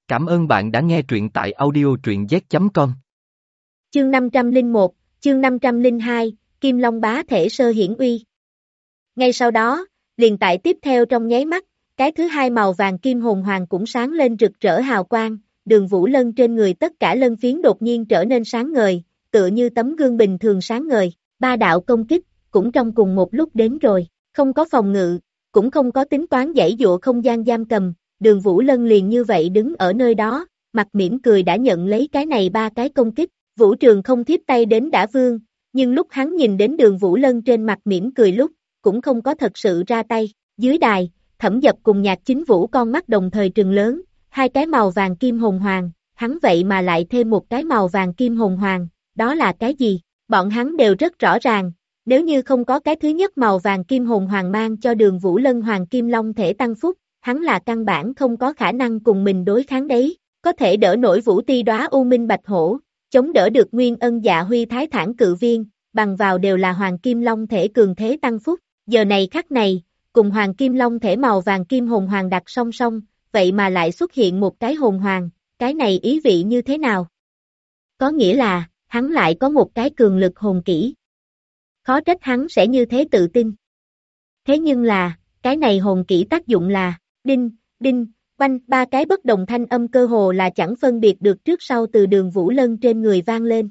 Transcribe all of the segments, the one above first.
Cảm ơn bạn đã nghe truyện tại audio truyện z.com. Chương 501, chương 502, Kim Long bá thể sơ hiển uy. Ngay sau đó, liền tại tiếp theo trong nháy mắt, cái thứ hai màu vàng kim hồn hoàng cũng sáng lên rực rỡ hào quang, Đường Vũ Lân trên người tất cả lân phiến đột nhiên trở nên sáng ngời, tựa như tấm gương bình thường sáng ngời, ba đạo công kích, cũng trong cùng một lúc đến rồi, không có phòng ngự, cũng không có tính toán giãy dụa không gian giam cầm, Đường Vũ Lân liền như vậy đứng ở nơi đó, mặt mỉm cười đã nhận lấy cái này ba cái công kích, Vũ Trường không thiếp tay đến đả vương, nhưng lúc hắn nhìn đến Đường Vũ Lân trên mặt mỉm cười lúc, cũng không có thật sự ra tay, dưới đài, Thẩm Dập cùng Nhạc Chính Vũ con mắt đồng thời trừng lớn, hai cái màu vàng kim hồn hoàng, hắn vậy mà lại thêm một cái màu vàng kim hồn hoàng, đó là cái gì? Bọn hắn đều rất rõ ràng, nếu như không có cái thứ nhất màu vàng kim hồn hoàng mang cho Đường Vũ Lân hoàng kim long thể tăng phúc, hắn là căn bản không có khả năng cùng mình đối kháng đấy, có thể đỡ nổi Vũ Ti Đóa U Minh Bạch Hổ, chống đỡ được Nguyên Ân Dạ Huy Thái Thản Cự Viên, bằng vào đều là hoàng kim long thể cường thế tăng phúc, giờ này khắc này, cùng hoàng kim long thể màu vàng kim hồn hoàng đặt song song, vậy mà lại xuất hiện một cái hồn hoàng, cái này ý vị như thế nào? Có nghĩa là, hắn lại có một cái cường lực hồn kỹ. Khó trách hắn sẽ như thế tự tin. Thế nhưng là, cái này hồn kỹ tác dụng là, đinh, đinh, oanh, ba cái bất đồng thanh âm cơ hồ là chẳng phân biệt được trước sau từ Đường Vũ Lân trên người vang lên.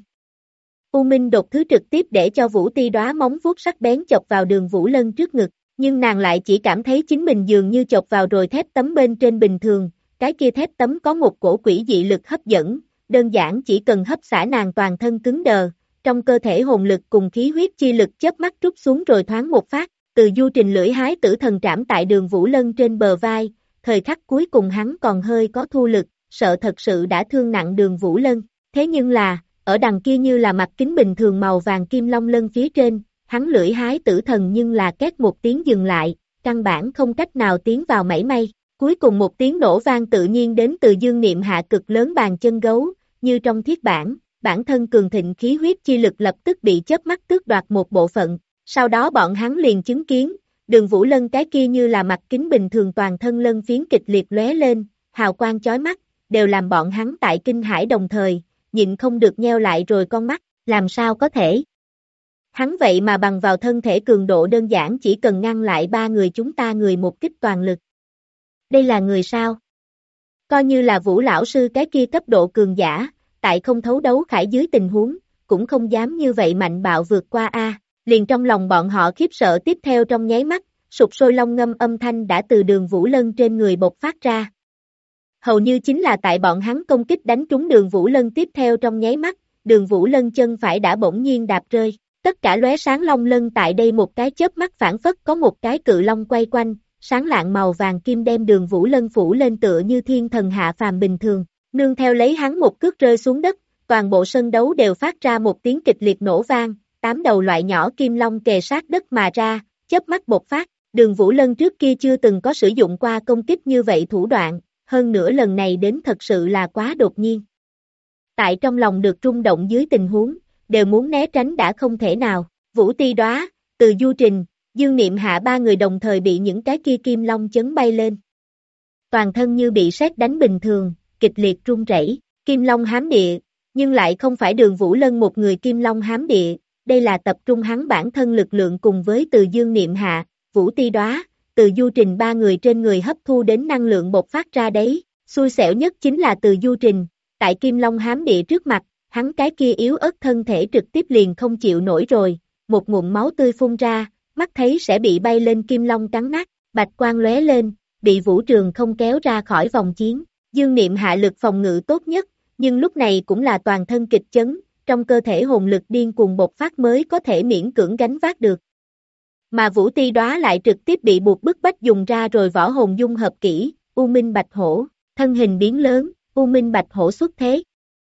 U Minh đột thứ trực tiếp để cho Vũ Ti Đóa móng vuốt sắc bén chọc vào Đường Vũ Lân trước ngực, nhưng nàng lại chỉ cảm thấy chính mình dường như chọc vào rồi thép tấm bên trên bình thường, cái kia thép tấm có một cổ quỷ dị lực hấp dẫn, đơn giản chỉ cần hấp xả nàng toàn thân cứng đờ, trong cơ thể hồn lực cùng khí huyết chi lực chớp mắt trút xuống rồi thoáng một phát, từ Du Trình lưỡi hái tử thần trảm tại Đường Vũ Lân trên bờ vai, thời khắc cuối cùng hắn còn hơi có thu lực, sợ thật sự đã thương nặng Đường Vũ Lân, thế nhưng là, ở đằng kia như là mặt kính bình thường màu vàng kim long lân phía trên, hắn lưỡi hái tử thần nhưng là két một tiếng dừng lại, căn bản không cách nào tiến vào mảy may, cuối cùng một tiếng nổ vang tự nhiên đến từ dương niệm hạ cực lớn bàn chân gấu, như trong thiết bản, bản thân cường thịnh khí huyết chi lực lập tức bị chớp mắt tước đoạt một bộ phận, sau đó bọn hắn liền chứng kiến, Đường Vũ Lân cái kia như là mặt kính bình thường toàn thân lân phiến kịch liệt lóe lên, hào quang chói mắt, đều làm bọn hắn tại kinh hãi đồng thời, nhịn không được nheo lại rồi con mắt, làm sao có thể. Hắn vậy mà bằng vào thân thể cường độ đơn giản chỉ cần ngăn lại ba người chúng ta người một kích toàn lực. Đây là người sao? Coi như là Vũ lão sư cái kia cấp độ cường giả, tại không thấu đấu khải dưới tình huống, cũng không dám như vậy mạnh bạo vượt qua a. Liền trong lòng bọn họ khiếp sợ tiếp theo trong nháy mắt, sục sôi long ngâm âm thanh đã từ Đường Vũ Lân trên người bộc phát ra. Hầu như chính là tại bọn hắn công kích đánh trúng Đường Vũ Lân tiếp theo trong nháy mắt, Đường Vũ Lân chân phải đã bỗng nhiên đạp rơi. Tất cả lóe sáng long lân tại đây một cái chớp mắt phản phất có một cái cự long quay quanh, sáng lạng màu vàng kim đem Đường Vũ Lân phủ lên tựa như thiên thần hạ phàm bình thường, nương theo lấy hắn một cước rơi xuống đất, toàn bộ sân đấu đều phát ra một tiếng kịch liệt nổ vang, 8 đầu loại nhỏ kim long kề sát đất mà ra, chớp mắt bộc phát, Đường Vũ Lân trước kia chưa từng có sử dụng qua công kích như vậy thủ đoạn, hơn nữa lần này đến thật sự là quá đột nhiên. Tại trong lòng được rung động dưới tình huống, đều muốn né tránh đã không thể nào, Vũ Ti Đóa, từ Du Trình, Dương Niệm Hạ ba người đồng thời bị những cái kia kim long chấn bay lên. Toàn thân như bị sét đánh bình thường, kịch liệt rung rẩy, kim long hám địa, nhưng lại không phải Đường Vũ Lân một người kim long hám địa, đây là tập trung hắn bản thân lực lượng cùng với từ Dương Niệm Hạ, Vũ Ti Đóa, từ Du Trình ba người trên người hấp thu đến năng lượng bộc phát ra đấy, xui xẻo nhất chính là từ Du Trình, tại kim long hám địa trước mặt, hắn cái kia yếu ớt thân thể trực tiếp liền không chịu nổi rồi, một ngụm máu tươi phun ra, mắt thấy sẽ bị bay lên kim long cắn nát, bạch quang lóe lên, bị Vũ Trường không kéo ra khỏi vòng chiến, Dương Niệm Hạ lực phòng ngự tốt nhất, nhưng lúc này cũng là toàn thân kịch chấn, trong cơ thể hồn lực điên cuồng bộc phát mới có thể miễn cưỡng gánh vác được. Mà Vũ Ti Đóa lại trực tiếp bị buộc bức bách dùng ra rồi võ hồn dung hợp kỹ, U Minh Bạch Hổ, thân hình biến lớn, U Minh Bạch Hổ xuất thế.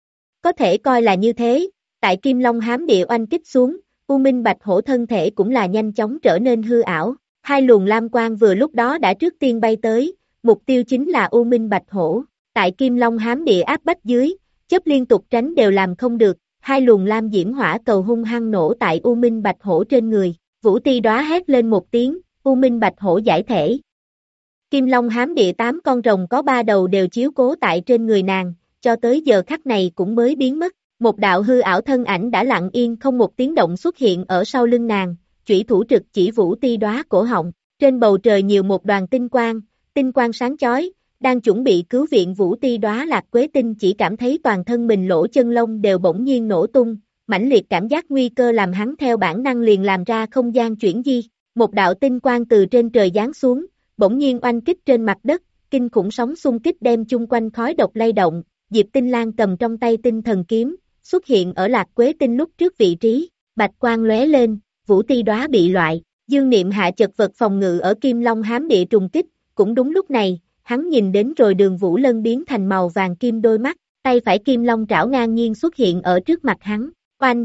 Có thể coi là như thế, tại Kim Long hám địa oanh kích xuống, U Minh Bạch Hổ thân thể cũng là nhanh chóng trở nên hư ảo, hai luồng lam quang vừa lúc đó đã trước tiên bay tới, mục tiêu chính là U Minh Bạch Hổ, tại Kim Long hám địa áp bách dưới, chấp liên tục tránh đều làm không được, hai luồng lam diễm hỏa cầu hung hăng nổ tại U Minh Bạch Hổ trên người, Vũ Ti Đóa hét lên một tiếng, U Minh Bạch Hổ giải thể. Kim Long hám địa 8 con rồng có 3 đầu đều chiếu cố tại trên người nàng, cho tới giờ khắc này cũng mới biến mất. Một đạo hư ảo thân ảnh đã lặng yên không một tiếng động xuất hiện ở sau lưng nàng, chủy thủ trực chỉ Vũ Ti Đóa cổ họng. Trên bầu trời nhiều một đoàn tinh quang sáng chói, đang chuẩn bị cứu viện Vũ Ti Đóa. Lạc Quế Tinh chỉ cảm thấy toàn thân mình lỗ chân lông đều bỗng nhiên nổ tung, mãnh liệt cảm giác nguy cơ làm hắn theo bản năng liền làm ra không gian chuyển di. Một đạo tinh quang từ trên trời giáng xuống, bỗng nhiên oanh kích trên mặt đất, kinh khủng sóng xung kích đem chung quanh khói độc lay động. Diệp Tinh Lang cầm trong tay tinh thần kiếm, xuất hiện ở Lạc Quế Tinh lúc trước vị trí, bạch quang lóe lên, Vũ Ti Đóa bị loại. Dương Niệm hạ chật vật phòng ngự ở Kim Long hám địa trùng kích, cũng đúng lúc này, hắn nhìn đến rồi Đường Vũ Lân biến thành màu vàng kim đôi mắt, tay phải Kim Long trảo ngang nhiên xuất hiện ở trước mặt hắn, oanh!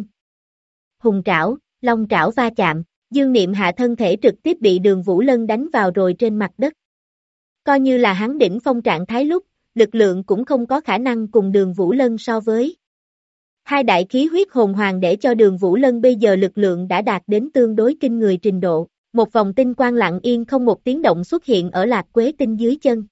Hùng trảo, long trảo va chạm, Dương Niệm hạ thân thể trực tiếp bị Đường Vũ Lân đánh vào rồi trên mặt đất. Coi như là hắn đỉnh phong trạng thái lúc, lực lượng cũng không có khả năng cùng Đường Vũ Lân so với. Hai đại khí huyết hồn hoàng để cho Đường Vũ Lân bây giờ lực lượng đã đạt đến tương đối kinh người trình độ. Một vòng tinh quang lặng yên không một tiếng động xuất hiện ở Lạc Quế Tinh dưới chân.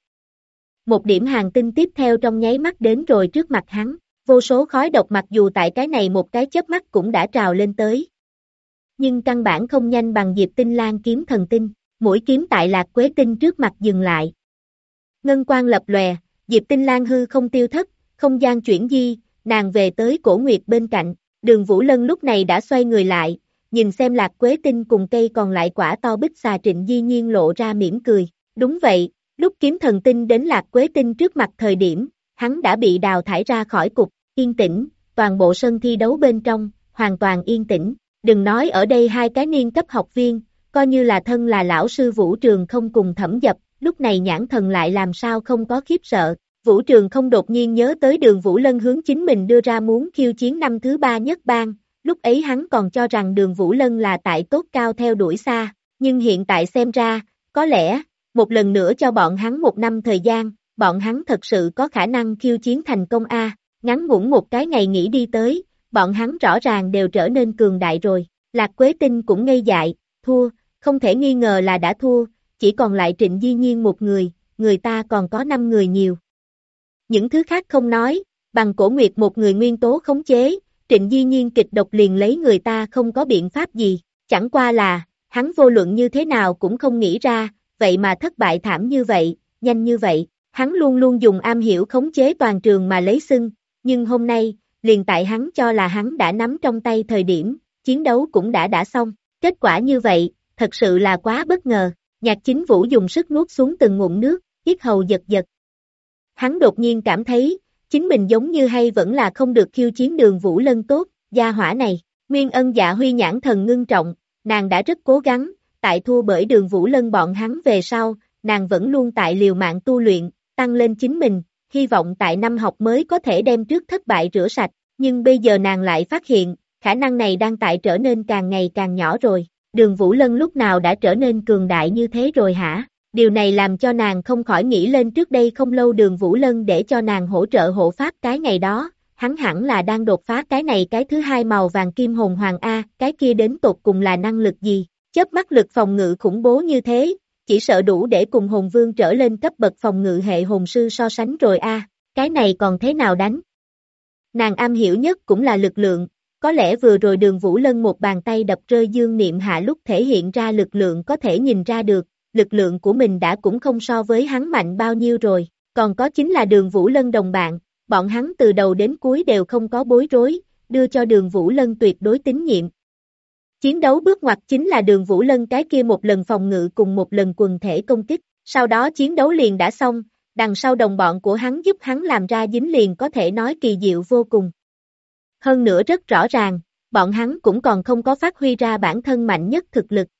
Một điểm hàng tinh tiếp theo trong nháy mắt đến rồi trước mặt hắn. Vô số khói độc mặc dù tại cái này một cái chớp mắt cũng đã trào lên tới. Nhưng căn bản không nhanh bằng Diệp Tinh Lang kiếm thần tinh. Mũi kiếm tại Lạc Quế Tinh trước mặt dừng lại. Ngân quang lập lòe, Diệp Tinh Lang hư không tiêu thất, không gian chuyển di, nàng về tới Cổ Nguyệt bên cạnh. Đường Vũ Lân lúc này đã xoay người lại, nhìn xem Lạc Quế Tinh cùng cây còn lại quả to bích xà Trịnh Di Nhiên lộ ra mỉm cười. Đúng vậy, lúc kiếm thần tinh đến Lạc Quế Tinh trước mặt thời điểm, hắn đã bị đào thải ra khỏi cục, yên tĩnh, toàn bộ sân thi đấu bên trong, hoàn toàn yên tĩnh. Đừng nói ở đây hai cái niên cấp học viên, coi như là thân là lão sư Vũ Trường không cùng Thẩm Dập, lúc này nhãn thần lại làm sao không có khiếp sợ. Vũ Trường không đột nhiên nhớ tới Đường Vũ Lân hướng chính mình đưa ra muốn khiêu chiến năm thứ 3 nhất bang, lúc ấy hắn còn cho rằng Đường Vũ Lân là tại tốt cao theo đuổi xa, nhưng hiện tại xem ra, có lẽ, một lần nữa cho bọn hắn 1 năm thời gian, bọn hắn thật sự có khả năng khiêu chiến thành công a. Ngắn ngủn một cái ngày nghỉ đi tới, bọn hắn rõ ràng đều trở nên cường đại rồi. Lạc Quế Tinh cũng ngây dại, thua, không thể nghi ngờ là đã thua, chỉ còn lại Trịnh Di Nhiên một người ta còn có 5 người nhiều. Những thứ khác không nói, bằng Cổ Nguyệt một người nguyên tố khống chế, Trịnh Di Nhiên kịch độc liền lấy người ta không có biện pháp gì, chẳng qua là, hắn vô luận như thế nào cũng không nghĩ ra, vậy mà thất bại thảm như vậy, nhanh như vậy, hắn luôn luôn dùng am hiểu khống chế toàn trường mà lấy xưng, nhưng hôm nay, liền tại hắn cho là hắn đã nắm trong tay thời điểm, chiến đấu cũng đã xong, kết quả như vậy, thật sự là quá bất ngờ, Nhạc Chính Vũ dùng sức nuốt xuống từng ngụm nước, yết hầu giật giật. Hắn đột nhiên cảm thấy, chính mình giống như hay vẫn là không được khiêu chiến Đường Vũ Lân tốt, gia hỏa này, Nguyên Ân Dạ Huy nhãn thần ngưng trọng, nàng đã rất cố gắng, tại thua bởi Đường Vũ Lân bọn hắn về sau, nàng vẫn luôn tại liều mạng tu luyện, tăng lên chính mình, hy vọng tại năm học mới có thể đem trước thất bại rửa sạch, nhưng bây giờ nàng lại phát hiện, khả năng này đang tại trở nên càng ngày càng nhỏ rồi, Đường Vũ Lân lúc nào đã trở nên cường đại như thế rồi hả? Điều này làm cho nàng không khỏi nghĩ lên trước đây không lâu Đường Vũ Lân để cho nàng hỗ trợ hộ pháp cái ngày đó, hắn hẳn là đang đột phá cái này cái thứ 2 màu vàng kim hồn hoàng A, cái kia đến tột cùng là năng lực gì, chớp mắt lực phòng ngự khủng bố như thế, chỉ sợ đủ để cùng hồn vương trở lên cấp bậc phòng ngự hệ hồn sư so sánh rồi A, cái này còn thế nào đánh? Nàng am hiểu nhất cũng là lực lượng, có lẽ vừa rồi Đường Vũ Lân một bàn tay đập rơi Dương Niệm Hạ lúc thể hiện ra lực lượng có thể nhìn ra được, lực lượng của mình đã cũng không so với hắn mạnh bao nhiêu rồi, còn có chính là Đường Vũ Lân đồng bạn, bọn hắn từ đầu đến cuối đều không có bối rối, đưa cho Đường Vũ Lân tuyệt đối tín nhiệm. Chiến đấu bước ngoặt chính là Đường Vũ Lân cái kia một lần phòng ngự cùng một lần quần thể công kích, sau đó chiến đấu liền đã xong, đằng sau đồng bọn của hắn giúp hắn làm ra dính liền có thể nói kỳ diệu vô cùng. Hơn nữa rất rõ ràng, bọn hắn cũng còn không có phát huy ra bản thân mạnh nhất thực lực,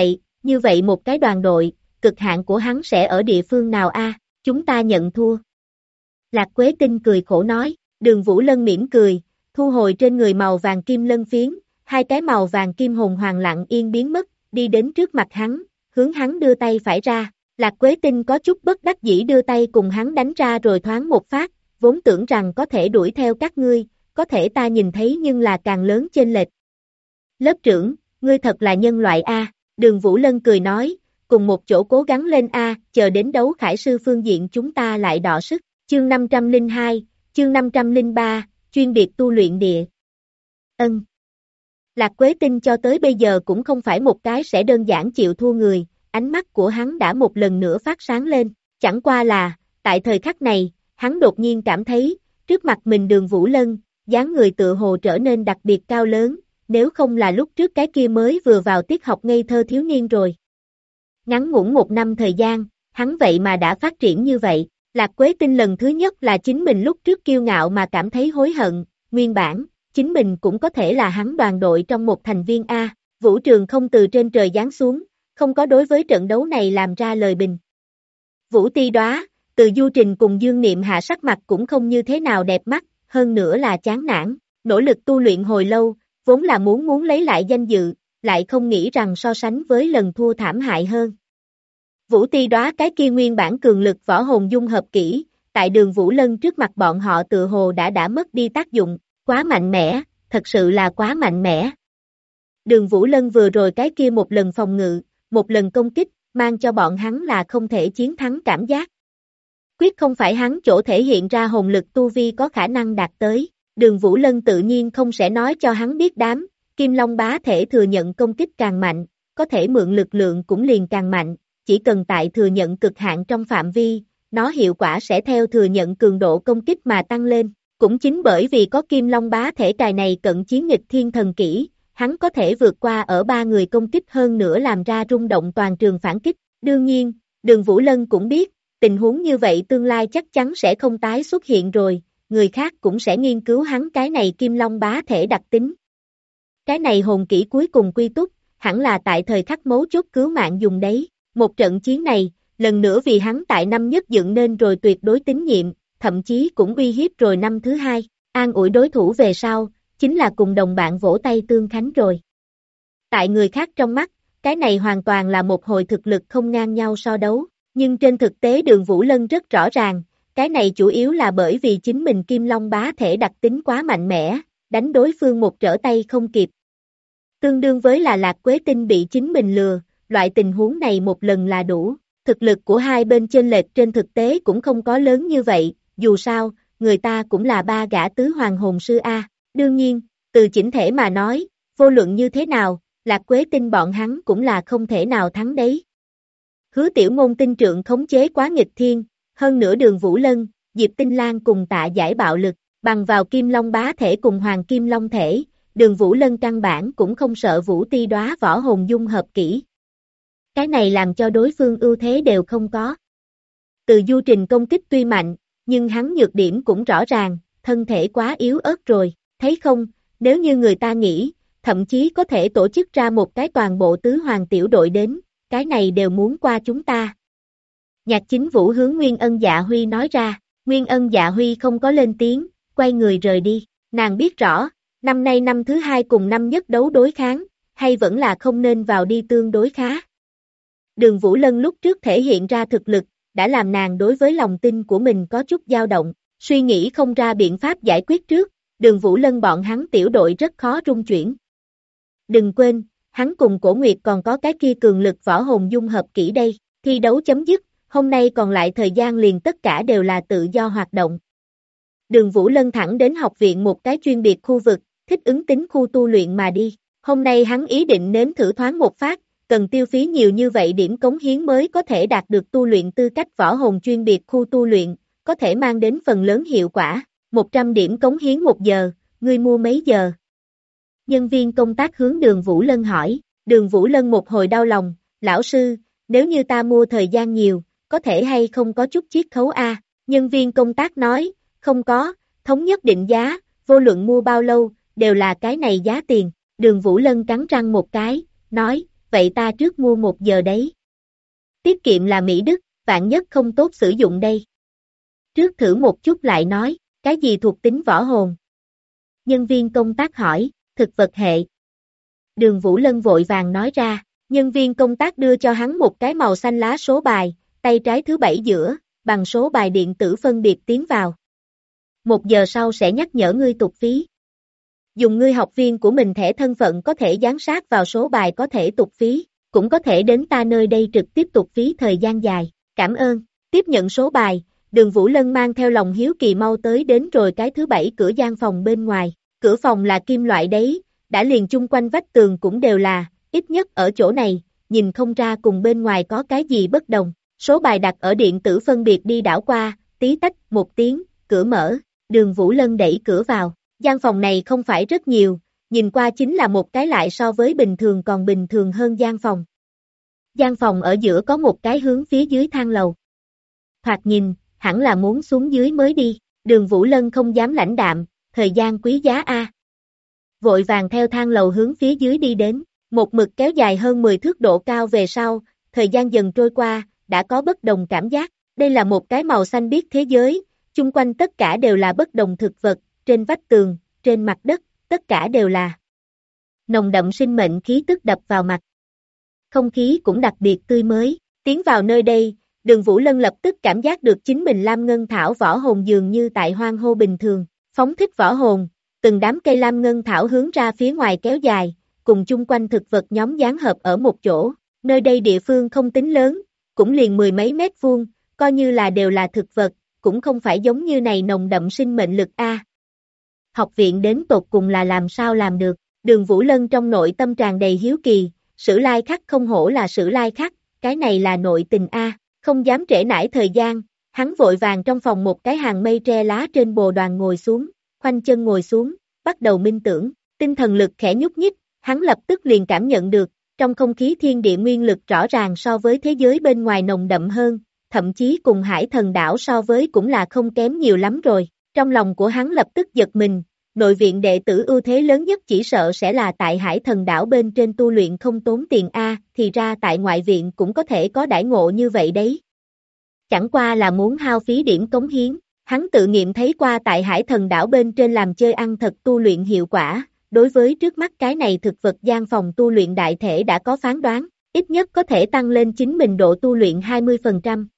như vậy một cái đoàn đội, cực hạn của hắn sẽ ở địa phương nào a? Chúng ta nhận thua. Lạc Quế Tinh cười khổ nói, Đường Vũ Lân mỉm cười, thu hồi trên người màu vàng kim lân phiến, hai cái màu vàng kim hồn hoàng lặng yên biến mất, đi đến trước mặt hắn, hướng hắn đưa tay phải ra, Lạc Quế Tinh có chút bất đắc dĩ đưa tay cùng hắn đánh ra rồi thoáng một phát, vốn tưởng rằng có thể đuổi theo các ngươi, có thể ta nhìn thấy nhưng là càng lớn chênh lệch. Lớp trưởng, ngươi thật là nhân loại a. Đường Vũ Lân cười nói, cùng một chỗ cố gắng lên a, chờ đến đấu khải sư phương diện chúng ta lại đọ sức. Chương 502, chương 503, chuyên biệt tu luyện địa. Ân. Lạc Quế Tinh cho tới bây giờ cũng không phải một cái sẽ đơn giản chịu thua người, ánh mắt của hắn đã một lần nữa phát sáng lên, chẳng qua là, tại thời khắc này, hắn đột nhiên cảm thấy, trước mặt mình Đường Vũ Lân, dáng người tựa hồ trở nên đặc biệt cao lớn, nếu không là lúc trước cái kia mới vừa vào tiết học ngây thơ thiếu niên rồi. Ngắn ngủn 1 năm thời gian, hắn vậy mà đã phát triển như vậy, Lạc Quế Tinh lần thứ nhất là chính mình lúc trước kiêu ngạo mà cảm thấy hối hận, nguyên bản, chính mình cũng có thể là hắn đoàn đội trong một thành viên A, Vũ Trường không từ trên trời giáng xuống, không có đối với trận đấu này làm ra lời bình. Vũ Ti Đóa, Từ Du Trình cùng Dương Niệm hạ sắc mặt cũng không như thế nào đẹp mắt, hơn nữa là chán nản, nỗ lực tu luyện hồi lâu, vốn là muốn lấy lại danh dự, lại không nghĩ rằng so sánh với lần thua thảm hại hơn. Vũ Ti Đóa cái kia nguyên bản cường lực võ hồn dung hợp kỹ, tại Đường Vũ Lân trước mặt bọn họ tựa hồ đã mất đi tác dụng, quá mạnh mẽ, thật sự là quá mạnh mẽ. Đường Vũ Lân vừa rồi cái kia một lần phòng ngự, một lần công kích, mang cho bọn hắn là không thể chiến thắng cảm giác. Quyết không phải hắn chỗ thể hiện ra hồn lực tu vi có khả năng đạt tới, Đường Vũ Lân tự nhiên không sẽ nói cho hắn biết đám, Kim Long bá thể thừa nhận công kích càng mạnh, có thể mượn lực lượng cũng liền càng mạnh, chỉ cần tại thừa nhận cực hạn trong phạm vi, nó hiệu quả sẽ theo thừa nhận cường độ công kích mà tăng lên. Cũng chính bởi vì có Kim Long bá thể cài này cận chiến nghịch thiên thần kỹ, hắn có thể vượt qua ở 3 người công kích hơn nữa làm ra rung động toàn trường phản kích. Đương nhiên, Đường Vũ Lân cũng biết, tình huống như vậy tương lai chắc chắn sẽ không tái xuất hiện rồi, người khác cũng sẽ nghiên cứu hắn cái này Kim Long bá thể đặc tính. Cái này hồn kỹ cuối cùng quy túc, hẳn là tại thời khắc mấu chốt cứu mạng dùng đấy. Một trận chiến này, lần nữa vì hắn tại năm nhất dựng nên rồi tuyệt đối tín nhiệm, thậm chí cũng uy hiếp rồi năm thứ 2, an ủi đối thủ về sau, chính là cùng đồng bạn vỗ tay tương khánh rồi. Tại người khác trong mắt, cái này hoàn toàn là một hồi thực lực không ngang nhau so đấu, nhưng trên thực tế Đường Vũ Lân rất rõ ràng, cái này chủ yếu là bởi vì chính mình Kim Long bá thể đặc tính quá mạnh mẽ, đánh đối phương một trở tay không kịp. Tương đương với là Lạc Quế Tinh bị chính mình lừa, loại tình huống này một lần là đủ, thực lực của hai bên chênh lệch trên thực tế cũng không có lớn như vậy, dù sao, người ta cũng là 3 gã tứ hoàng hồn sư A, đương nhiên, từ chỉnh thể mà nói, vô luận như thế nào, Lạc Quế Tinh bọn hắn cũng là không thể nào thắng đấy. Hứa Tiểu Ngôn tinh trượng khống chế quá nghịch thiên, hơn nữa Đường Vũ Lân, Diệp Tinh Lan cùng Tạ Giải bạo lực, bằng vào Kim Long bá thể cùng Hoàng Kim Long thể, Đường Vũ Lân căn bản cũng không sợ Vũ Ti Đóa võ hồn dung hợp kỹ. Cái này làm cho đối phương ưu thế đều không có. Từ Du Trình công kích tuy mạnh, nhưng hắn nhược điểm cũng rõ ràng, thân thể quá yếu ớt rồi, thấy không, nếu như người ta nghĩ, thậm chí có thể tổ chức ra một cái toàn bộ tứ hoàng tiểu đội đến, cái này đều muốn qua chúng ta. Nhạc Chính Vũ hướng Nguyên Ân Dạ Huy nói ra, Nguyên Ân Dạ Huy không có lên tiếng, quay người rời đi, nàng biết rõ, năm nay năm thứ 2 cùng năm nhất đấu đối kháng, hay vẫn là không nên vào đi tương đối khá. Đường Vũ Lân lúc trước thể hiện ra thực lực, đã làm nàng đối với lòng tin của mình có chút dao động, suy nghĩ không ra biện pháp giải quyết trước, Đường Vũ Lân bọn hắn tiểu đội rất khó rung chuyển. Đừng quên, hắn cùng Cổ Nguyệt còn có cái kia cường lực võ hồn dung hợp kỹ đây, thi đấu chấm dứt, hôm nay còn lại thời gian liền tất cả đều là tự do hoạt động. Đường Vũ Lân thẳng đến học viện một cái chuyên biệt khu vực, thích ứng tính khu tu luyện mà đi, hôm nay hắn ý định nếm thử thoáng một phát, cần tiêu phí nhiều như vậy điểm cống hiến mới có thể đạt được tu luyện tư cách võ hồn chuyên biệt khu tu luyện, có thể mang đến phần lớn hiệu quả, 100 điểm cống hiến 1 giờ, ngươi mua mấy giờ? Nhân viên công tác hướng Đường Vũ Lân hỏi, Đường Vũ Lân một hồi đau lòng, lão sư, nếu như ta mua thời gian nhiều, có thể hay không có chút chiết khấu a? Nhân viên công tác nói, không có, thống nhất định giá, vô luận mua bao lâu, đều là cái này giá tiền, Đường Vũ Lân cắn răng một cái, nói, vậy ta trước mua 1 giờ đấy. Tiết kiệm là Mỹ Đức, vạn nhất không tốt sử dụng đây. Trước thử một chút lại nói, cái gì thuộc tính võ hồn? Nhân viên công tác hỏi, thực vật hệ. Đường Vũ Lân vội vàng nói ra, nhân viên công tác đưa cho hắn một cái màu xanh lá số bài, tay trái thứ 7 giữa, bằng số bài điện tử phân biệt tiến vào. 1 giờ sau sẽ nhắc nhở ngươi tục phí. Dùng ngươi học viên của mình thẻ thân phận có thể giám sát vào số bài có thể tục phí, cũng có thể đến ta nơi đây trực tiếp tục phí thời gian dài. Cảm ơn. Tiếp nhận số bài, Đường Vũ Lân mang theo lòng hiếu kỳ mau tới đến rồi cái thứ 7 cửa gian phòng bên ngoài. Cửa phòng là kim loại đấy, đã liền chung quanh vách tường cũng đều là, ít nhất ở chỗ này, nhìn không ra cùng bên ngoài có cái gì bất đồng. Số bài đặt ở điện tử phân biệt đi đảo qua, tí tách, một tiếng, cửa mở, Đường Vũ Lân đẩy cửa vào. Gian phòng này không phải rất nhiều, nhìn qua chính là một cái lại so với bình thường còn bình thường hơn gian phòng. Gian phòng ở giữa có một cái hướng phía dưới thang lầu. Thoạt nhìn, hẳn là muốn xuống dưới mới đi, Đường Vũ Lân không dám lãnh đạm, thời gian quý giá a. Vội vàng theo thang lầu hướng phía dưới đi đến, một mực kéo dài hơn 10 thước độ cao về sau, thời gian dần trôi qua, đã có bất đồng cảm giác, đây là một cái màu xanh biếc thế giới, chung quanh tất cả đều là bất đồng thực vật, trên vách tường, trên mặt đất, tất cả đều là nồng đậm sinh mệnh khí tức đập vào mặt. Không khí cũng đặc biệt tươi mới, tiến vào nơi đây, Đường Vũ Lân lập tức cảm giác được chính mình lam ngân thảo võ hồn dường như tại hoang hô bình thường, phóng thích võ hồn, từng đám cây lam ngân thảo hướng ra phía ngoài kéo dài, cùng chung quanh thực vật nhóm dán hợp ở một chỗ, nơi đây địa phương không tính lớn, cũng liền 10 mấy mét vuông, coi như là đều là thực vật, cũng không phải giống như này nồng đậm sinh mệnh lực a. Học viện đến tột cùng là làm sao làm được, Đường Vũ Lân trong nội tâm tràn đầy hiếu kỳ, Sử Lai Khắc không hổ là Sử Lai Khắc, cái này là nội tình a, không dám trễ nải thời gian, hắn vội vàng trong phòng một cái hàng mây tre lá trên bồ đoàn ngồi xuống, khoanh chân ngồi xuống, bắt đầu minh tưởng, tinh thần lực khẽ nhúc nhích, hắn lập tức liền cảm nhận được, trong không khí thiên địa nguyên lực rõ ràng so với thế giới bên ngoài nồng đậm hơn, thậm chí cùng Hải Thần đảo so với cũng là không kém nhiều lắm rồi, trong lòng của hắn lập tức giật mình, nội viện đệ tử ưu thế lớn nhất chỉ sợ sẽ là tại Hải Thần đảo bên trên tu luyện không tốn tiền a, thì ra tại ngoại viện cũng có thể có đãi ngộ như vậy đấy. Chẳng qua là muốn hao phí điểm cống hiến, hắn tự nghiệm thấy qua tại Hải Thần đảo bên trên làm chơi ăn thật tu luyện hiệu quả, đối với trước mắt cái này thực vật gian phòng tu luyện đại thể đã có phán đoán, ít nhất có thể tăng lên chính mình độ tu luyện 20%.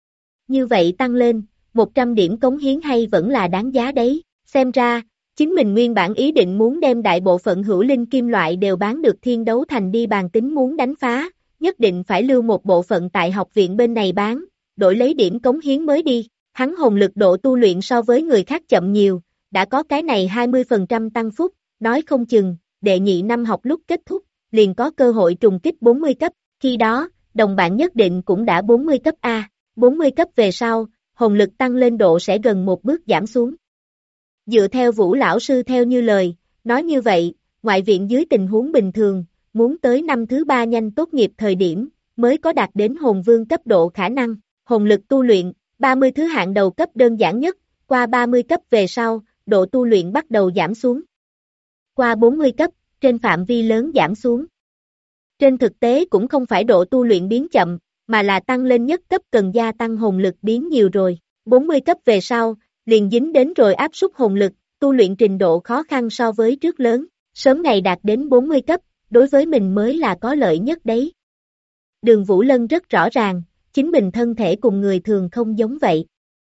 Như vậy tăng lên, 100 điểm cống hiến hay vẫn là đáng giá đấy, xem ra, chính mình nguyên bản ý định muốn đem đại bộ phận hữu linh kim loại đều bán được Thiên Đấu Thành đi bàn tính muốn đánh phá, nhất định phải lưu một bộ phận tại học viện bên này bán, đổi lấy điểm cống hiến mới đi, hắn hồn lực độ tu luyện so với người khác chậm nhiều, đã có cái này 20% tăng phúc, nói không chừng, đệ nhị năm học lúc kết thúc, liền có cơ hội trùng kích 40 cấp, khi đó, đồng bạn nhất định cũng đã 40 cấp A, 40 cấp về sau, hồn lực tăng lên độ sẽ gần một bước giảm xuống. Dựa theo Vũ lão sư theo như lời, nói như vậy, ngoại viện dưới tình huống bình thường, muốn tới năm thứ 3 nhanh tốt nghiệp thời điểm, mới có đạt đến hồn vương cấp độ khả năng, hồn lực tu luyện, 30 thứ hạng đầu cấp đơn giản nhất, qua 30 cấp về sau, độ tu luyện bắt đầu giảm xuống. Qua 40 cấp, trên phạm vi lớn giảm xuống. Trên thực tế cũng không phải độ tu luyện biến chậm, mà là tăng lên nhất cấp cần gia tăng hồn lực biến nhiều rồi. 40 cấp về sau, liền dính đến rồi áp suất hồn lực, tu luyện trình độ khó khăn so với trước lớn, sớm ngày đạt đến 40 cấp, đối với mình mới là có lợi nhất đấy. Đường Vũ Lân rất rõ ràng, chính mình thân thể cùng người thường không giống vậy.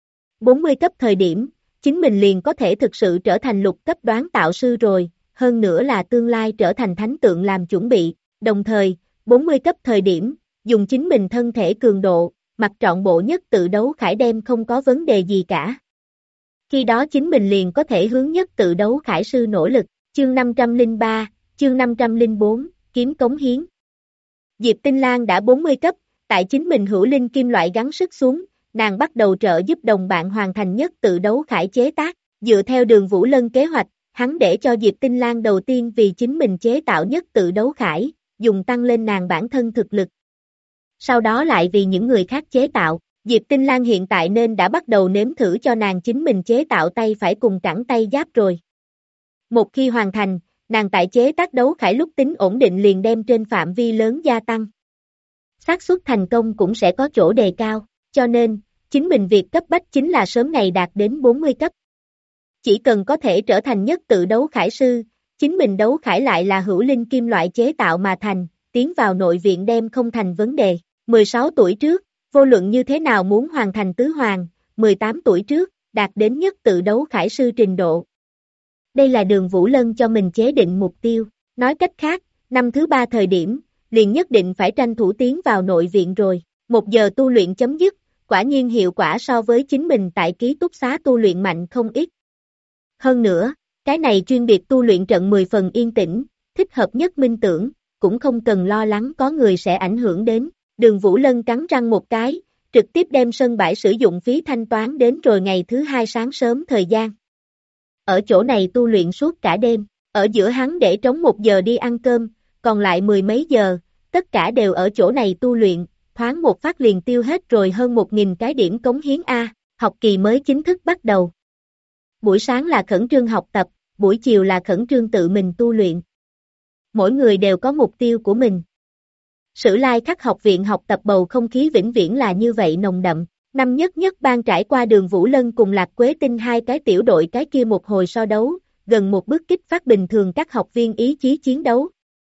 40 cấp thời điểm, chính mình liền có thể thực sự trở thành lục cấp đoán tạo sư rồi, hơn nữa là tương lai trở thành thánh tượng làm chuẩn bị, đồng thời, 40 cấp thời điểm, dùng chính mình thân thể cường độ, mặc trọn bộ nhất tự đấu khải đem không có vấn đề gì cả. Khi đó chính mình liền có thể hướng nhất tự đấu khải sư nỗ lực, chương 503, chương 504, kiếm cống hiến. Diệp Tinh Lan đã 40 cấp, tại chính mình hữu linh kim loại gắng sức xuống, nàng bắt đầu trợ giúp đồng bạn hoàn thành nhất tự đấu khải chế tác, dựa theo Đường Vũ Lân kế hoạch, hắn để cho Diệp Tinh Lan đầu tiên vì chính mình chế tạo nhất tự đấu khải, dùng tăng lên nàng bản thân thực lực. Sau đó lại vì những người khác chế tạo, Diệp Tinh Lan hiện tại nên đã bắt đầu nếm thử cho nàng chính mình chế tạo tay phải cùng cẳng tay giáp rồi. Một khi hoàn thành, nàng tại chế tác đấu khải lúc tính ổn định liền đem trên phạm vi lớn gia tăng. Xác suất thành công cũng sẽ có chỗ đề cao, cho nên, chính mình việc cấp bách chính là sớm ngày đạt đến 40 cấp. Chỉ cần có thể trở thành nhất tự đấu khải sư, chính mình đấu khải lại là hữu linh kim loại chế tạo mà thành, tiến vào nội viện đem không thành vấn đề. 16 tuổi trước, vô luận như thế nào muốn hoàn thành tứ hoàng, 18 tuổi trước, đạt đến nhất tự đấu khải sư trình độ. Đây là Đường Vũ Lân cho mình chế định mục tiêu, nói cách khác, năm thứ 3 thời điểm, liền nhất định phải tranh thủ tiến vào nội viện rồi. 1 giờ tu luyện chấm dứt, quả nhiên hiệu quả so với chính mình tại ký túc xá tu luyện mạnh không ít. Hơn nữa, cái này chuyên biệt tu luyện trận 10 phần yên tĩnh, thích hợp nhất minh tưởng, cũng không cần lo lắng có người sẽ ảnh hưởng đến. Đường Vũ Lân cắn răng một cái, trực tiếp đem sân bãi sử dụng phí thanh toán đến rồi ngày thứ 2 sáng sớm thời gian. Ở chỗ này tu luyện suốt cả đêm, ở giữa hắn để trống 1 giờ đi ăn cơm, còn lại 10 mấy giờ, tất cả đều ở chỗ này tu luyện, thoáng một phát liền tiêu hết rồi hơn 1.000 cái điểm cống hiến A, học kỳ mới chính thức bắt đầu. Buổi sáng là khẩn trương học tập, buổi chiều là khẩn trương tự mình tu luyện. Mỗi người đều có mục tiêu của mình. Sử Lai Khắc học viện học tập bầu không khí vĩnh viễn là như vậy nồng đậm. Năm nhất ban trải qua Đường Vũ Lân cùng Lạc Quế Tinh hai cái tiểu đội cái kia một hồi so đấu, gần một bước kích phát bình thường các học viên ý chí chiến đấu.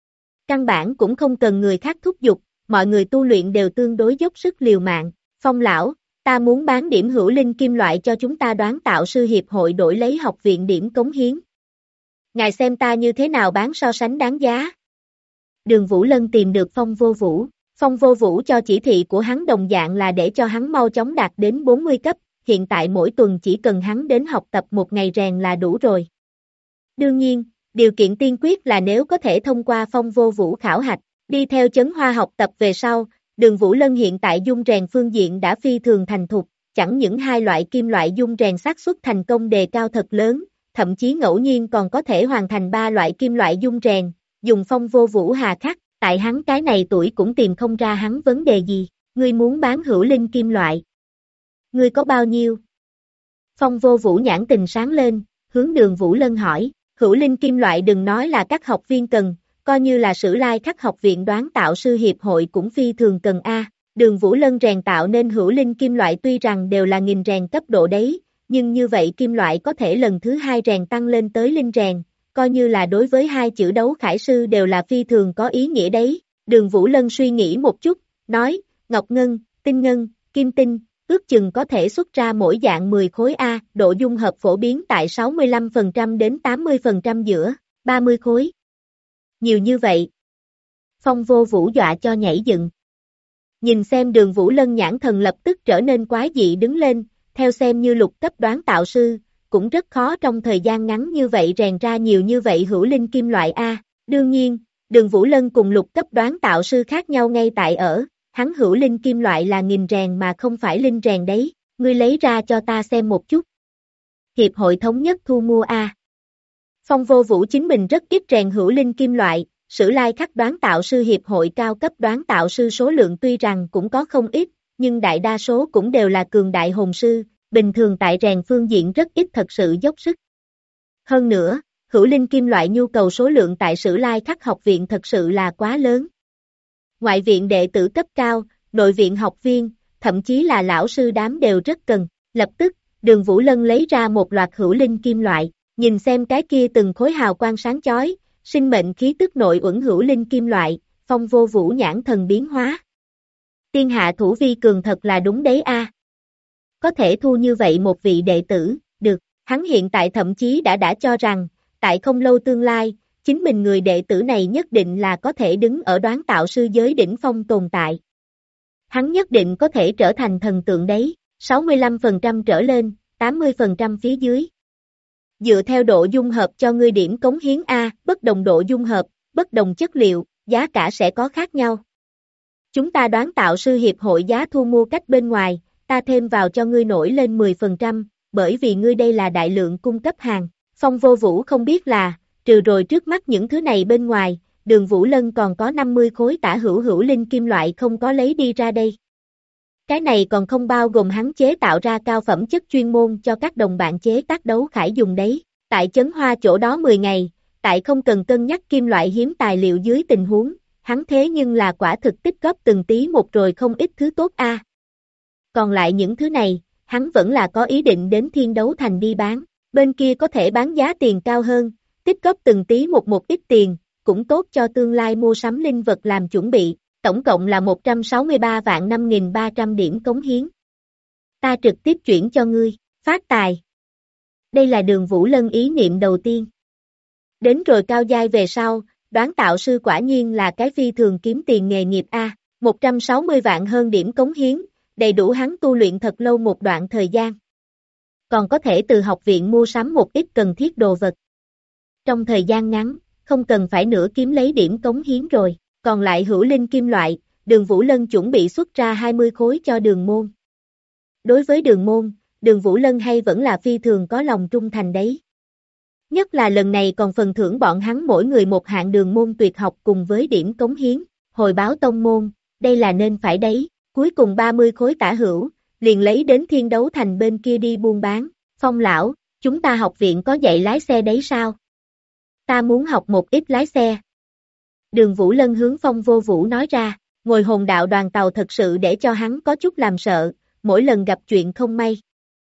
Căn bản cũng không cần người khác thúc giục, mọi người tu luyện đều tương đối dốc sức liều mạng. Phong lão, ta muốn bán điểm hữu linh kim loại cho chúng ta đoán tạo sư hiệp hội đổi lấy học viện điểm cống hiến. Ngài xem ta như thế nào bán so sánh đáng giá. Đường Vũ Lân tìm được Phong Vô Vũ. Phong Vô Vũ cho chỉ thị của hắn đồng dạng là để cho hắn mau chóng đạt đến 40 cấp, hiện tại mỗi tuần chỉ cần hắn đến học tập 1 ngày rèn là đủ rồi. Đương nhiên, điều kiện tiên quyết là nếu có thể thông qua Phong Vô Vũ khảo hạch, đi theo Chấn Hoa học tập về sau, Đường Vũ Lân hiện tại dung rèn phương diện đã phi thường thành thục, chẳng những 2 loại kim loại dung rèn xác suất thành công đề cao thật lớn, thậm chí ngẫu nhiên còn có thể hoàn thành 3 loại kim loại dung rèn, dùng Phong Vô Vũ hà khắc, tại hắn cái này tuổi cũng tìm không ra hắn vấn đề gì, ngươi muốn bán hữu linh kim loại. Ngươi có bao nhiêu? Phong Vô Vũ nhãn tình sáng lên, hướng Đường Vũ Lân hỏi, hữu linh kim loại đừng nói là các học viên cần, coi như là Sử Lai Khắc học viện đoán tạo sư hiệp hội cũng phi thường cần A. Đường Vũ Lân rèn tạo nên hữu linh kim loại tuy rằng đều là nghìn rèn cấp độ đấy, nhưng như vậy kim loại có thể lần thứ 2 rèn tăng lên tới linh rèn, coi như là đối với 2 chữ đấu khải sư đều là phi thường có ý nghĩa đấy. Đường Vũ Lân suy nghĩ một chút, nói, ngọc ngân, tinh ngân, kim tinh, ước chừng có thể xuất ra mỗi dạng 10 khối A, độ dung hợp phổ biến tại 65% đến 80% giữa, 30 khối. Nhiều như vậy. Phong Vô Vũ dọa cho nhảy dựng. Nhìn xem Đường Vũ Lân nhãn thần lập tức trở nên quái dị đứng lên, theo xem như lục cấp đoán tạo sư, cũng rất khó trong thời gian ngắn như vậy rèn ra nhiều như vậy hữu linh kim loại A. Đương nhiên, Đường Vũ Lân cùng lục cấp đoán tạo sư khác nhau ngay tại ở, hắn hữu linh kim loại là nghìn rèn mà không phải linh rèn đấy, ngươi lấy ra cho ta xem một chút. Hiệp hội thống nhất thu mua A. Phong Vô Vũ chính mình rất ít rèn hữu linh kim loại, Sử Lai Khắc đoán tạo sư hiệp hội cao cấp đoán tạo sư số lượng tuy rằng cũng có không ít, nhưng đại đa số cũng đều là cường đại hồn sư, bình thường tại rèn phương diện rất ít thật sự dốc sức. Hơn nữa, hữu linh kim loại nhu cầu số lượng tại Sử Lai Khắc học viện thật sự là quá lớn. Ngoại viện đệ tử cấp cao, nội viện học viên, thậm chí là lão sư đám đều rất cần. Lập tức, Đường Vũ Lân lấy ra một loạt hữu linh kim loại, nhìn xem cái kia từng khối hào quang sáng chói, sinh mệnh khí tức nội uẩn hữu linh kim loại, Phong Vô Vũ nhãn thần biến hóa. Tiên hạ thủ vi cường thật là đúng đấy a. Có thể thu như vậy một vị đệ tử, được, hắn hiện tại thậm chí đã cho rằng, tại không lâu tương lai, chính mình người đệ tử này nhất định là có thể đứng ở đoán tạo sư giới đỉnh phong tồn tại. Hắn nhất định có thể trở thành thần tượng đấy, 65% trở lên, 80% phía dưới. Dựa theo độ dung hợp cho ngươi điểm cống hiến A, bất đồng độ dung hợp, bất đồng chất liệu, giá cả sẽ có khác nhau. Chúng ta đoán tạo sư hiệp hội giá thu mua cách bên ngoài, ta thêm vào cho ngươi nổi lên 10%, bởi vì ngươi đây là đại lượng cung cấp hàng. Phong Vô Vũ không biết là, trừ rồi trước mắt những thứ này bên ngoài, Đường Vũ Lân còn có 50 khối tả hữu linh kim loại không có lấy đi ra đây. Cái này còn không bao gồm hắn chế tạo ra cao phẩm chất chuyên môn cho các đồng bạn chế tác đấu khải dùng đấy. Tại Chấn Hoa chỗ đó 10 ngày, tại không cần cân nhắc kim loại hiếm tài liệu dưới tình huống, hắn thế nhưng là quả thực tích góp từng tí một rồi không ít thứ tốt a. Còn lại những thứ này, hắn vẫn là có ý định đến Thiên Đấu Thành đi bán, bên kia có thể bán giá tiền cao hơn, tích góp từng tí một ít tiền, cũng tốt cho tương lai mua sắm linh vật làm chuẩn bị, tổng cộng là 163 vạn 5.300 điểm cống hiến. Ta trực tiếp chuyển cho ngươi, phát tài. Đây là Đường Vũ Lân ý niệm đầu tiên. Đến rồi cao giai về sau, đoán tạo sư quả nhiên là cái phi thường kiếm tiền nghề nghiệp a. 160 vạn hơn điểm cống hiến, đầy đủ hắn tu luyện thật lâu một đoạn thời gian. Còn có thể từ học viện mua sắm một ít cần thiết đồ vật. Trong thời gian ngắn, không cần phải nửa kiếm lấy điểm cống hiến rồi, còn lại hữu linh kim loại, Đường Vũ Lân chuẩn bị xuất ra 20 khối cho Đường Môn. Đối với Đường Môn, Đường Vũ Lân hay vẫn là phi thường có lòng trung thành đấy. Nhất là lần này còn phần thưởng bọn hắn mỗi người một hạng Đường Môn tuyệt học cùng với điểm cống hiến, hồi báo tông môn, đây là nên phải đấy, cuối cùng 30 khối tả hữu, liền lấy đến Thiên Đấu Thành bên kia đi buôn bán. Phong lão, chúng ta học viện có dạy lái xe đấy sao? Ta muốn học một ít lái xe. Đường Vũ Lân hướng Phong Vô Vũ nói ra, ngồi hồn đạo đoàn tàu thật sự để cho hắn có chút làm sợ, mỗi lần gặp chuyện không may.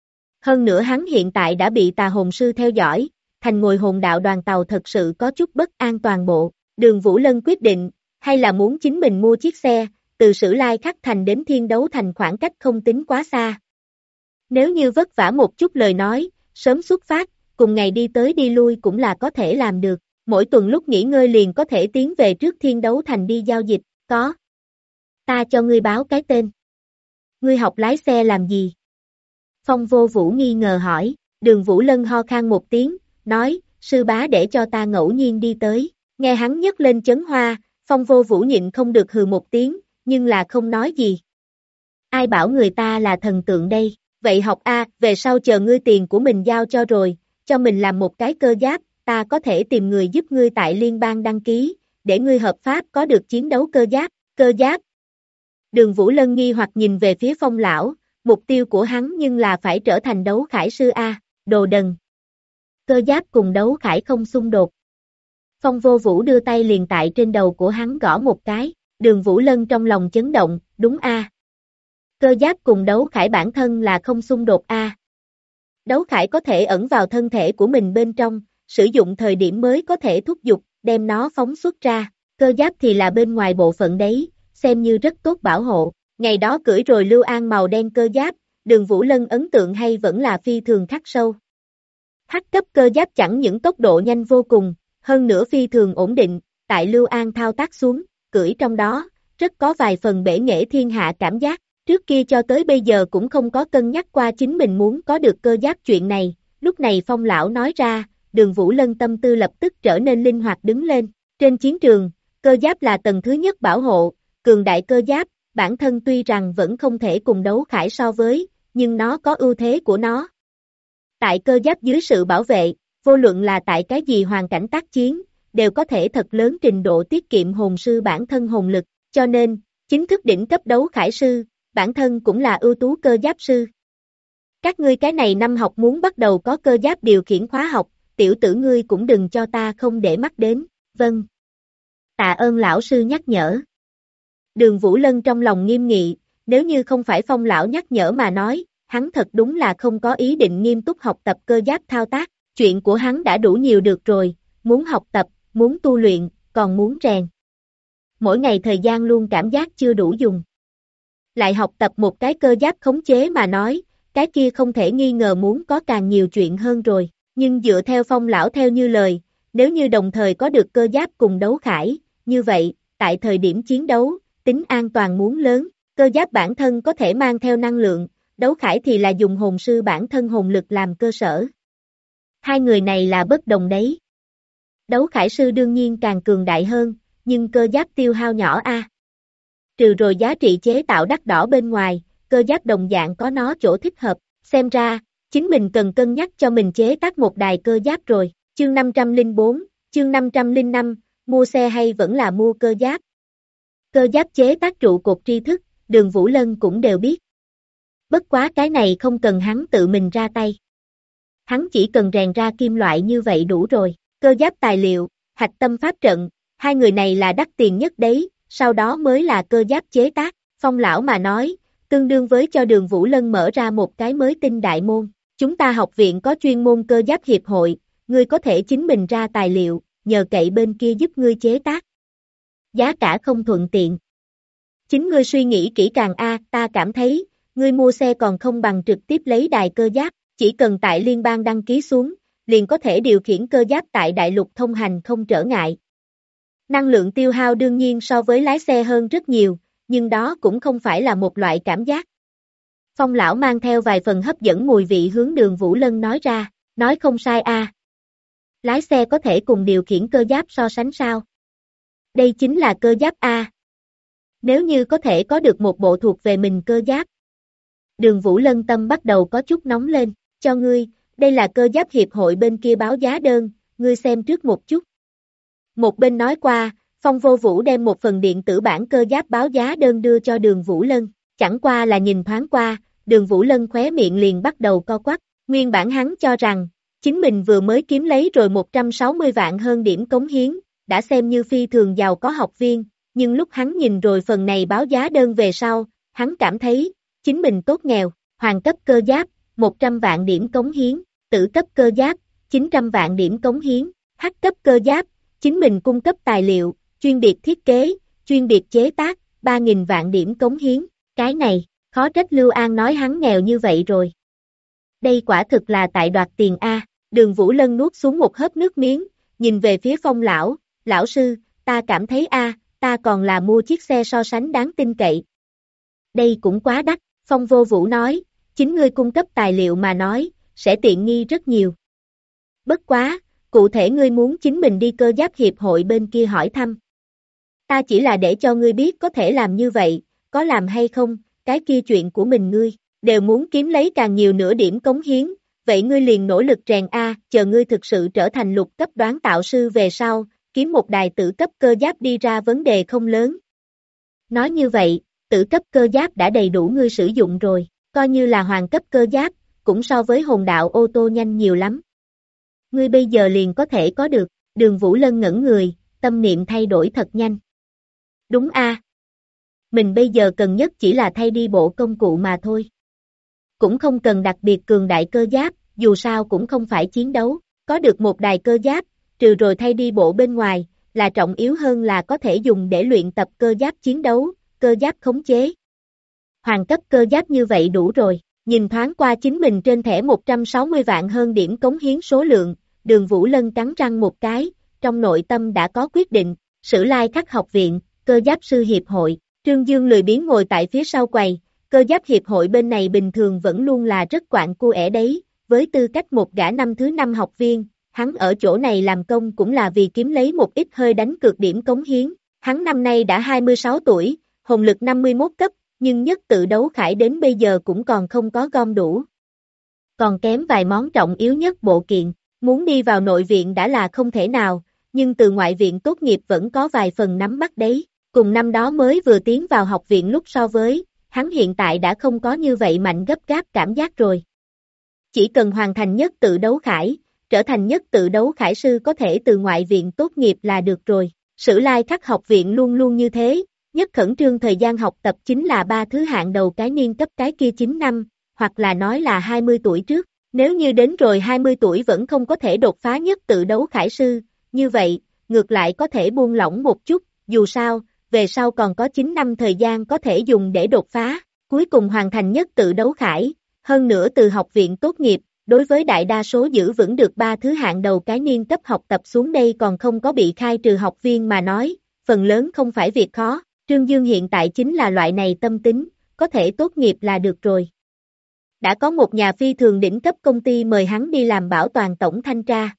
Hơn nữa hắn hiện tại đã bị tà hồn sư theo dõi, thành ngồi hồn đạo đoàn tàu thật sự có chút bất an toàn bộ. Đường Vũ Lân quyết định, hay là muốn chính mình mua chiếc xe, từ Sử Lai Khắc Thành đến Thiên Đấu Thành khoảng cách không tính quá xa. Nếu như vất vả một chút lời nói, sớm xuất phát, cùng ngày đi tới đi lui cũng là có thể làm được, mỗi tuần lúc nghỉ ngơi liền có thể tiến về trước Thiên Đấu Thành đi giao dịch, có. Ta cho ngươi báo cái tên. Ngươi học lái xe làm gì? Phong Vô Vũ nghi ngờ hỏi, Đường Vũ Lân ho khan một tiếng, nói, sư bá để cho ta ngẫu nhiên đi tới, nghe hắn nhấc lên chấn hoa, Phong Vô Vũ nhịn không được hừ một tiếng, nhưng là không nói gì. Ai bảo người ta là thần tượng đây, vậy học A, về sau chờ ngươi tiền của mình giao cho rồi, cho mình làm một cái cơ giáp, ta có thể tìm người giúp ngươi tại liên bang đăng ký, để ngươi hợp pháp có được chiến đấu cơ giáp. Đường Vũ Lân nghi hoặc nhìn về phía Phong lão, mục tiêu của hắn nhưng là phải trở thành đấu khải sư A, đồ đần. Cơ giáp cùng đấu khải không xung đột. Phong Vô Vũ đưa tay liền tại trên đầu của hắn gõ một cái, Đường Vũ Lân trong lòng chấn động, đúng A. Cơ giáp cùng đấu khải bản thân là không xung đột A. Đấu khải có thể ẩn vào thân thể của mình bên trong, sử dụng thời điểm mới có thể thúc giục, đem nó phóng xuất ra, cơ giáp thì là bên ngoài bộ phận đấy, xem như rất tốt bảo hộ. Ngày đó cưỡi rồi Lưu An màu đen cơ giáp, Đường Vũ Lân ấn tượng hay vẫn là phi thường khắc sâu. Hắc cấp cơ giáp chẳng những tốc độ nhanh vô cùng, hơn nữa phi thường ổn định, tại Lưu An thao tác xuống, cưỡi trong đó, rất có vài phần bể nghệ thiên hạ cảm giác, trước kia cho tới bây giờ cũng không có cân nhắc qua chính mình muốn có được cơ giáp chuyện này, lúc này Phong lão nói ra, Đường Vũ Lân tâm tư lập tức trở nên linh hoạt đứng lên, trên chiến trường, cơ giáp là tầng thứ nhất bảo hộ, cường đại cơ giáp, bản thân tuy rằng vẫn không thể cùng đấu khải so với, nhưng nó có ưu thế của nó. Tại cơ giáp dưới sự bảo vệ, vô luận là tại cái gì hoàn cảnh tác chiến, đều có thể thật lớn trình độ tiết kiệm hồn sư bản thân hồn lực, cho nên, chính thức đỉnh cấp đấu khải sư, bản thân cũng là ưu tú cơ giáp sư. Các ngươi cái này năm học muốn bắt đầu có cơ giáp điều khiển khóa học, tiểu tử ngươi cũng đừng cho ta không để mắt đến, vâng. Tạ ơn lão sư nhắc nhở. Đường Vũ Lân trong lòng nghiêm nghị, nếu như không phải Phong lão nhắc nhở mà nói, hắn thật đúng là không có ý định nghiêm túc học tập cơ giáp thao tác, chuyện của hắn đã đủ nhiều được rồi, muốn học tập, muốn tu luyện, còn muốn rèn. Mỗi ngày thời gian luôn cảm giác chưa đủ dùng. Lại học tập một cái cơ giáp khống chế mà nói, cái kia không thể nghi ngờ muốn có càng nhiều chuyện hơn rồi, nhưng dựa theo Phong lão theo như lời, nếu như đồng thời có được cơ giáp cùng đấu khải, như vậy, tại thời điểm chiến đấu, tính an toàn muốn lớn, cơ giáp bản thân có thể mang theo năng lượng, đấu khải thì là dùng hồn sư bản thân hồn lực làm cơ sở. Hai người này là bất đồng đấy. Đấu khải sư đương nhiên càng cường đại hơn, nhưng cơ giáp tiêu hao nhỏ a. Trừ rồi giá trị chế tạo đắt đỏ bên ngoài, cơ giáp đồng dạng có nó chỗ thích hợp, xem ra, chính mình cần cân nhắc cho mình chế tác một đài cơ giáp rồi. Chương 504, chương 505, mua xe hay vẫn là mua cơ giáp? Cơ giáp chế tác trụ cột tri thức, Đường Vũ Lân cũng đều biết. Bất quá cái này không cần hắn tự mình ra tay. Hắn chỉ cần rèn ra kim loại như vậy đủ rồi. Cơ giáp tài liệu, hạch tâm pháp trận, hai người này là đắt tiền nhất đấy, sau đó mới là cơ giáp chế tác. Phong lão mà nói, tương đương với cho Đường Vũ Lân mở ra một cái mới tinh đại môn. Chúng ta học viện có chuyên môn cơ giáp hiệp hội, ngươi có thể chính mình ra tài liệu, nhờ cậy bên kia giúp ngươi chế tác. Giá cả không thuận tiện. Chính ngươi suy nghĩ kỹ càng ta cảm thấy, ngươi mua xe còn không bằng trực tiếp lấy đài cơ giáp, chỉ cần tại liên bang đăng ký xuống, liền có thể điều khiển cơ giáp tại đại lục thông hành không trở ngại. Năng lượng tiêu hao đương nhiên so với lái xe hơn rất nhiều, nhưng đó cũng không phải là một loại cảm giác. Phong lão mang theo vài phần hấp dẫn mùi vị hướng Đường Vũ Lân nói ra, nói không sai a. Lái xe có thể cùng điều khiển cơ giáp so sánh sao? Đây chính là cơ giáp a. Nếu như có thể có được một bộ thuộc về mình cơ giáp. Đường Vũ Lân tâm bắt đầu có chút nóng lên, cho ngươi, đây là cơ giáp hiệp hội bên kia báo giá đơn, ngươi xem trước một chút. Một bên nói qua, Phong Vô Vũ đem một phần điện tử bản cơ giáp báo giá đơn đưa cho Đường Vũ Lân, chẳng qua là nhìn thoáng qua, Đường Vũ Lân khóe miệng liền bắt đầu co quắp, nguyên bản hắn cho rằng, chính mình vừa mới kiếm lấy rồi 160 vạn hơn điểm cống hiến, đã xem như phi thường giàu có học viên, nhưng lúc hắn nhìn rồi phần này báo giá đơn về sau, hắn cảm thấy, chính mình tốt nghèo, hoàng cấp cơ giáp, 100 vạn điểm cống hiến, tử cấp cơ giáp, 900 vạn điểm cống hiến, hắc cấp cơ giáp, chính mình cung cấp tài liệu, chuyên biệt thiết kế, chuyên biệt chế tác, 3.000 vạn điểm cống hiến, cái này, khó trách Lưu An nói hắn nghèo như vậy rồi. Đây quả thực là tại đoạt tiền A, Đường Vũ Lân nuốt xuống một hớp nước miếng, nhìn về phía Phong lão, lão sư, ta cảm thấy ta còn là mua chiếc xe so sánh đáng tin cậy. Đây cũng quá đắt, Phong Vô Vũ nói, chính ngươi cung cấp tài liệu mà nói, sẽ tiện nghi rất nhiều. Bất quá, cụ thể ngươi muốn chính mình đi cơ giáp hiệp hội bên kia hỏi thăm. Ta chỉ là để cho ngươi biết có thể làm như vậy, có làm hay không, cái kia chuyện của mình ngươi, đều muốn kiếm lấy càng nhiều nửa điểm cống hiến, vậy ngươi liền nỗ lực rèn A, chờ ngươi thực sự trở thành lục cấp đoán tạo sư về sau, kiếm một đài tử cấp cơ giáp đi ra vấn đề không lớn. Nói như vậy, tử cấp cơ giáp đã đầy đủ ngươi sử dụng rồi, coi như là hoàng cấp cơ giáp, cũng so với hồn đạo ô tô nhanh nhiều lắm. Ngươi bây giờ liền có thể có được, Đường Vũ Lân ngẩn người, tâm niệm thay đổi thật nhanh. Đúng a. Mình bây giờ cần nhất chỉ là thay đi bộ công cụ mà thôi. Cũng không cần đặc biệt cường đại cơ giáp, dù sao cũng không phải chiến đấu, có được một đài cơ giáp, trừ rồi thay đi bộ bên ngoài, là trọng yếu hơn là có thể dùng để luyện tập cơ giáp chiến đấu, cơ giáp khống chế. Hoàng cấp cơ giáp như vậy đủ rồi, nhìn thoáng qua chính mình trên thẻ 160 vạn hơn điểm cống hiến số lượng, Đường Vũ Lân cắn răng một cái, trong nội tâm đã có quyết định, Sử Lai Khắc học viện, cơ giáp sư hiệp hội, Trương Dương lười biếng ngồi tại phía sau quầy, cơ giáp hiệp hội bên này bình thường vẫn luôn là rất quạng cu ẻ đấy, với tư cách một gã năm thứ 5 học viên, hắn ở chỗ này làm công cũng là vì kiếm lấy một ít hơi đánh cược điểm cống hiến, hắn năm nay đã 26 tuổi, hồn lực 51 cấp, nhưng nhất tự đấu khải đến bây giờ cũng còn không có gom đủ. Còn kém vài món trọng yếu nhất bộ kiện, muốn đi vào nội viện đã là không thể nào, nhưng từ ngoại viện tốt nghiệp vẫn có vài phần nắm bắt đấy, cùng năm đó mới vừa tiến vào học viện lúc so với, hắn hiện tại đã không có như vậy mạnh gấp gáp cảm giác rồi. Chỉ cần hoàn thành nhất tự đấu khải, trở thành nhất tự đấu khải sư có thể từ ngoại viện tốt nghiệp là được rồi. Sử Lai Khắc học viện luôn luôn như thế, nhất khẩn trương thời gian học tập chính là 3 thứ hạng đầu cái niên cấp cái kia 9 năm, hoặc là nói là 20 tuổi trước. Nếu như đến rồi 20 tuổi vẫn không có thể đột phá nhất tự đấu khải sư, như vậy, ngược lại có thể buông lỏng một chút, dù sao, về sau còn có 9 năm thời gian có thể dùng để đột phá, cuối cùng hoàn thành nhất tự đấu khải, hơn nữa từ học viện tốt nghiệp, đối với đại đa số giữ vững được 3 thứ hạng đầu cái niên cấp học tập xuống đây còn không có bị khai trừ học viên mà nói, phần lớn không phải việc khó, Trương Dương hiện tại chính là loại này tâm tính, có thể tốt nghiệp là được rồi. Đã có một nhà phi thường đỉnh cấp công ty mời hắn đi làm bảo toàn tổng thanh tra.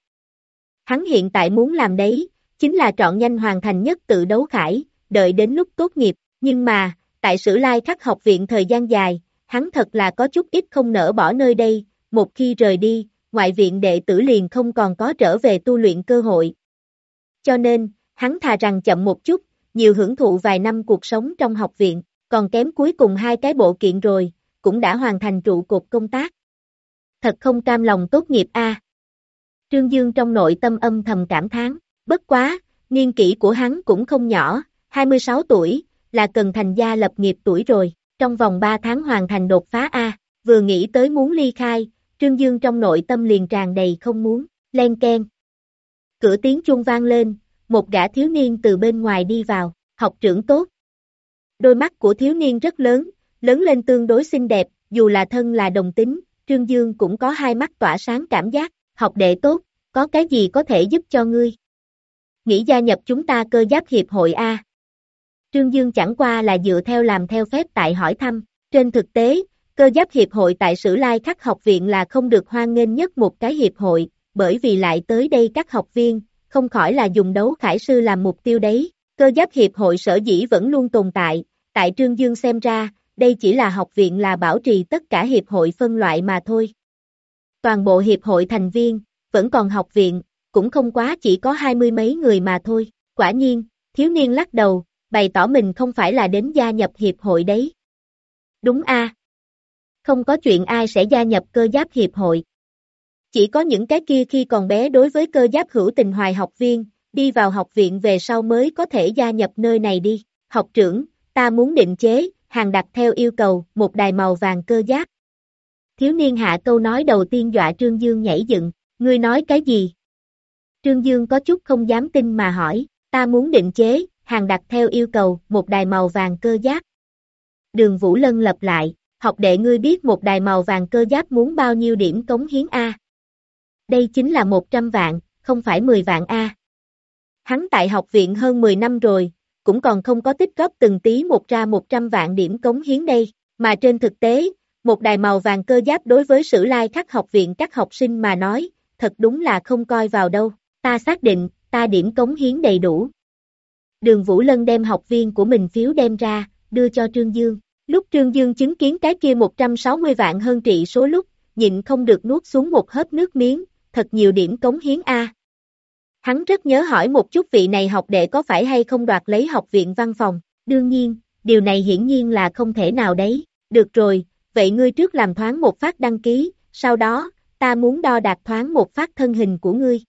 Hắn hiện tại muốn làm đấy, chính là trọn nhanh hoàn thành nhất tự đấu khải, đợi đến lúc tốt nghiệp, nhưng mà, tại Sử Lai Khắc học viện thời gian dài, hắn thật là có chút ít không nỡ bỏ nơi đây, một khi rời đi, ngoại viện đệ tử liền không còn có trở về tu luyện cơ hội. Cho nên, hắn thà rằng chậm một chút, nhiều hưởng thụ vài năm cuộc sống trong học viện, còn kém cuối cùng 2 cái bộ kiện rồi, cũng đã hoàn thành trụ cột công tác. Thật không cam lòng tốt nghiệp a. Trương Dương trong nội tâm âm thầm cảm thán, bất quá, niên kỷ của hắn cũng không nhỏ, 26 tuổi, là cần thành gia lập nghiệp tuổi rồi, trong vòng 3 tháng hoàn thành đột phá a. Vừa nghĩ tới muốn ly khai, Trương Dương trong nội tâm liền tràn đầy không muốn, len keng. Cửa tiếng chuông vang lên, một gã thiếu niên từ bên ngoài đi vào, học trưởng tốt. Đôi mắt của thiếu niên rất lớn, lớn lên tương đối xinh đẹp, dù là thân là đồng tính, Trương Dương cũng có hai mắt tỏa sáng cảm giác, học đệ tốt, có cái gì có thể giúp cho ngươi? Nghĩ gia nhập chúng ta cơ giáp hiệp hội a? Trương Dương chẳng qua là dựa theo làm theo phép tại hỏi thăm. Trên thực tế, cơ giáp hiệp hội tại Sử Lai Khắc học viện là không được hoan nghênh nhất một cái hiệp hội, bởi vì lại tới đây các học viên, không khỏi là dùng đấu khải sư làm mục tiêu đấy. Cơ giáp hiệp hội sở dĩ vẫn luôn tồn tại Trương Dương xem ra, đây chỉ là học viện là bảo trì tất cả hiệp hội phân loại mà thôi. Toàn bộ hiệp hội thành viên, vẫn còn học viện, cũng không quá chỉ có 20 mấy người mà thôi. Quả nhiên, thiếu niên lắc đầu, bày tỏ mình không phải là đến gia nhập hiệp hội đấy. Đúng a? Không có chuyện ai sẽ gia nhập cơ giáp hiệp hội. Chỉ có những cái kia khi còn bé đối với cơ giáp hữu tình hoài học viên, đi vào học viện về sau mới có thể gia nhập nơi này đi. Học trưởng, ta muốn định chế, hàng đặt theo yêu cầu, một đài màu vàng cơ giáp. Thiếu niên hạ câu nói đầu tiên dọa Trương Dương nhảy dựng, ngươi nói cái gì? Trương Dương có chút không dám tin mà hỏi, ta muốn định chế, hàng đặt theo yêu cầu, một đài màu vàng cơ giáp. Đường Vũ Lân lặp lại, học đệ ngươi biết một đài màu vàng cơ giáp muốn bao nhiêu điểm cống hiến A? Đây chính là 100 vạn, không phải 10 vạn A. Hắn tại học viện hơn 10 năm rồi, cũng còn không có tích góp từng tí một ra 100 vạn điểm cống hiến đây, mà trên thực tế, một đài màu vàng cơ giáp đối với Sử Lai Khắc học viện các học sinh mà nói, thật đúng là không coi vào đâu, ta xác định, ta điểm cống hiến đầy đủ. Đường Vũ Lân đem học viên của mình phiếu đem ra, đưa cho Trương Dương. Lúc Trương Dương chứng kiến cái kia 160 vạn hơn trị số lúc, nhịn không được nuốt xuống một hớp nước miếng, thật nhiều điểm cống hiến A. Hắn rất nhớ hỏi một chút vị này học đệ có phải hay không đoạt lấy học viện văn phòng, đương nhiên, điều này hiển nhiên là không thể nào đấy. Được rồi, vậy ngươi trước làm thoáng một phát đăng ký, sau đó, ta muốn đo đạc thoáng một phát thân hình của ngươi.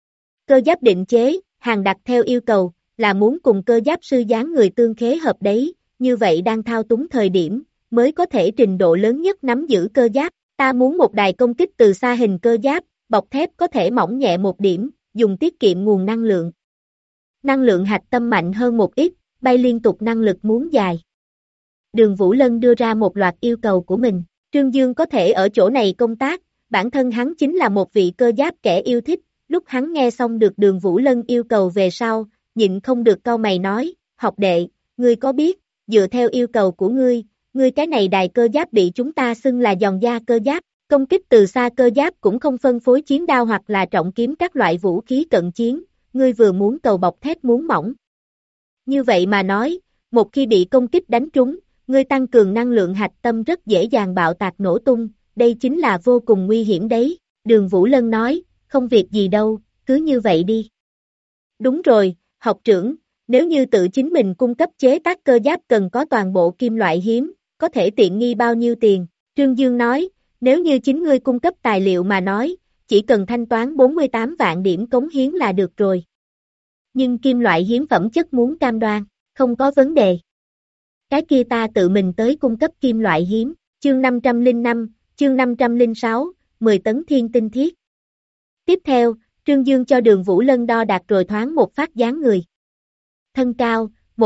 Cơ giáp định chế, hàng đặt theo yêu cầu, là muốn cùng cơ giáp sư dáng người tương khế hợp đấy, như vậy đang thao túng thời điểm, mới có thể trình độ lớn nhất nắm giữ cơ giáp. Ta muốn một đài công kích từ xa hình cơ giáp, bọc thép có thể mỏng nhẹ một điểm, dùng tiết kiệm nguồn năng lượng. Năng lượng hạch tâm mạnh hơn một ít, bay liên tục năng lực muốn dài. Đường Vũ Lân đưa ra một loạt yêu cầu của mình. Trương Dương có thể ở chỗ này công tác, bản thân hắn chính là một vị cơ giáp kẻ yêu thích. Lúc hắn nghe xong được Đường Vũ Lân yêu cầu về sau, nhịn không được cau mày nói, học đệ, ngươi có biết, dựa theo yêu cầu của ngươi cái này đài cơ giáp bị chúng ta xưng là giòn da cơ giáp, công kích từ xa cơ giáp cũng không phân phối chiến đao hoặc là trọng kiếm các loại vũ khí cận chiến, ngươi vừa muốn cầu bọc thép muốn mỏng. Như vậy mà nói, một khi bị công kích đánh trúng, ngươi tăng cường năng lượng hạch tâm rất dễ dàng bạo tạc nổ tung, đây chính là vô cùng nguy hiểm đấy. Đường Vũ Lân nói, không việc gì đâu, cứ như vậy đi. Đúng rồi, học trưởng, nếu như tự chính mình cung cấp chế tác cơ giáp cần có toàn bộ kim loại hiếm, có thể tiện nghi bao nhiêu tiền? Trương Dương nói, nếu như chính ngươi cung cấp tài liệu mà nói, chỉ cần thanh toán 48 vạn điểm cống hiến là được rồi. Nhưng kim loại hiếm phẩm chất muốn cam đoan, không có vấn đề. Cái kia ta tự mình tới cung cấp kim loại hiếm, chương 505, chương 506, 10 tấn thiên tinh thiết. Tiếp theo, Trương Dương cho Đường Vũ Lân đo đạc rồi thoáng một phát dáng người. Thân cao,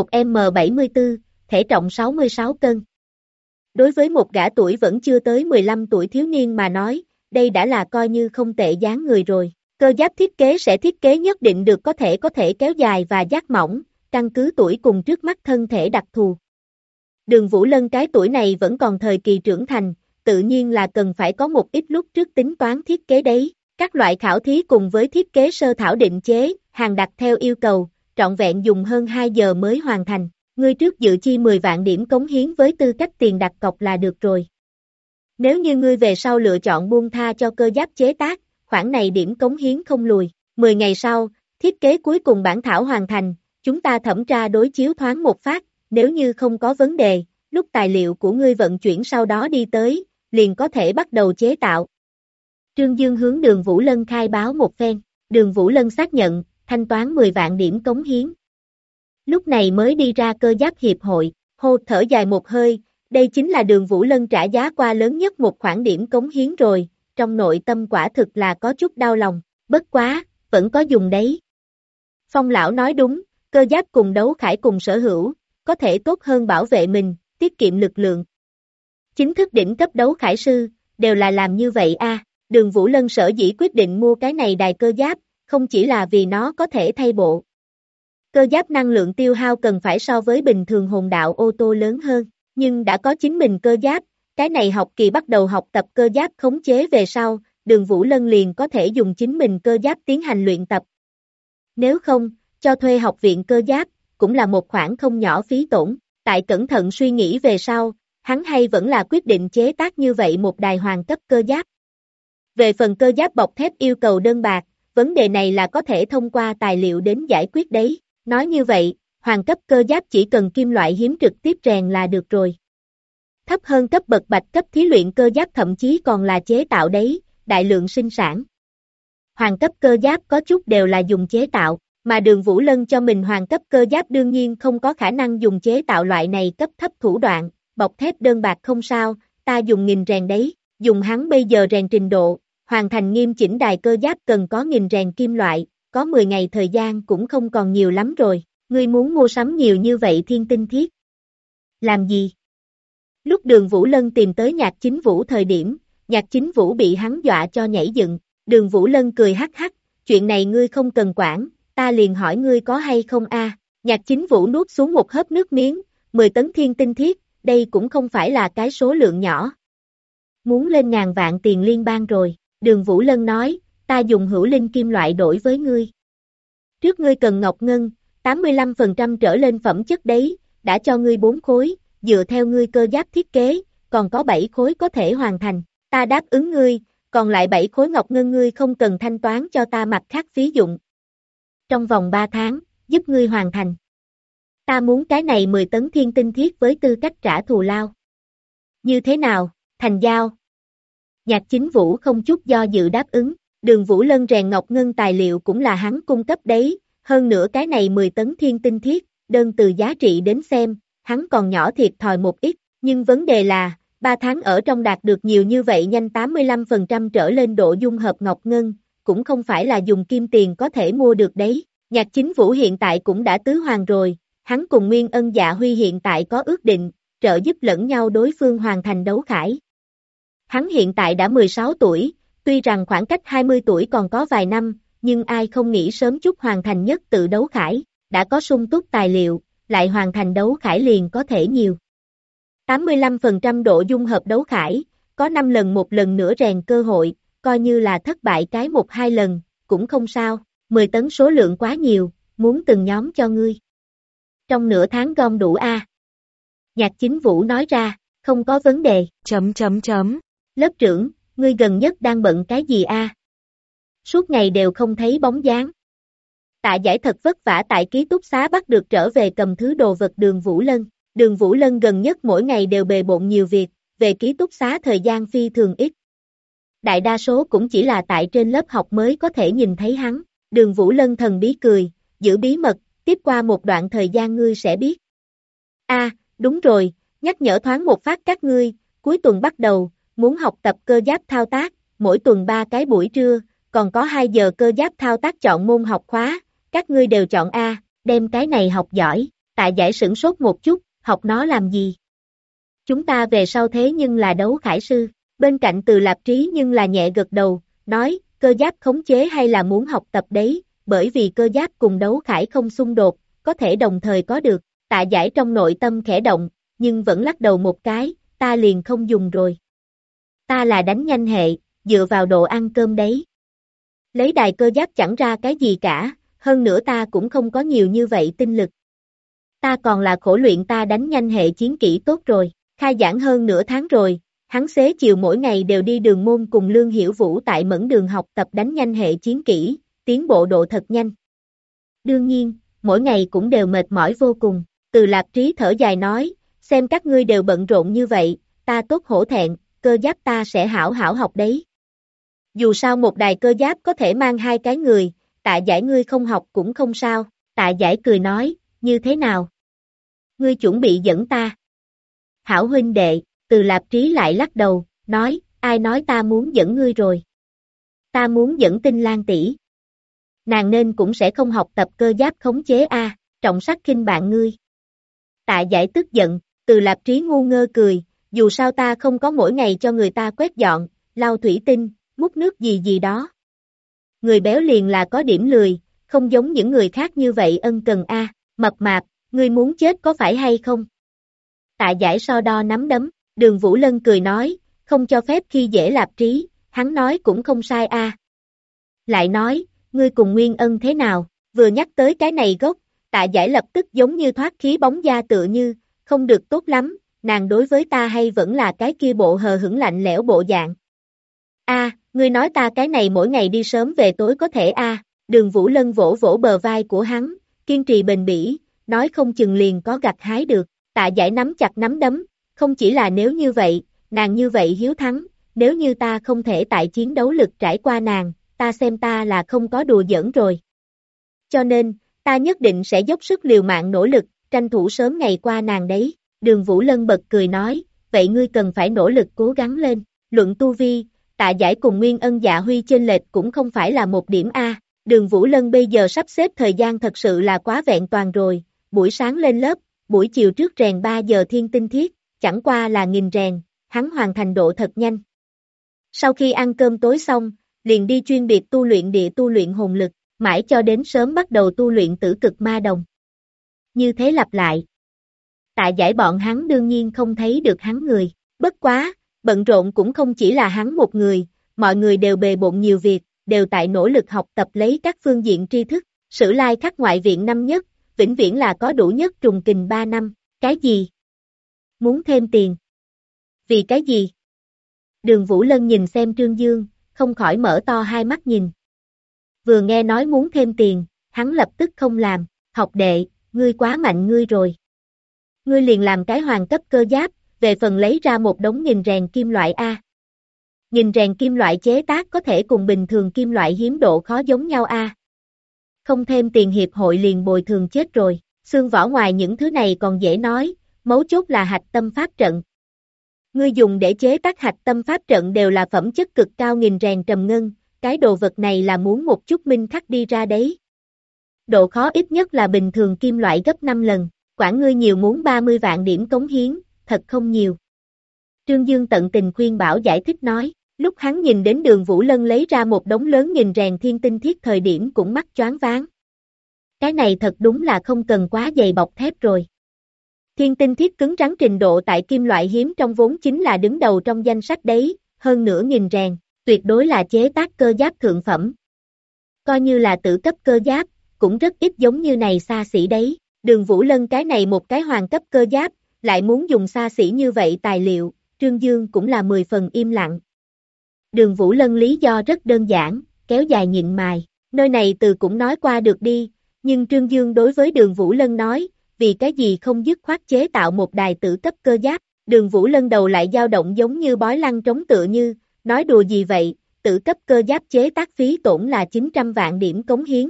1m74, thể trọng 66 cân. Đối với một gã tuổi vẫn chưa tới 15 tuổi thiếu niên mà nói, đây đã là coi như không tệ dáng người rồi. Cơ giáp thiết kế sẽ thiết kế nhất định được có thể kéo dài và giác mỏng, căn cứ tuổi cùng trước mắt thân thể đặc thù. Đường Vũ Lân cái tuổi này vẫn còn thời kỳ trưởng thành, tự nhiên là cần phải có một ít lúc trước tính toán thiết kế đấy. Các loại khảo thí cùng với thiết kế sơ thảo định chế, hàng đặt theo yêu cầu, trọn vẹn dùng hơn 2 giờ mới hoàn thành. Ngươi trước dự chi 10 vạn điểm cống hiến với tư cách tiền đặt cọc là được rồi. Nếu như ngươi về sau lựa chọn buông tha cho cơ giáp chế tác, khoản này điểm cống hiến không lùi. 10 ngày sau, thiết kế cuối cùng bản thảo hoàn thành, chúng ta thẩm tra đối chiếu thoáng một phát, nếu như không có vấn đề, lúc tài liệu của ngươi vận chuyển sau đó đi tới, liền có thể bắt đầu chế tạo. Trương Dương hướng Đường Vũ Lân khai báo một phen, Đường Vũ Lân xác nhận, thanh toán 10 vạn điểm cống hiến. Lúc này mới đi ra cơ giáp hiệp hội, hô thở dài một hơi, đây chính là Đường Vũ Lân trả giá qua lớn nhất một khoản điểm cống hiến rồi, trong nội tâm quả thực là có chút đau lòng, bất quá, vẫn có dùng đấy. Phong lão nói đúng, cơ giáp cùng đấu khải cùng sở hữu, có thể tốt hơn bảo vệ mình, tiết kiệm lực lượng. Chính thức đỉnh cấp đấu khải sư, đều là làm như vậy a. Đường Vũ Lân sở dĩ quyết định mua cái này đài cơ giáp, không chỉ là vì nó có thể thay bộ, Cơ giáp năng lượng tiêu hao cần phải so với bình thường hồn đạo ô tô lớn hơn, nhưng đã có chính mình cơ giáp, cái này học kỳ bắt đầu học tập cơ giáp khống chế về sau, Đường Vũ Lân liền có thể dùng chính mình cơ giáp tiến hành luyện tập. Nếu không, cho thuê học viện cơ giáp, cũng là một khoản không nhỏ phí tổn. Tại cẩn thận suy nghĩ về sau, hắn hay vẫn là quyết định chế tác như vậy một đài hoàng cấp cơ giáp. Về phần cơ giáp bọc thép yêu cầu đơn bạc, vấn đề này là có thể thông qua tài liệu đến giải quyết đấy. Nói như vậy, hoàng cấp cơ giáp chỉ cần kim loại hiếm trực tiếp rèn là được rồi. Thấp hơn cấp bậc bạch cấp thí luyện cơ giáp thậm chí còn là chế tạo đấy, đại lượng sinh sản. Hoàng cấp cơ giáp có chút đều là dùng chế tạo, mà Đường Vũ Lân cho mình hoàng cấp cơ giáp đương nhiên không có khả năng dùng chế tạo loại này cấp thấp thủ đoạn, bọc thép đơn bạc không sao, ta dùng nghìn rèn đấy, dùng hắn bây giờ rèn trình độ, hoàn thành nghiêm chỉnh đài cơ giáp cần có nghìn rèn kim loại, có 10 ngày thời gian cũng không còn nhiều lắm rồi, ngươi muốn mua sắm nhiều như vậy thiên tinh thiết. Làm gì? Lúc Đường Vũ Lân tìm tới Nhạc Chính Vũ thời điểm, Nhạc Chính Vũ bị hắn dọa cho nhảy dựng, Đường Vũ Lân cười hắc hắc, chuyện này ngươi không cần quản, ta liền hỏi ngươi có hay không a? Nhạc Chính Vũ nuốt xuống một hớp nước miếng, 10 tấn thiên tinh thiết, đây cũng không phải là cái số lượng nhỏ. Muốn lên ngàn vạn tiền liên bang rồi, Đường Vũ Lân nói, ta dùng hữu linh kim loại đổi với ngươi. Trước ngươi cần ngọc ngân, 85% trở lên phẩm chất đấy, đã cho ngươi 4 khối, dựa theo ngươi cơ giáp thiết kế, còn có 7 khối có thể hoàn thành, ta đáp ứng ngươi, còn lại 7 khối ngọc ngân ngươi không cần thanh toán cho ta mặt khác phí dụng. Trong vòng 3 tháng, giúp ngươi hoàn thành. Ta muốn cái này 10 tấn thiên tinh thiết với tư cách trả thù lao. Như thế nào, thành giao? Nhạc Chính Vũ không chút do dự đáp ứng, Đường Vũ Lân rèn ngọc ngân tài liệu cũng là hắn cung cấp đấy, hơn nữa cái này 10 tấn thiên tinh thiết, đơn từ giá trị đến xem, hắn còn nhỏ thiệt thòi một ít, nhưng vấn đề là, 3 tháng ở trong đạt được nhiều như vậy nhanh 85% trở lên độ dung hợp ngọc ngân, cũng không phải là dùng kim tiền có thể mua được đấy. Nhạc Chính Vũ hiện tại cũng đã tứ hoàng rồi, hắn cùng Nguyên Ân Dạ Huy hiện tại có ước định, trợ giúp lẫn nhau đối phương hoàn thành đấu khải. Hắn hiện tại đã 16 tuổi, tuy rằng khoảng cách 20 tuổi còn có vài năm, nhưng ai không nghĩ sớm chút hoàn thành nhất tự đấu khải, đã có sung túc tài liệu, lại hoàn thành đấu khải liền có thể nhiều. 85% độ dung hợp đấu khải, có 5 lần một lần nữa rèn cơ hội, coi như là thất bại cái 1-2 lần, cũng không sao, 10 tấn số lượng quá nhiều, muốn từng nhóm cho ngươi. Trong nửa tháng gom đủ a. Nhạc Chính Vũ nói ra, không có vấn đề. Lớp trưởng, ngươi gần nhất đang bận cái gì a? Suốt ngày đều không thấy bóng dáng. Tạ Giải thật vất vả tại ký túc xá bắt được trở về cầm thứ đồ vật Đường Vũ Lân. Đường Vũ Lân gần nhất mỗi ngày đều bề bộn nhiều việc, về ký túc xá thời gian phi thường ít. Đại đa số cũng chỉ là tại trên lớp học mới có thể nhìn thấy hắn. Đường Vũ Lân thần bí cười, giữ bí mật, tiếp qua một đoạn thời gian ngươi sẽ biết. Đúng rồi, nhắc nhở thoáng một phát các ngươi, cuối tuần bắt đầu, muốn học tập cơ giáp thao tác, mỗi tuần 3 cái buổi trưa, còn có 2 giờ cơ giáp thao tác chọn môn học khóa, các ngươi đều chọn A, đem cái này học giỏi. Tạ Giải sửng sốt một chút, học nó làm gì? Chúng ta về sau thế nhưng là đấu khải sư, bên cạnh Từ Lạp Trí nhưng là nhẹ gật đầu, nói, cơ giáp khống chế hay là muốn học tập đấy, bởi vì cơ giáp cùng đấu khải không xung đột, có thể đồng thời có được. Tạ Giải trong nội tâm khẽ động, nhưng vẫn lắc đầu một cái, ta liền không dùng rồi. Ta là đánh nhanh hệ, dựa vào độ ăn cơm đấy. Lấy đài cơ giáp chẳng ra cái gì cả, hơn nữa ta cũng không có nhiều như vậy tinh lực. Ta còn là khổ luyện ta đánh nhanh hệ chiến kỹ tốt rồi, khai giảng hơn nửa tháng rồi, hắn xế chiều mỗi ngày đều đi đường môn cùng Lương Hiểu Vũ tại Mẫn Đường học tập đánh nhanh hệ chiến kỹ, tiến bộ độ thật nhanh. Đương nhiên, mỗi ngày cũng đều mệt mỏi vô cùng, Từ Lạp Trí thở dài nói, xem các ngươi đều bận rộn như vậy, ta tốt hổ thẹn, cơ giáp ta sẽ hảo hảo học đấy. Dù sao một đài cơ giáp có thể mang 2 cái người, Tạ Giải ngươi không học cũng không sao, Tạ Giải cười nói, như thế nào? Ngươi chuẩn bị dẫn ta. Hảo huynh đệ, Từ Lạp Trí lại lắc đầu, nói, ai nói ta muốn dẫn ngươi rồi? Ta muốn dẫn Tinh Lan tỷ. Nàng nên cũng sẽ không học tập cơ giáp khống chế a, trọng sắc khinh bạn ngươi. Tạ Giải tức giận, Từ Lạp Trí ngu ngơ cười, dù sao ta không có mỗi ngày cho người ta quét dọn, lau thủy tinh, múc nước gì gì đó. Người béo liền là có điểm lười, không giống những người khác như vậy ân cần a. Mập mạp, ngươi muốn chết có phải hay không? Tạ Giải so đo nắm đấm, Đường Vũ Lân cười nói, không cho phép khi dễ lạp trí, hắn nói cũng không sai a. Lại nói, ngươi cùng Nguyên Ân thế nào, vừa nhắc tới cái này gốc, Tạ Giải lập tức giống như thoát khí bóng da tựa như, không được tốt lắm, nàng đối với ta hay vẫn là cái kia bộ hờ hững lạnh lẽo bộ dạng. A, ngươi nói ta cái này mỗi ngày đi sớm về tối có thể a. Đường Vũ Lân vỗ vỗ bờ vai của hắn, kiên trì bền bỉ, nói không chừng liền có gặt hái được. Tạ Giải nắm chặt nắm đấm, không chỉ là nếu như vậy, nàng như vậy hiếu thắng, nếu như ta không thể tại chiến đấu lực trải qua nàng, ta xem ta là không có đùa giỡn rồi. Cho nên, ta nhất định sẽ dốc sức liều mạng nỗ lực, tranh thủ sớm ngày qua nàng đấy. Đường Vũ Lân bật cười nói, vậy ngươi cần phải nỗ lực cố gắng lên. Luận tu vi, Tạ Giải cùng Nguyên Ân Dạ Huy chênh lệch cũng không phải là một điểm A. Đường Vũ Lân bây giờ sắp xếp thời gian thật sự là quá vẹn toàn rồi, buổi sáng lên lớp, buổi chiều trước rèn 3 giờ thiên tinh thiết, chẳng qua là nghìn rèn, hắn hoàn thành độ thật nhanh. Sau khi ăn cơm tối xong, liền đi chuyên biệt tu luyện địa tu luyện hồn lực, mãi cho đến sớm bắt đầu tu luyện tử cực ma đồng. Như thế lặp lại. Tạ Giải bọn hắn đương nhiên không thấy được hắn người, bất quá, bận rộn cũng không chỉ là hắn một người, mọi người đều bề bộn nhiều việc, đều tại nỗ lực học tập lấy các phương diện tri thức, Sử Lai Khắc ngoại viện năm nhất, vĩnh viễn là có đủ nhất trùng kình 3 năm, cái gì? Muốn thêm tiền? Vì cái gì? Đường Vũ Lân nhìn xem Trương Dương, không khỏi mở to hai mắt nhìn. Vừa nghe nói muốn thêm tiền, hắn lập tức không làm, học đệ, ngươi quá mạnh ngươi rồi. Ngươi liền làm cái hoàng cấp cơ giáp, về phần lấy ra một đống nghìn rèn kim loại A. Nghìn rèn kim loại chế tác có thể cùng bình thường kim loại hiếm độ khó giống nhau A. Không thêm tiền hiệp hội liền bồi thường chết rồi, xương vỏ ngoài những thứ này còn dễ nói, mấu chốt là hạch tâm pháp trận. Ngươi dùng để chế tác hạch tâm pháp trận đều là phẩm chất cực cao nghìn rèn trầm ngân, cái đồ vật này là muốn một chút minh khắc đi ra đấy. Độ khó ít nhất là bình thường kim loại gấp 5 lần, quản ngươi nhiều muốn 30 vạn điểm cống hiến, thật không nhiều. Trương Dương tận tình khuyên bảo giải thích nói, lúc hắn nhìn đến Đường Vũ Lân lấy ra một đống lớn nghìn rèn thiên tinh thiết thời điểm cũng mắt choáng váng. Cái này thật đúng là không cần quá dày bọc thép rồi. Thiên tinh thiết cứng rắn trình độ tại kim loại hiếm trong vốn chính là đứng đầu trong danh sách đấy, hơn nữa nghìn rèn, tuyệt đối là chế tác cơ giáp thượng phẩm. Coi như là tử cấp cơ giáp, cũng rất ít giống như này xa xỉ đấy. Đường Vũ Lân cái này một cái hoàng cấp cơ giáp, lại muốn dùng xa xỉ như vậy tài liệu, Trương Dương cũng là 10 phần im lặng. Đường Vũ Lân lý do rất đơn giản, kéo dài nhịn mài, nơi này từ cũng nói qua được đi, nhưng Trương Dương đối với Đường Vũ Lân nói, vì cái gì không dứt khoát chế tạo một đài tử cấp cơ giáp, Đường Vũ Lân đầu lại dao động giống như bói lăng trống tựa như, nói đùa gì vậy, tử cấp cơ giáp chế tác phí tổn là 900 vạn điểm cống hiến.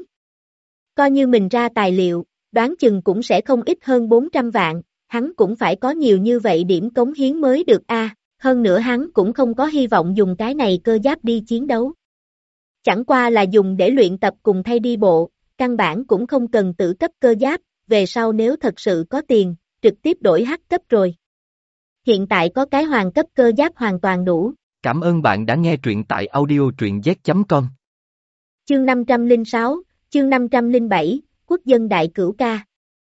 Coi như mình ra tài liệu, đoán chừng cũng sẽ không ít hơn 400 vạn, hắn cũng phải có nhiều như vậy điểm cống hiến mới được a. Hơn nữa hắn cũng không có hy vọng dùng cái này cơ giáp đi chiến đấu. Chẳng qua là dùng để luyện tập cùng thay đi bộ, căn bản cũng không cần tử cấp cơ giáp, về sau nếu thật sự có tiền, trực tiếp đổi hắc cấp rồi. Hiện tại có cái hoàng cấp cơ giáp hoàn toàn đủ. Cảm ơn bạn đã nghe truyện tại audio truyện z.com. Chương 506, chương 507, Quốc dân đại cửu ca.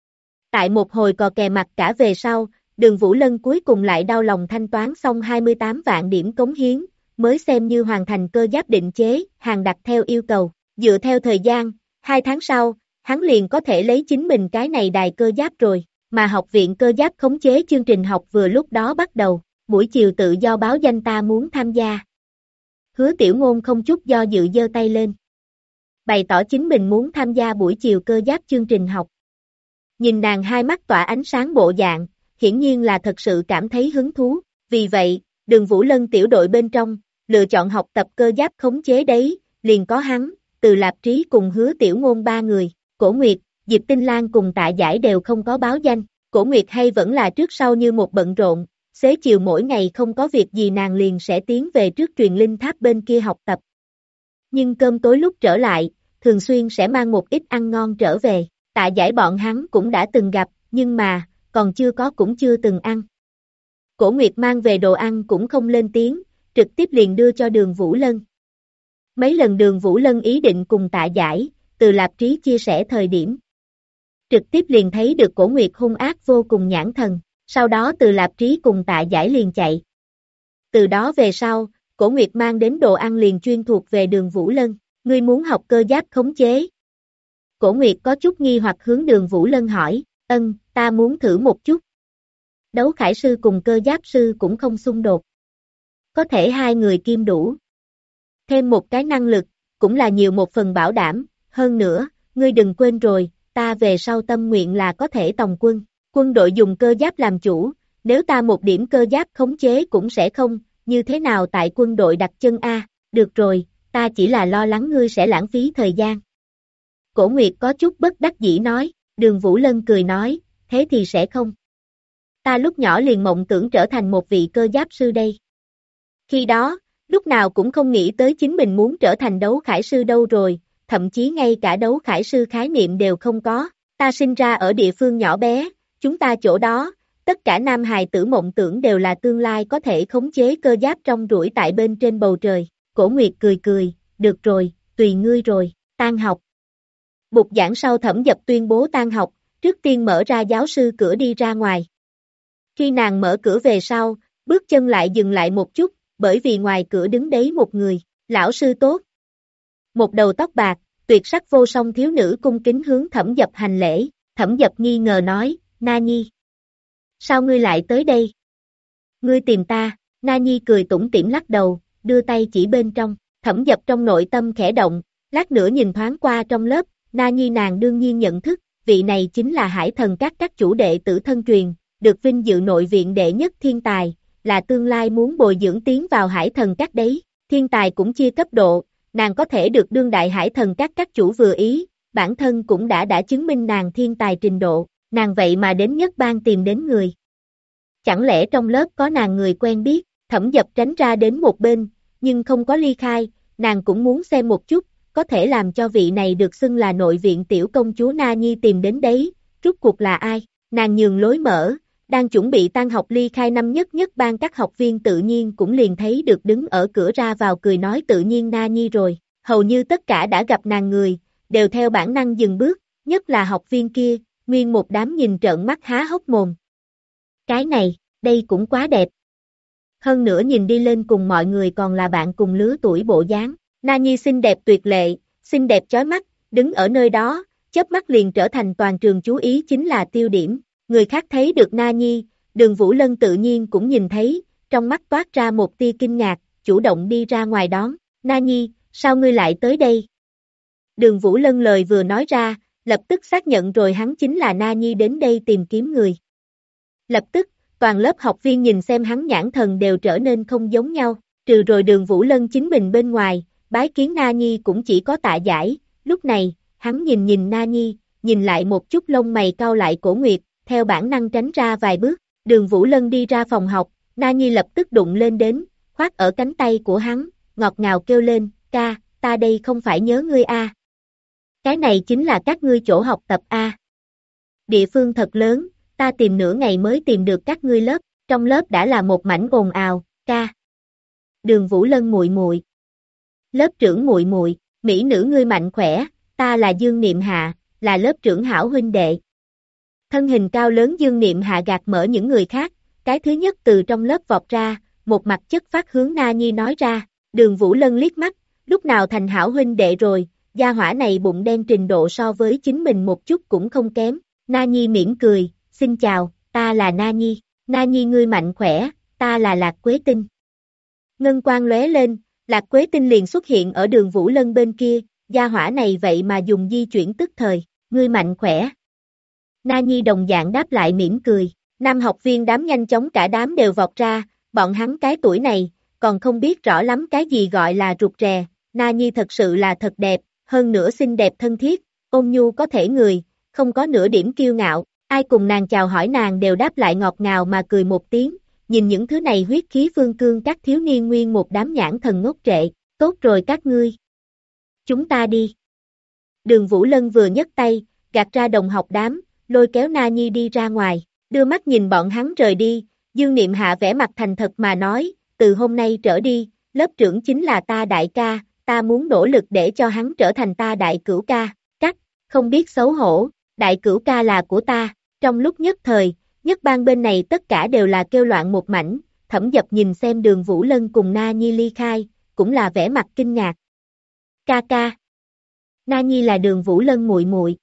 Tại một hồi cò kè mặt cả về sau, Đường Vũ Lân cuối cùng lại đau lòng thanh toán xong 28 vạn điểm cống hiến, mới xem như hoàn thành cơ giáp định chế, hàng đặt theo yêu cầu. Dựa theo thời gian, 2 tháng sau, hắn liền có thể lấy chính mình cái này đài cơ giáp rồi, mà học viện cơ giáp khống chế chương trình học vừa lúc đó bắt đầu, buổi chiều tự do báo danh ta muốn tham gia. Hứa Tiểu Ngôn không chút do dự giơ tay lên, bày tỏ chính mình muốn tham gia buổi chiều cơ giáp chương trình học. Nhìn nàng hai mắt tỏa ánh sáng bộ dạng, hiển nhiên là thật sự cảm thấy hứng thú, vì vậy, Đường Vũ Lân tiểu đội bên trong, lựa chọn học tập cơ giáp khống chế đấy, liền có hắn, Từ Lạp Trí cùng Hứa Tiểu Ngôn 3 người, Cổ Nguyệt, Diệp Tinh Lan cùng Tạ Giải đều không có báo danh, Cổ Nguyệt hay vẫn là trước sau như một bận rộn, xế chiều mỗi ngày không có việc gì nàng liền sẽ tiến về trước truyền linh tháp bên kia học tập. Nhưng cơm tối lúc trở lại, thường xuyên sẽ mang một ít ăn ngon trở về, Tạ Giải bọn hắn cũng đã từng gặp, nhưng mà, còn chưa có cũng chưa từng ăn. Cổ Nguyệt mang về đồ ăn cũng không lên tiếng, trực tiếp liền đưa cho Đường Vũ Lân. Mấy lần Đường Vũ Lân ý định cùng Tạ Giải, Từ Lạp Trí chia sẻ thời điểm. Trực tiếp liền thấy được Cổ Nguyệt hung ác vô cùng nhãn thần, sau đó Từ Lạp Trí cùng Tạ Giải liền chạy. Từ đó về sau, Cổ Nguyệt mang đến đồ ăn liền chuyên thuộc về Đường Vũ Lân, ngươi muốn học cơ giáp khống chế. Cổ Nguyệt có chút nghi hoặc hướng Đường Vũ Lân hỏi, ta muốn thử một chút. Đấu khải sư cùng cơ giáp sư cũng không xung đột. Có thể hai người kim đủ. Thêm một cái năng lực, cũng là nhiều một phần bảo đảm, hơn nữa, ngươi đừng quên rồi, ta về sau tâm nguyện là có thể tòng quân. Quân đội dùng cơ giáp làm chủ, nếu ta một điểm cơ giáp khống chế cũng sẽ không, như thế nào tại quân đội đặt chân a? Được rồi, ta chỉ là lo lắng ngươi sẽ lãng phí thời gian. Cổ Nguyệt có chút bất đắc dĩ nói, Đường Vũ Lân cười nói, thế thì sẽ không. Ta lúc nhỏ liền mộng tưởng trở thành một vị cơ giáp sư đây. Khi đó, lúc nào cũng không nghĩ tới chính mình muốn trở thành đấu khải sư đâu rồi, thậm chí ngay cả đấu khải sư khái niệm đều không có. Ta sinh ra ở địa phương nhỏ bé, chúng ta chỗ đó, tất cả nam hài tử mộng tưởng đều là tương lai có thể khống chế cơ giáp trong rủi tại bên trên bầu trời. Cổ Nguyệt cười cười, được rồi, tùy ngươi rồi, tan học. Bục giảng sau Thẩm Dập tuyên bố tan học, trước tiên mở ra giáo sư cửa đi ra ngoài. Khi nàng mở cửa về sau, bước chân lại dừng lại một chút, bởi vì ngoài cửa đứng đấy một người, lão sư tốt. Một đầu tóc bạc, tuyệt sắc vô song thiếu nữ cung kính hướng Thẩm Dập hành lễ, Thẩm Dập nghi ngờ nói, Na Nhi. Sao ngươi lại tới đây? Ngươi tìm ta, Na Nhi cười tủm tỉm lắc đầu, đưa tay chỉ bên trong, Thẩm Dập trong nội tâm khẽ động, lát nữa nhìn thoáng qua trong lớp, Na Nhi nàng đương nhiên nhận thức, vị này chính là Hải Thần các chủ đệ tử thân truyền, được vinh dự nội viện đệ nhất thiên tài, là tương lai muốn bồi dưỡng tiến vào Hải Thần các đấy, thiên tài cũng chia cấp độ, nàng có thể được đương đại Hải Thần các chủ vừa ý, bản thân cũng đã chứng minh nàng thiên tài trình độ, nàng vậy mà đến nhất bang tìm đến người. Chẳng lẽ trong lớp có nàng người quen biết, Thẩm Dập tránh ra đến một bên, nhưng không có ly khai, nàng cũng muốn xem một chút, có thể làm cho vị này được xưng là nội viện tiểu công chúa Na Nhi tìm đến đấy, rốt cuộc là ai, nàng nhường lối mở, đang chuẩn bị tan học ly khai năm nhất ban các học viên tự nhiên cũng liền thấy được đứng ở cửa ra vào cười nói tự nhiên Na Nhi rồi, hầu như tất cả đã gặp nàng người, đều theo bản năng dừng bước, nhất là học viên kia, nguyên một đám nhìn trợn mắt há hốc mồm. Cái này, đây cũng quá đẹp. Hơn nữa nhìn đi lên cùng mọi người còn là bạn cùng lứa tuổi bộ dáng. Na Nhi xinh đẹp tuyệt lệ, xinh đẹp chói mắt, đứng ở nơi đó, chớp mắt liền trở thành toàn trường chú ý chính là tiêu điểm. Người khác thấy được Na Nhi, Đường Vũ Lân tự nhiên cũng nhìn thấy, trong mắt toát ra một tia kinh ngạc, chủ động đi ra ngoài đón. Na Nhi, sao ngươi lại tới đây? Đường Vũ Lân lời vừa nói ra, lập tức xác nhận rồi hắn chính là Na Nhi đến đây tìm kiếm người. Lập tức, toàn lớp học viên nhìn xem hắn nhãn thần đều trở nên không giống nhau, trừ rồi Đường Vũ Lân chính mình bên ngoài, bái kiến Na Nhi cũng chỉ có Tạ Giải, lúc này, hắn nhìn Na Nhi, nhìn lại một chút lông mày cau lại Cổ Nguyệt, theo bản năng tránh ra vài bước, Đường Vũ Lân đi ra phòng học, Na Nhi lập tức đụng lên đến, khoác ở cánh tay của hắn, ngọt ngào kêu lên, ca, ta đây không phải nhớ ngươi a. Cái này chính là các ngươi chỗ học tập a. Địa phương thật lớn, ta tìm nửa ngày mới tìm được các ngươi lớp, trong lớp đã là một mảnh ồn ào, ca. Đường Vũ Lân muội muội. Lớp trưởng muội muội, mỹ nữ ngươi mạnh khỏe, ta là Dương Niệm Hạ, là lớp trưởng hảo huynh đệ. Thân hình cao lớn Dương Niệm Hạ gạt mở những người khác, cái thứ nhất từ trong lớp vọt ra, một mặt chất phát hướng Na Nhi nói ra, Đường Vũ Lân liếc mắt, lúc nào thành hảo huynh đệ rồi, gia hỏa này bụng đen trình độ so với chính mình một chút cũng không kém. Na Nhi mỉm cười, xin chào, ta là Na Nhi ngươi mạnh khỏe, ta là Lạc Quế Tinh. Ngân quang lóe lên, Lạc Quế Tinh liền xuất hiện ở Đường Vũ Lân bên kia, gia hỏa này vậy mà dùng di chuyển tức thời, ngươi mạnh khỏe. Na Nhi đồng dạng đáp lại mỉm cười, nam học viên đám nhanh chóng cả đám đều vọt ra, bọn hắn cái tuổi này, còn không biết rõ lắm cái gì gọi là rụt rè, Na Nhi thật sự là thật đẹp, hơn nữa xinh đẹp thân thiết, ôn nhu có thể người, không có nửa điểm kiêu ngạo, ai cùng nàng chào hỏi nàng đều đáp lại ngọt ngào mà cười một tiếng, nhìn những thứ này huyết khí phương cương các thiếu niên nguyên một đám nhãn thần ngốc trệ, tốt rồi các ngươi. Chúng ta đi. Đường Vũ Lân vừa nhấc tay, gạt ra đồng học đám, lôi kéo Na Nhi đi ra ngoài, đưa mắt nhìn bọn hắn rời đi, Dương Niệm Hạ vẻ mặt thành thật mà nói, từ hôm nay trở đi, lớp trưởng chính là ta đại ca, ta muốn nỗ lực để cho hắn trở thành ta đại cửu ca, Không biết xấu hổ, đại cửu ca là của ta, trong lúc nhất thời, nhất bang bên này tất cả đều là kêu loạn một mảnh, Thẩm Dập nhìn xem Đường Vũ Lân cùng Na Nhi ly khai, cũng là vẻ mặt kinh ngạc. Ca ca. Na Nhi là Đường Vũ Lân muội muội.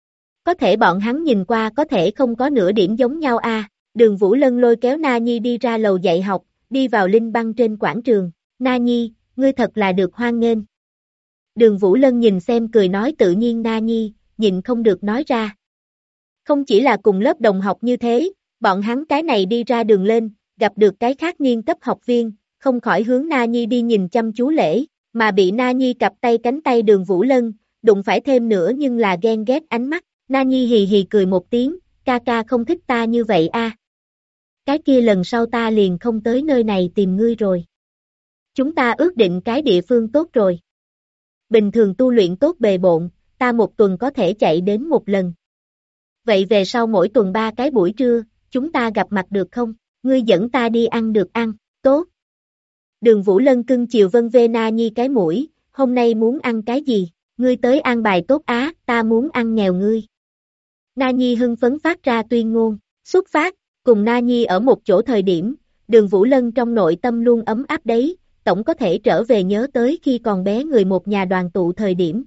Có thể bọn hắn nhìn qua có thể không có nửa điểm giống nhau a. Đường Vũ Lân lôi kéo Na Nhi đi ra lầu dạy học, đi vào linh băng trên quảng trường. Na Nhi, ngươi thật là được hoan nghênh. Đường Vũ Lân nhìn xem cười nói tự nhiên Na Nhi, nhịn không được nói ra. Không chỉ là cùng lớp đồng học như thế, bọn hắn cái này đi ra đường lên, gặp được cái khác niên cấp học viên, không khỏi hướng Na Nhi đi nhìn chăm chú lễ, mà bị Na Nhi cặp tay cánh tay Đường Vũ Lân, đụng phải thêm nữa nhưng là ghen ghét ánh mắt. Na Nhi hì hì cười một tiếng, ca ca không thích ta như vậy a. Cái kia lần sau ta liền không tới nơi này tìm ngươi rồi. Chúng ta ước định cái địa phương tốt rồi. Bình thường tu luyện tốt bề bộn, ta một tuần có thể chạy đến một lần. Vậy về sau mỗi tuần 3 cái buổi trưa, chúng ta gặp mặt được không? Ngươi dẫn ta đi ăn được ăn, tốt. Đường Vũ Lân cưng chiều vân vê Na Nhi cái mũi, hôm nay muốn ăn cái gì? Ngươi tới an bài tốt á, ta muốn ăn nghèo ngươi. Na Nhi hưng phấn phát ra tuyên ngôn, xuất phát, cùng Na Nhi ở một chỗ thời điểm, Đường Vũ Lân trong nội tâm luôn ấm áp đấy, tổng có thể trở về nhớ tới khi còn bé người một nhà đoàn tụ thời điểm.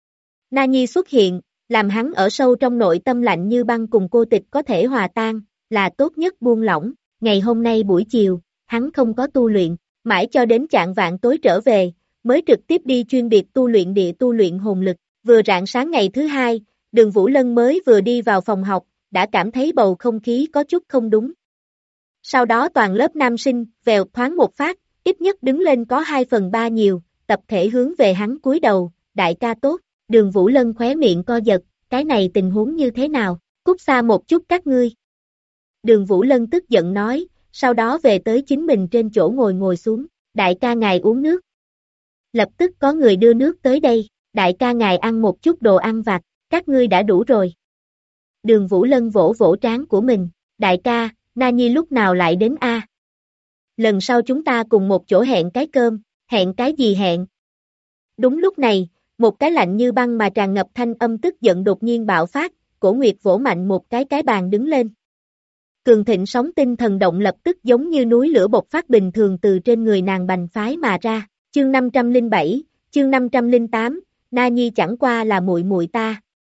Na Nhi xuất hiện, làm hắn ở sâu trong nội tâm lạnh như băng cùng cô tịch có thể hòa tan, là tốt nhất buông lỏng. Ngày hôm nay buổi chiều, hắn không có tu luyện, mãi cho đến chạng vạng tối trở về, mới trực tiếp đi chuyên biệt tu luyện địa tu luyện hồn lực. Vừa rạng sáng ngày thứ hai, Đường Vũ Lân mới vừa đi vào phòng học, đã cảm thấy bầu không khí có chút không đúng. Sau đó toàn lớp nam sinh, vèo thoáng một phát, ít nhất đứng lên có 2/3 nhiều, tập thể hướng về hắn cúi đầu, đại ca tốt. Đường Vũ Lân khóe miệng co giật, cái này tình huống như thế nào, cút xa một chút các ngươi. Đường Vũ Lân tức giận nói, sau đó về tới chính mình trên chỗ ngồi xuống, đại ca ngài uống nước. Lập tức có người đưa nước tới đây, đại ca ngài ăn một chút đồ ăn vặt, các ngươi đã đủ rồi. Đường Vũ Lân vỗ vỗ trán của mình, đại ca, Na Nhi lúc nào lại đến a? Lần sau chúng ta cùng một chỗ hẹn cái cơm, hẹn cái gì hẹn? Đúng lúc này, một cái lạnh như băng mà tràn ngập thanh âm tức giận đột nhiên bạo phát, Cổ Nguyệt vỗ mạnh một cái bàn đứng lên. Cường thịnh sóng tinh thần động lập tức giống như núi lửa bộc phát bình thường từ trên người nàng bành phái mà ra. Chương 507, chương 508, Na Nhi chẳng qua là muội muội ta.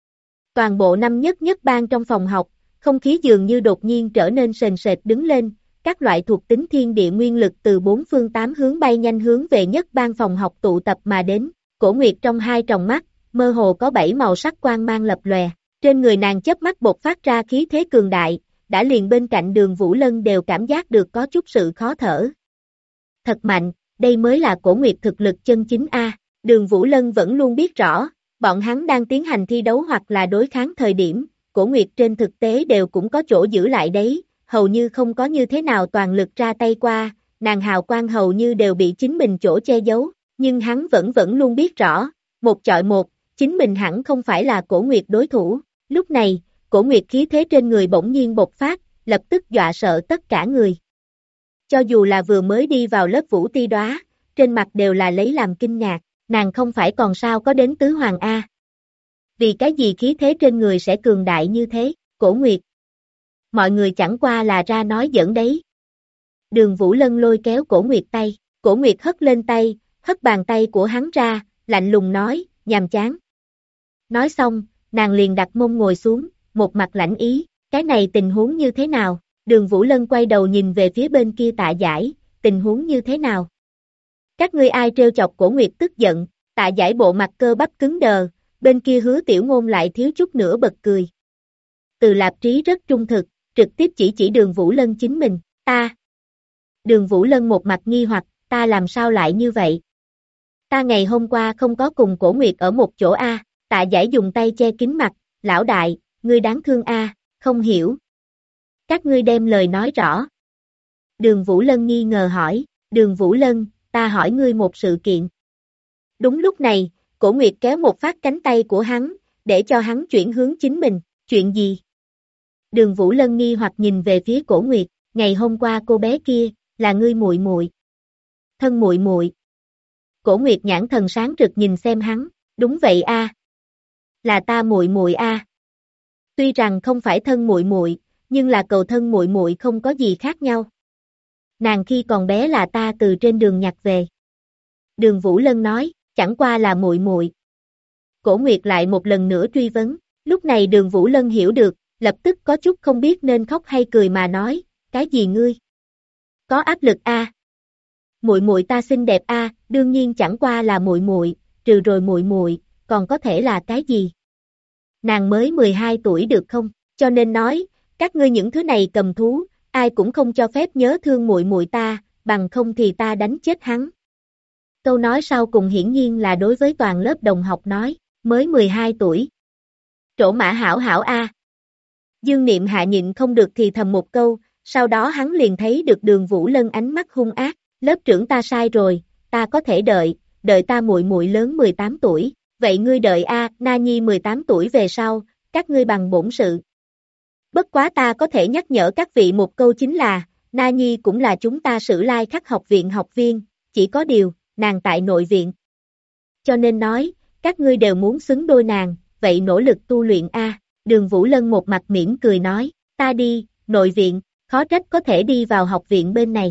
Toàn bộ năm nhất ban trong phòng học, không khí dường như đột nhiên trở nên sền sệt đứng lên, các loại thuộc tính thiên địa nguyên lực từ 4 phương 8 hướng bay nhanh hướng về nhất ban phòng học tụ tập mà đến. Cổ Nguyệt trong hai tròng mắt, mơ hồ có 7 màu sắc quang mang lập lòe, trên người nàng chớp mắt bộc phát ra khí thế cường đại, đã liền bên cạnh Đường Vũ Lân đều cảm giác được có chút sự khó thở. Thật mạnh, đây mới là Cổ Nguyệt thực lực chân chính a. Đường Vũ Lân vẫn luôn biết rõ, bọn hắn đang tiến hành thi đấu hoặc là đối kháng thời điểm, Cổ Nguyệt trên thực tế đều cũng có chỗ giữ lại đấy, hầu như không có như thế nào toàn lực ra tay qua, nàng hào quang hầu như đều bị chính mình chỗ che giấu, nhưng hắn vẫn luôn biết rõ, một chọi một, chính mình hẳn không phải là Cổ Nguyệt đối thủ. Lúc này, Cổ Nguyệt khí thế trên người bỗng nhiên bộc phát, lập tức dọa sợ tất cả người. Cho dù là vừa mới đi vào lớp Vũ Ti Đóa, trên mặt đều là lấy làm kinh ngạc, nàng không phải còn sao có đến tứ hoàng A. Vì cái gì khí thế trên người sẽ cường đại như thế, Cổ Nguyệt. Mọi người chẳng qua là ra nói giỡn đấy. Đường Vũ Lân lôi kéo Cổ Nguyệt tay, Cổ Nguyệt hất lên tay, hất bàn tay của hắn ra, lạnh lùng nói, nhàm chán. Nói xong, nàng liền đặt mông ngồi xuống, một mặt lãnh ý, cái này tình huống như thế nào? Đường Vũ Lân quay đầu nhìn về phía bên kia Tạ Giải, tình huống như thế nào? Các ngươi ai trêu chọc Cổ Nguyệt tức giận, Tạ Giải bộ mặt cơ bắp cứng đờ, bên kia Hứa Tiểu Ngôn lại thiếu chút nữa bật cười. Từ Lạp Trí rất trung thực, trực tiếp chỉ Đường Vũ Lân chính mình, ta. Đường Vũ Lân một mặt nghi hoặc, ta làm sao lại như vậy? Ta ngày hôm qua không có cùng Cổ Nguyệt ở một chỗ a. Tạ Giải dùng tay che kín mặt, lão đại, ngươi đáng thương a, không hiểu. Các ngươi đem lời nói rõ. Đường Vũ Lân nghi ngờ hỏi, Đường Vũ Lân, ta hỏi ngươi một sự kiện. Đúng lúc này, Cổ Nguyệt kéo một phát cánh tay của hắn, để cho hắn chuyển hướng chính mình, chuyện gì? Đường Vũ Lân nghi hoặc nhìn về phía Cổ Nguyệt, ngày hôm qua cô bé kia, là ngươi muội muội. Thân muội muội. Cổ Nguyệt nhãn thần sáng rực nhìn xem hắn, đúng vậy a. Là ta muội muội a. Tuy rằng không phải thân muội muội, nhưng là cầu thân muội muội không có gì khác nhau. Nàng khi còn bé là ta từ trên đường nhặt về. Đường Vũ Lân nói, chẳng qua là muội muội. Cổ Nguyệt lại một lần nữa truy vấn, lúc này Đường Vũ Lân hiểu được, lập tức có chút không biết nên khóc hay cười mà nói, cái gì ngươi? Có áp lực a? Muội muội ta xinh đẹp a, đương nhiên chẳng qua là muội muội, trừ rồi muội muội, còn có thể là cái gì? Nàng mới 12 tuổi được không? Cho nên nói, các ngươi những thứ này cầm thú, ai cũng không cho phép nhớ thương muội muội ta, bằng không thì ta đánh chết hắn. Câu nói sau cùng hiển nhiên là đối với toàn lớp đồng học nói, mới 12 tuổi. Trổ mã hảo hảo a. Dương Niệm Hạ nhịn không được thì thầm một câu, sau đó hắn liền thấy được Đường Vũ Lân ánh mắt hung ác, lớp trưởng ta sai rồi, ta có thể đợi ta muội muội lớn 18 tuổi, vậy ngươi đợi a, Na Nhi 18 tuổi về sau, các ngươi bằng bổn sự. Bất quá ta có thể nhắc nhở các vị một câu chính là, Na Nhi cũng là chúng ta Sử Lai Khắc học viện học viên, chỉ có điều, nàng tại nội viện. Cho nên nói, các ngươi đều muốn xứng đôi nàng, vậy nỗ lực tu luyện a. Đường Vũ Lân một mặt mỉm cười nói, ta đi, nội viện, khó trách có thể đi vào học viện bên này.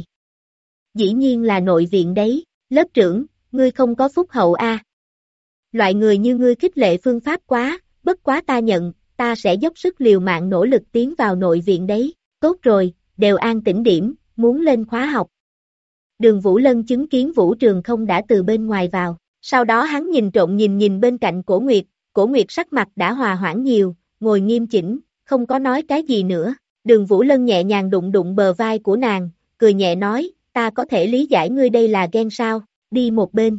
Dĩ nhiên là nội viện đấy, lớp trưởng, ngươi không có phúc hậu a. Loại người như ngươi khích lệ phương pháp quá, bất quá ta nhận, ta sẽ dốc sức liều mạng nỗ lực tiến vào nội viện đấy, tốt rồi, đều an tĩnh điểm, muốn lên khóa học. Đường Vũ Lân chứng kiến Vũ Trường Không đã từ bên ngoài vào, sau đó hắn nhìn trộm nhìn bên cạnh Cổ Nguyệt sắc mặt đã hòa hoãn nhiều, ngồi nghiêm chỉnh, không có nói cái gì nữa. Đường Vũ Lân nhẹ nhàng đụng bờ vai của nàng, cười nhẹ nói, ta có thể lý giải ngươi đây là ghen sao, đi một bên.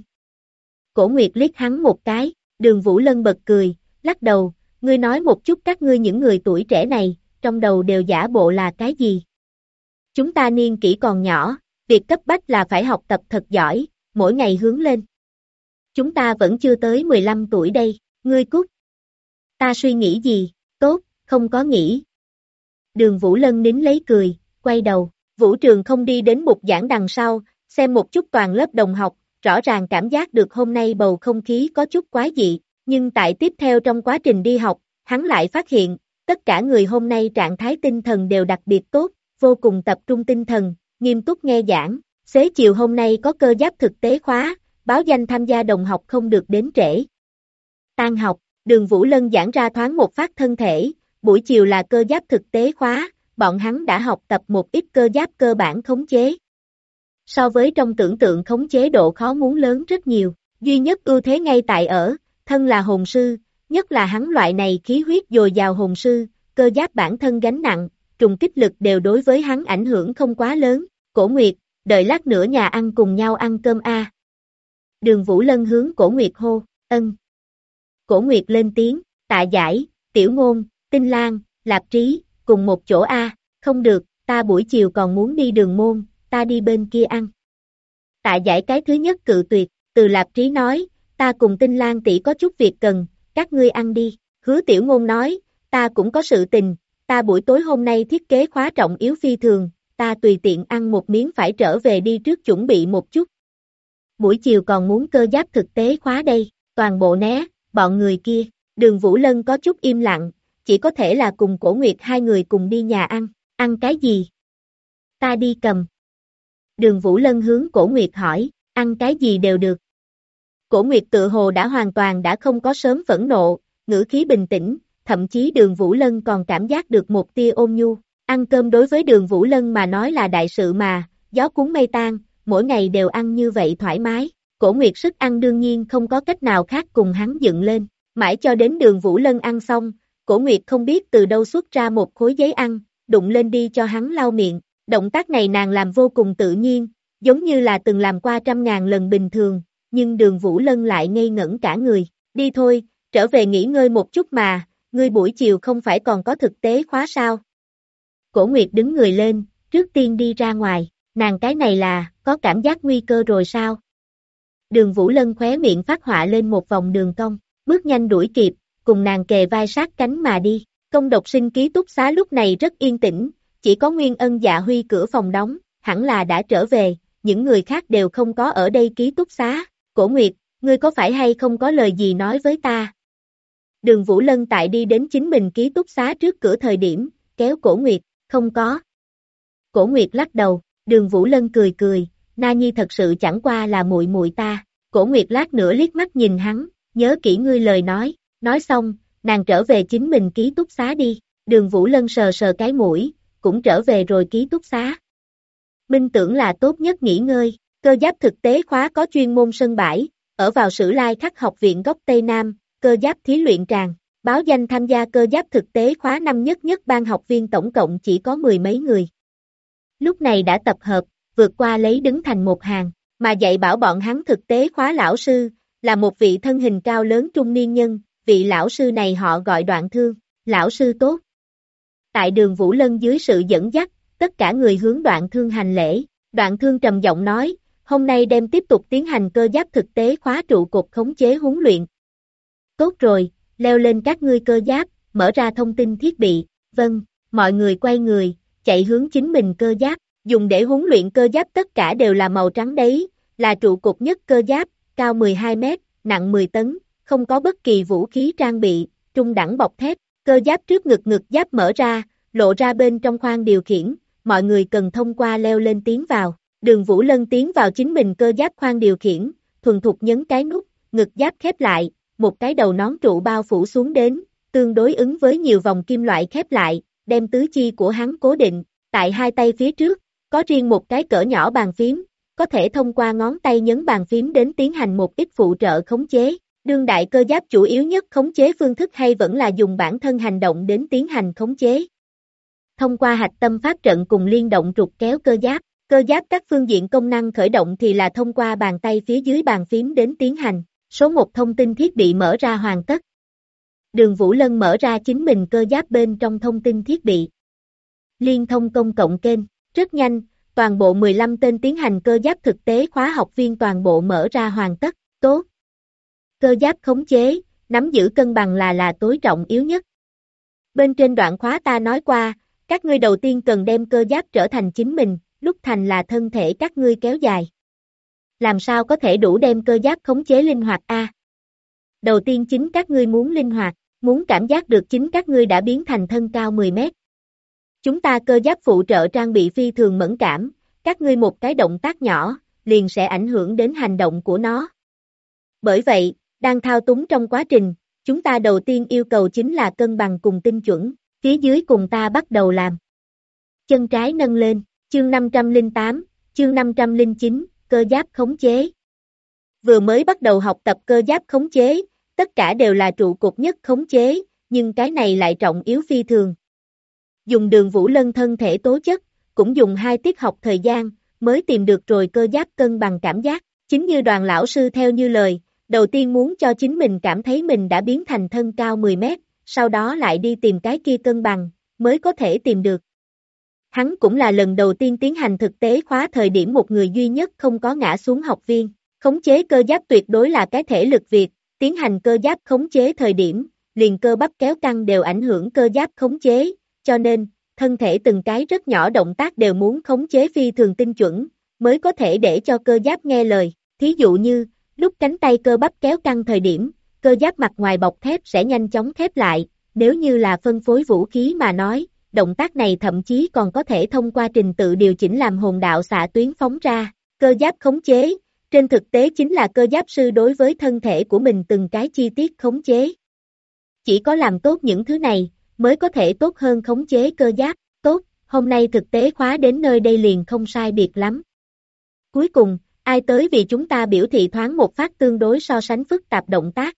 Cổ Nguyệt liếc hắn một cái, Đường Vũ Lân bật cười, lắc đầu, ngươi nói một chút các ngươi những người tuổi trẻ này, trong đầu đều giả bộ là cái gì? Chúng ta niên kỷ còn nhỏ, việc cấp bách là phải học tập thật giỏi, mỗi ngày hướng lên. Chúng ta vẫn chưa tới 15 tuổi đây, ngươi cút. Ta suy nghĩ gì, tốt, không có nghĩ. Đường Vũ Lân nín lấy cười, quay đầu, Vũ Trường Không đi đến bục giảng đằng sau, xem một chút toàn lớp đồng học, rõ ràng cảm giác được hôm nay bầu không khí có chút quái dị, nhưng tại tiếp theo trong quá trình đi học, hắn lại phát hiện, tất cả người hôm nay trạng thái tinh thần đều đặc biệt tốt, vô cùng tập trung tinh thần, nghiêm túc nghe giảng, xế chiều hôm nay có cơ giáp thực tế khóa, báo danh tham gia đồng học không được đến trễ. Tan học, Đường Vũ Lân giảng ra thoáng một phát thân thể, buổi chiều là cơ giáp thực tế khóa, bọn hắn đã học tập một ít cơ giáp cơ bản khống chế. So với trong tưởng tượng khống chế độ khó muốn lớn rất nhiều, duy nhất ưu thế ngay tại ở, thân là hồn sư, nhất là hắn loại này khí huyết dồi dào hồn sư, cơ giáp bản thân gánh nặng, trùng kích lực đều đối với hắn ảnh hưởng không quá lớn. Cổ Nguyệt, đợi lát nữa nhà ăn cùng nhau ăn cơm a. Đường Vũ Lân hướng Cổ Nguyệt hô, ân. Cổ Nguyệt lên tiếng, Tạ Giải, Tiểu Ngôn, Tinh Lan, Lạp Trí, cùng một chỗ a, không được, ta buổi chiều còn muốn đi Đường Môn, ta đi bên kia ăn. Tạ Giải cái thứ nhất cự tuyệt, từ Lạp Trí nói, ta cùng Tinh Lan tỷ có chút việc cần, các ngươi ăn đi. Hứa Tiểu Ngôn nói, ta cũng có sự tình, ta buổi tối hôm nay thiết kế khóa trọng yếu phi thường, ta tùy tiện ăn một miếng phải trở về đi trước chuẩn bị một chút. Buổi chiều còn muốn cơ giáp thực tế khóa đây, toàn bộ né, bọn người kia. Đường Vũ Lân có chút im lặng, chỉ có thể là cùng Cổ Nguyệt hai người cùng đi nhà ăn cái gì? Ta đi cầm. Đường Vũ Lân hướng Cổ Nguyệt hỏi, ăn cái gì đều được. Cổ Nguyệt tự hồ đã hoàn toàn đã không có sớm phẫn nộ, ngữ khí bình tĩnh, thậm chí Đường Vũ Lân còn cảm giác được một tia ôn nhu. Ăn cơm đối với Đường Vũ Lân mà nói là đại sự mà, gió cuốn mây tan, mỗi ngày đều ăn như vậy thoải mái. Cổ Nguyệt sức ăn đương nhiên không có cách nào khác cùng hắn dựng lên, mãi cho đến Đường Vũ Lân ăn xong, Cổ Nguyệt không biết từ đâu xuất ra một khối giấy ăn, đụng lên đi cho hắn lau miệng. Động tác này nàng làm vô cùng tự nhiên, giống như là từng làm qua 100.000 lần bình thường, nhưng Đường Vũ Lân lại ngây ngẩn cả người. Đi thôi, trở về nghỉ ngơi một chút mà, ngươi buổi chiều không phải còn có thực tế khóa sao? Cổ Nguyệt đứng người lên, trước tiên đi ra ngoài, nàng cái này là, có cảm giác nguy cơ rồi sao? Đường Vũ Lân khóe miệng phát họa lên một vòng đường cong, bước nhanh đuổi kịp, cùng nàng kề vai sát cánh mà đi. Công độc sinh ký túc xá lúc này rất yên tĩnh, chỉ có Nguyên Ân Dạ Huy cửa phòng đóng, hẳn là đã trở về, những người khác đều không có ở đây ký túc xá. Cổ Nguyệt, ngươi có phải hay không có lời gì nói với ta? Đường Vũ Lân tại đi đến chính mình ký túc xá trước cửa thời điểm, kéo Cổ Nguyệt, không có. Cổ Nguyệt lắc đầu, Đường Vũ Lân cười cười, Na Nhi thật sự chẳng qua là muội muội ta. Cổ Nguyệt lát nữa liếc mắt nhìn hắn, nhớ kỹ ngươi lời nói xong, nàng trở về chính mình ký túc xá đi. Đường Vũ Lân sờ sờ cái mũi, cũng trở về rồi ký túc xá. Minh tưởng là tốt nhất nghỉ ngơi, cơ giáp thực tế khóa có chuyên môn sân bãi, ở vào Sử Lai Khắc học viện góc Tây Nam, cơ giáp thí luyện tràng, báo danh tham gia cơ giáp thực tế khóa năm nhất ban học viên tổng cộng chỉ có 10 mấy người. Lúc này đã tập hợp, vượt qua lấy đứng thành một hàng, mà dạy bảo bọn hắn thực tế khóa lão sư, là một vị thân hình cao lớn trung niên nhân, vị lão sư này họ gọi Đoạn Thương, lão sư tốt. Tại Đường Vũ Lân dưới sự dẫn dắt, tất cả người hướng Đoạn Thương hành lễ, Đoạn Thương trầm giọng nói, hôm nay đem tiếp tục tiến hành cơ giáp thực tế khóa trụ cột khống chế huấn luyện. Tốt rồi, leo lên các ngươi cơ giáp, mở ra thông tin thiết bị, vâng, mọi người quay người, chạy hướng chính mình cơ giáp, dùng để huấn luyện cơ giáp tất cả đều là màu trắng đấy, là trụ cột nhất cơ giáp, cao 12 mét, nặng 10 tấn, không có bất kỳ vũ khí trang bị, trung đẳng bọc thép, cơ giáp trước ngực giáp mở ra, lộ ra bên trong khoang điều khiển, mọi người cần thông qua leo lên tiến vào. Đường Vũ Lân tiến vào chính mình cơ giáp khoang điều khiển, thuần thục nhấn cái nút, ngực giáp khép lại, một cái đầu nón trụ bao phủ xuống đến, tương đối ứng với nhiều vòng kim loại khép lại, đem tứ chi của hắn cố định, tại hai tay phía trước, có riêng một cái cỡ nhỏ bàn phím, có thể thông qua ngón tay nhấn bàn phím đến tiến hành một ít phụ trợ khống chế. Đương đại cơ giáp chủ yếu nhất khống chế phương thức hay vẫn là dùng bản thân hành động đến tiến hành khống chế. Thông qua hạch tâm pháp trận cùng liên động trục kéo cơ giáp các phương diện công năng khởi động thì là thông qua bàn tay phía dưới bàn phím đến tiến hành. Số 1 thông tin thiết bị mở ra hoàn tất. Đường Vũ Lân mở ra chính mình cơ giáp bên trong thông tin thiết bị. Liên thông công cộng kênh, rất nhanh, toàn bộ 15 tên tiến hành cơ giáp thực tế khóa học viên toàn bộ mở ra hoàn tất, tốt. Cơ giáp khống chế, nắm giữ cân bằng là tối trọng yếu nhất. Bên trên đoạn khóa ta nói qua, các ngươi đầu tiên cần đem cơ giáp trở thành chính mình, lúc thành là thân thể các ngươi kéo dài. Làm sao có thể đủ đem cơ giáp khống chế linh hoạt a? Đầu tiên chính các ngươi muốn linh hoạt, muốn cảm giác được chính các ngươi đã biến thành thân cao 10 mét. Chúng ta cơ giáp phụ trợ trang bị phi thường mẫn cảm, các ngươi một cái động tác nhỏ, liền sẽ ảnh hưởng đến hành động của nó. Bởi vậy, đang thao túng trong quá trình, chúng ta đầu tiên yêu cầu chính là cân bằng cùng tinh chuẩn, phía dưới cùng ta bắt đầu làm. Chân trái nâng lên, chương 508, chương 509, cơ giáp khống chế. Vừa mới bắt đầu học tập cơ giáp khống chế, tất cả đều là trụ cột nhất khống chế, nhưng cái này lại trọng yếu phi thường. Dùng Đường Vũ Lân thân thể tố chất, cũng dùng 2 tiết học thời gian, mới tìm được rồi cơ giáp cân bằng cảm giác. Chính như Đoàn lão sư theo như lời, đầu tiên muốn cho chính mình cảm thấy mình đã biến thành thân cao 10 mét, sau đó lại đi tìm cái kia cân bằng, mới có thể tìm được. Hắn cũng là lần đầu tiên tiến hành thực tế khóa thời điểm một người duy nhất không có ngã xuống học viên. Khống chế cơ giáp tuyệt đối là cái thể lực việc, tiến hành cơ giáp khống chế thời điểm, liền cơ bắp kéo căng đều ảnh hưởng cơ giáp khống chế, cho nên, thân thể từng cái rất nhỏ động tác đều muốn khống chế phi thường tinh chuẩn, mới có thể để cho cơ giáp nghe lời. Thí dụ như, lúc cánh tay cơ bắp kéo căng thời điểm, cơ giáp mặt ngoài bọc thép sẽ nhanh chóng khép lại, nếu như là phân phối vũ khí mà nói, động tác này thậm chí còn có thể thông qua trình tự điều chỉnh làm hồn đạo xạ tuyến phóng ra. Cơ giáp khống chế, trên thực tế chính là cơ giáp sư đối với thân thể của mình từng cái chi tiết khống chế. Chỉ có làm tốt những thứ này, mới có thể tốt hơn khống chế cơ giáp. Tốt, hôm nay thực tế khóa đến nơi đây liền không sai biệt lắm. Cuối cùng, ai tới vì chúng ta biểu thị thoáng một phát tương đối so sánh phức tạp động tác.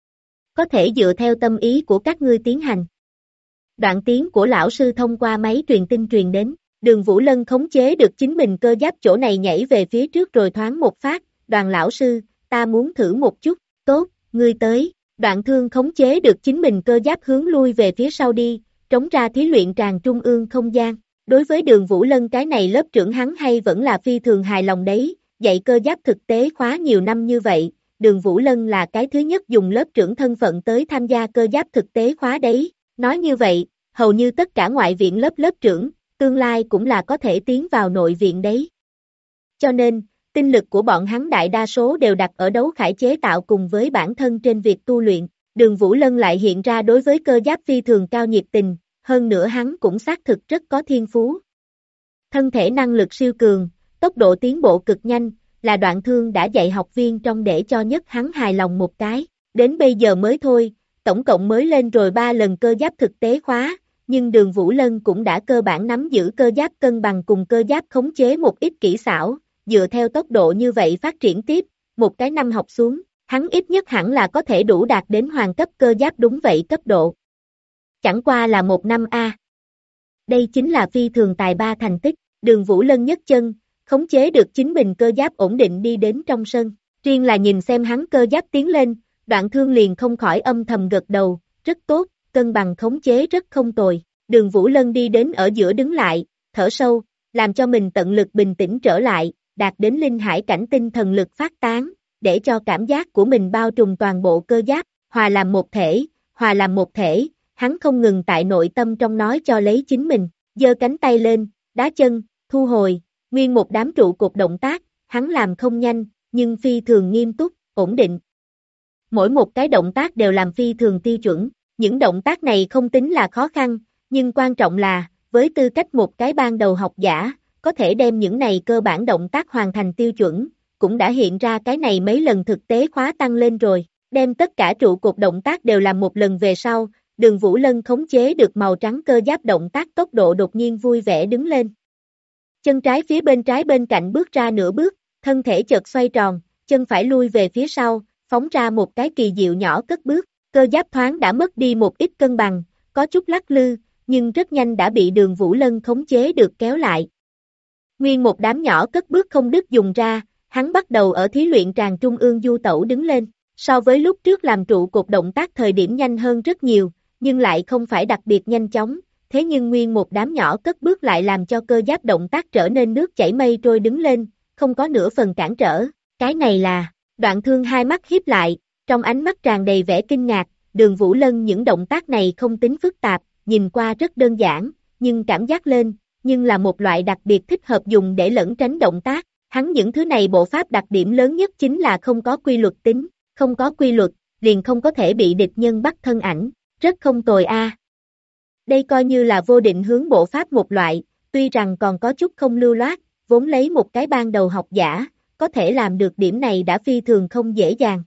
Có thể dựa theo tâm ý của các ngươi tiến hành. Đoạn tiếng của lão sư thông qua máy truyền tin truyền đến, Đường Vũ Lân khống chế được chính mình cơ giáp chỗ này nhảy về phía trước rồi thoáng một phát, Đoàn lão sư, ta muốn thử một chút, tốt, ngươi tới. Đoạn Thương khống chế được chính mình cơ giáp hướng lui về phía sau đi, trống ra thí luyện tràng trung ương không gian. Đối với Đường Vũ Lân cái này lớp trưởng hắn hay vẫn là phi thường hài lòng đấy, dạy cơ giáp thực tế khóa nhiều năm như vậy, Đường Vũ Lân là cái thứ nhất dùng lớp trưởng thân phận tới tham gia cơ giáp thực tế khóa đấy. Nói như vậy, hầu như tất cả ngoại viện lớp trưởng, tương lai cũng là có thể tiến vào nội viện đấy. Cho nên, tinh lực của bọn hắn đại đa số đều đặt ở đấu khải chế tạo cùng với bản thân trên việc tu luyện. Đường Vũ Lân lại hiện ra đối với cơ giáp phi thường cao nhiệt tình, hơn nữa hắn cũng xác thực rất có thiên phú. Thân thể năng lực siêu cường, tốc độ tiến bộ cực nhanh, là Đoạn Thương đã dạy học viên trong để cho nhất hắn hài lòng một cái. Đến bây giờ mới thôi, tổng cộng mới lên rồi 3 lần cơ giáp thực tế khóa, nhưng Đường Vũ Lân cũng đã cơ bản nắm giữ cơ giáp cân bằng cùng cơ giáp khống chế một ít kỹ xảo, dựa theo tốc độ như vậy phát triển tiếp, một cái năm học xuống, hắn ít nhất hẳn là có thể đủ đạt đến hoàng cấp cơ giáp đúng vậy cấp độ. Chẳng qua là một năm A. Đây chính là phi thường tài ba thành tích, Đường Vũ Lân nhấc chân, khống chế được chính mình cơ giáp ổn định đi đến trong sân, riêng là nhìn xem hắn cơ giáp tiến lên, Đoạn Thương liền không khỏi âm thầm gật đầu, rất tốt, cân bằng khống chế rất không tồi. Đường Vũ Lân đi đến ở giữa đứng lại, thở sâu, làm cho mình tận lực bình tĩnh trở lại, đạt đến linh hải cảnh tinh thần lực phát tán, để cho cảm giác của mình bao trùm toàn bộ cơ giáp, hòa làm một thể, hắn không ngừng tại nội tâm trong nói cho lấy chính mình, giơ cánh tay lên, đá chân, thu hồi, nguyên một đám trụ cột động tác, hắn làm không nhanh, nhưng phi thường nghiêm túc, ổn định. Mỗi một cái động tác đều làm phi thường tiêu chuẩn, những động tác này không tính là khó khăn, nhưng quan trọng là, với tư cách một cái ban đầu học giả, có thể đem những này cơ bản động tác hoàn thành tiêu chuẩn, cũng đã hiện ra cái này mấy lần thực tế khóa tăng lên rồi, đem tất cả trụ cột động tác đều làm một lần về sau, Đường Vũ Lân khống chế được màu trắng cơ giáp động tác tốc độ đột nhiên vui vẻ đứng lên. Chân trái phía bên trái bên cạnh bước ra nửa bước, thân thể chợt xoay tròn, chân phải lui về phía sau, phóng ra một cái kỳ diệu nhỏ cất bước, cơ giáp thoáng đã mất đi một ít cân bằng, có chút lắc lư, nhưng rất nhanh đã bị Đường Vũ Lân khống chế được kéo lại. Nguyên một đám nhỏ cất bước không đứt dùng ra, hắn bắt đầu ở thí luyện tràng trung ương du tẩu đứng lên, so với lúc trước làm trụ cột động tác thời điểm nhanh hơn rất nhiều, nhưng lại không phải đặc biệt nhanh chóng, thế nhưng nguyên một đám nhỏ cất bước lại làm cho cơ giáp động tác trở nên nước chảy mây trôi đứng lên, không có nửa phần cản trở, cái này là, Đoạn Thương hai mắt híp lại, trong ánh mắt tràn đầy vẻ kinh ngạc, Đường Vũ Lân những động tác này không tính phức tạp, nhìn qua rất đơn giản, nhưng cảm giác lên, nhưng là một loại đặc biệt thích hợp dùng để lẩn tránh động tác, hắn những thứ này bộ pháp đặc điểm lớn nhất chính là không có quy luật tính, không có quy luật, liền không có thể bị địch nhân bắt thân ảnh, rất không tồi a. Đây coi như là vô định hướng bộ pháp một loại, tuy rằng còn có chút không lưu loát, vốn lấy một cái ban đầu học giả, có thể làm được điểm này đã phi thường không dễ dàng.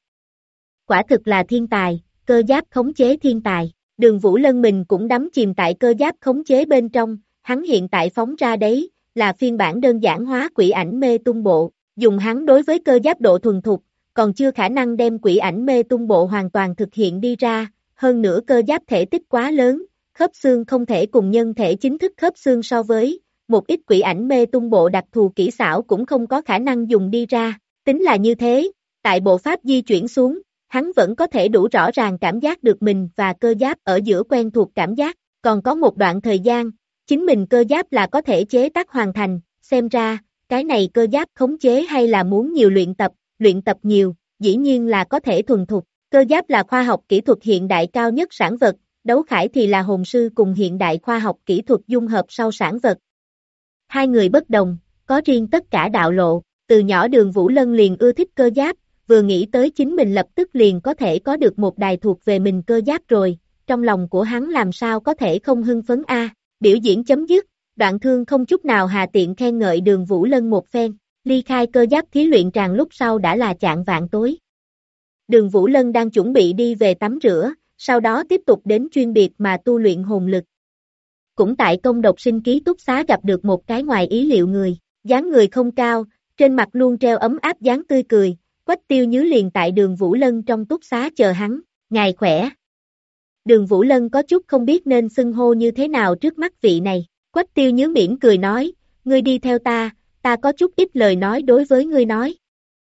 Quả thực là thiên tài, cơ giáp khống chế thiên tài, Đường Vũ Lân mình cũng đắm chìm tại cơ giáp khống chế bên trong, hắn hiện tại phóng ra đấy, là phiên bản đơn giản hóa quỷ ảnh mê tung bộ, dùng hắn đối với cơ giáp độ thuần thục, còn chưa khả năng đem quỷ ảnh mê tung bộ hoàn toàn thực hiện đi ra, hơn nữa cơ giáp thể tích quá lớn, khớp xương không thể cùng nhân thể chính thức khớp xương so với, một ít quỷ ảnh mê tung bộ đặc thù kỹ xảo cũng không có khả năng dùng đi ra, tính là như thế, tại bộ pháp di chuyển xuống, hắn vẫn có thể đủ rõ ràng cảm giác được mình và cơ giáp ở giữa quen thuộc cảm giác, còn có một đoạn thời gian, chính mình cơ giáp là có thể chế tác hoàn thành, xem ra, cái này cơ giáp khống chế hay là muốn nhiều luyện tập nhiều, dĩ nhiên là có thể thuần thục, cơ giáp là khoa học kỹ thuật hiện đại cao nhất sản vật, đấu khải thì là hồn sư cùng hiện đại khoa học kỹ thuật dung hợp sau sản vật. Hai người bất đồng, có riêng tất cả đạo lộ, từ nhỏ Đường Vũ Lân liền ưa thích cơ giáp, vừa nghĩ tới chính mình lập tức liền có thể có được một đài thuộc về mình cơ giáp rồi, trong lòng của hắn làm sao có thể không hưng phấn a. Biểu diễn chấm dứt, Đoạn Thương không chút nào hà tiện khen ngợi Đường Vũ Lân một phen, ly khai cơ giáp thí luyện tràng lúc sau đã là chạng vạng tối. Đường Vũ Lân đang chuẩn bị đi về tắm rửa, sau đó tiếp tục đến chuyên biệt mà tu luyện hồn lực. Cũng tại công độc sinh ký túc xá gặp được một cái ngoài ý liệu người, dáng người không cao, trên mặt luôn treo ấm áp dáng tươi cười, Quách Tiêu Nhứ liền tại Đường Vũ Lân trong túc xá chờ hắn, ngài khỏe. Đường Vũ Lân có chút không biết nên xưng hô như thế nào trước mắt vị này, Quách Tiêu Nhứ mỉm cười nói, ngươi đi theo ta có chút ít lời nói đối với ngươi nói.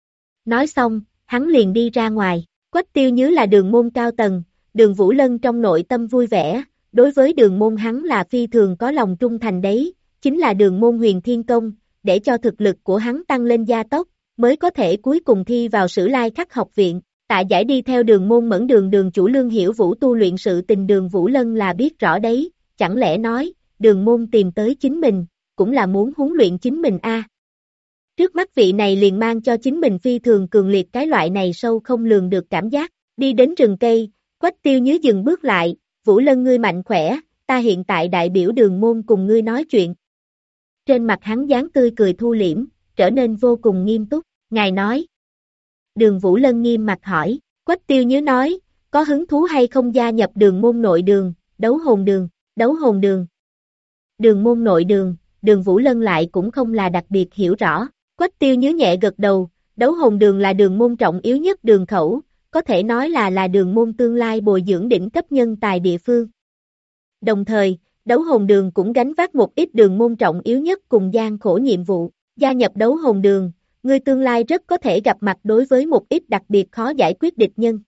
Nói xong, hắn liền đi ra ngoài, Quách Tiêu Nhứ là Đường môn cao tầng, Đường Vũ Lân trong nội tâm vui vẻ, đối với Đường môn hắn là phi thường có lòng trung thành đấy, chính là Đường môn Huyền Thiên Công, để cho thực lực của hắn tăng lên gia tốc, mới có thể cuối cùng thi vào Sử Lai Khắc học viện. Tạ Giải đi theo Đường môn Mẫn Đường chủ Lương Hiểu Vũ tu luyện sự tình Đường Vũ Lân là biết rõ đấy, chẳng lẽ nói, Đường môn tìm tới chính mình, cũng là muốn huấn luyện chính mình a. Trước mắt vị này liền mang cho chính mình phi thường cường liệt cái loại này sâu không lường được cảm giác, đi đến rừng cây, Quách Tiêu Nhứ dừng bước lại, Vũ Lân ngươi mạnh khỏe, ta hiện tại đại biểu Đường môn cùng ngươi nói chuyện. Trên mặt hắn dáng tươi cười thu liễm, trở nên vô cùng nghiêm túc, ngài nói. Đường Vũ Lân nghiêm mặt hỏi, Quách Tiêu Nhứ nói, có hứng thú hay không gia nhập Đường môn nội đường, đấu hồn đường, đấu hồn đường. Đường môn nội đường, Đường Vũ Lân lại cũng không là đặc biệt hiểu rõ, Quách Tiêu Nhứ nhẹ gật đầu, đấu hồn đường là đường môn trọng yếu nhất đường khẩu, có thể nói là đường môn tương lai bồi dưỡng đỉnh cấp nhân tài địa phương. Đồng thời, đấu hồn đường cũng gánh vác một ít đường môn trọng yếu nhất cùng gian khổ nhiệm vụ, gia nhập đấu hồn đường, ngươi tương lai rất có thể gặp mặt đối với một ít đặc biệt khó giải quyết địch nhân.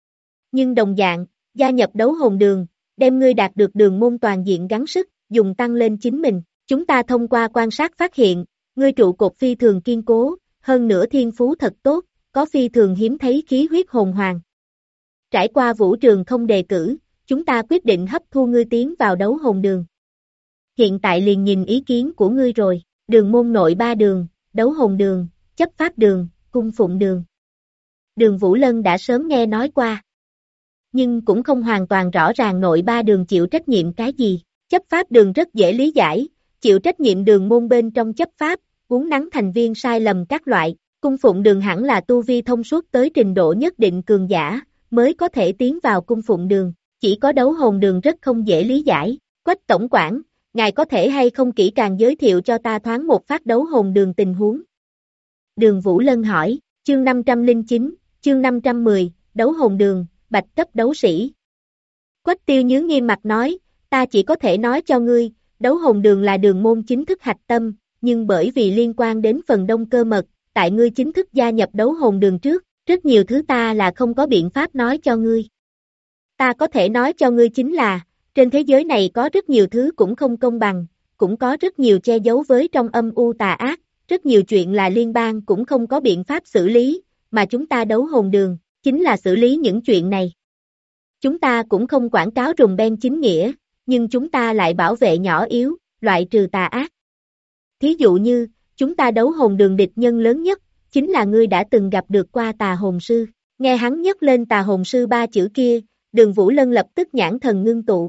Nhưng đồng dạng, gia nhập đấu hồn đường, đem ngươi đạt được đường môn toàn diện gắng sức, dùng tăng lên chính mình. Chúng ta thông qua quan sát phát hiện, ngươi trụ cột phi thường kiên cố, hơn nữa thiên phú thật tốt, có phi thường hiếm thấy khí huyết hồn hoàng. Trải qua vũ trường không đề cử, chúng ta quyết định hấp thu ngươi tiến vào đấu hồn đường. Hiện tại liền nhìn ý kiến của ngươi rồi, đường môn nội 3 đường, đấu hồn đường, chấp pháp đường, cung phụng đường. Đường Vũ Lân đã sớm nghe nói qua. Nhưng cũng không hoàn toàn rõ ràng nội 3 đường chịu trách nhiệm cái gì. Chấp pháp đường rất dễ lý giải, chịu trách nhiệm đường môn bên trong chấp pháp, uốn nắn thành viên sai lầm các loại. Cung phụng đường hẳn là tu vi thông suốt tới trình độ nhất định cường giả, mới có thể tiến vào cung phụng đường. Chỉ có đấu hồn đường rất không dễ lý giải. Quách tổng quản, ngài có thể hay không kỹ càng giới thiệu cho ta thoáng một phát đấu hồn đường tình huống? Đường Vũ Lân hỏi, chương 509, chương 510, đấu hồn đường, bạch cấp đấu sĩ. Quách Tiêu Nhứ nghiêm mặt nói, ta chỉ có thể nói cho ngươi, đấu hồn đường là đường môn chính thức hạch tâm, nhưng bởi vì liên quan đến phần đông cơ mật, tại ngươi chính thức gia nhập đấu hồn đường trước, rất nhiều thứ ta là không có biện pháp nói cho ngươi. Ta có thể nói cho ngươi chính là, trên thế giới này có rất nhiều thứ cũng không công bằng, cũng có rất nhiều che giấu với trong âm u tà ác, rất nhiều chuyện là liên bang cũng không có biện pháp xử lý, mà chúng ta đấu hồn đường, chính là xử lý những chuyện này. Chúng ta cũng không quảng cáo rùng beng chính nghĩa, nhưng chúng ta lại bảo vệ nhỏ yếu, loại trừ tà ác. Thí dụ như, chúng ta đấu hồn đường địch nhân lớn nhất, chính là ngươi đã từng gặp được qua tà hồn sư. Nghe hắn nhắc lên tà hồn sư 3 chữ kia, Đường Vũ Lân lập tức nhãn thần ngưng tụ.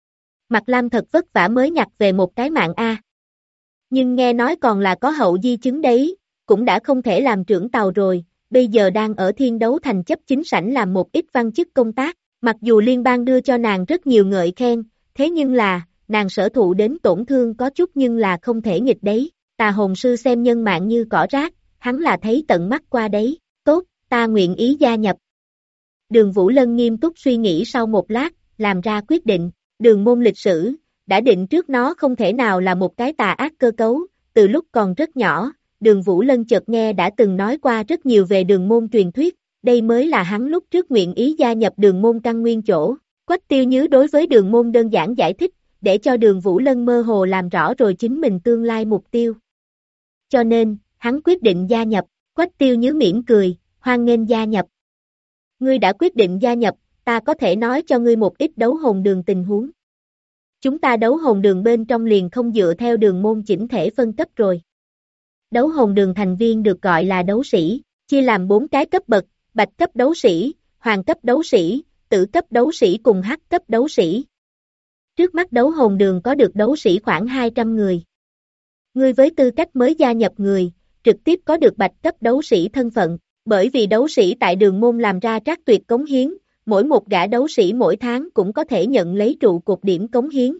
Mạc Lam thật vất vả mới nhặt về một cái mạng A. Nhưng nghe nói còn là có hậu di chứng đấy, cũng đã không thể làm trưởng tàu rồi, bây giờ đang ở Thiên Đấu Thành chấp chính sảnh làm một ít văn chức công tác, mặc dù liên bang đưa cho nàng rất nhiều ngợi khen, thế nhưng là, nàng sở thụ đến tổn thương có chút nhưng là không thể nghịch đấy, tà hồn sư xem nhân mạng như cỏ rác, hắn là thấy tận mắt qua đấy, tốt, ta nguyện ý gia nhập. Đường Vũ Lân nghiêm túc suy nghĩ sau một lát, làm ra quyết định, đường môn lịch sử, đã định trước nó không thể nào là một cái tà ác cơ cấu, từ lúc còn rất nhỏ, đường Vũ Lân chợt nghe đã từng nói qua rất nhiều về đường môn truyền thuyết, đây mới là hắn lúc trước nguyện ý gia nhập đường môn căn nguyên chỗ. Quách Tiêu Nhứ đối với đường môn đơn giản giải thích, để cho đường Vũ Lân mơ hồ làm rõ rồi chính mình tương lai mục tiêu. Cho nên, hắn quyết định gia nhập, Quách Tiêu Nhứ mỉm cười, hoan nghênh gia nhập. Ngươi đã quyết định gia nhập, ta có thể nói cho ngươi một ít đấu hồn đường tình huống. Chúng ta đấu hồn đường bên trong liền không dựa theo đường môn chỉnh thể phân cấp rồi. Đấu hồn đường thành viên được gọi là đấu sĩ, chia làm 4 cái cấp bậc, bạch cấp đấu sĩ, hoàng cấp đấu sĩ, tử cấp đấu sĩ cùng hắc cấp đấu sĩ. Trước mắt đấu hồn đường có được đấu sĩ khoảng 200 người. Ngươi với tư cách mới gia nhập người, trực tiếp có được bạch cấp đấu sĩ thân phận, bởi vì đấu sĩ tại đường môn làm ra trác tuyệt cống hiến, mỗi một gã đấu sĩ mỗi tháng cũng có thể nhận lấy trụ cột điểm cống hiến.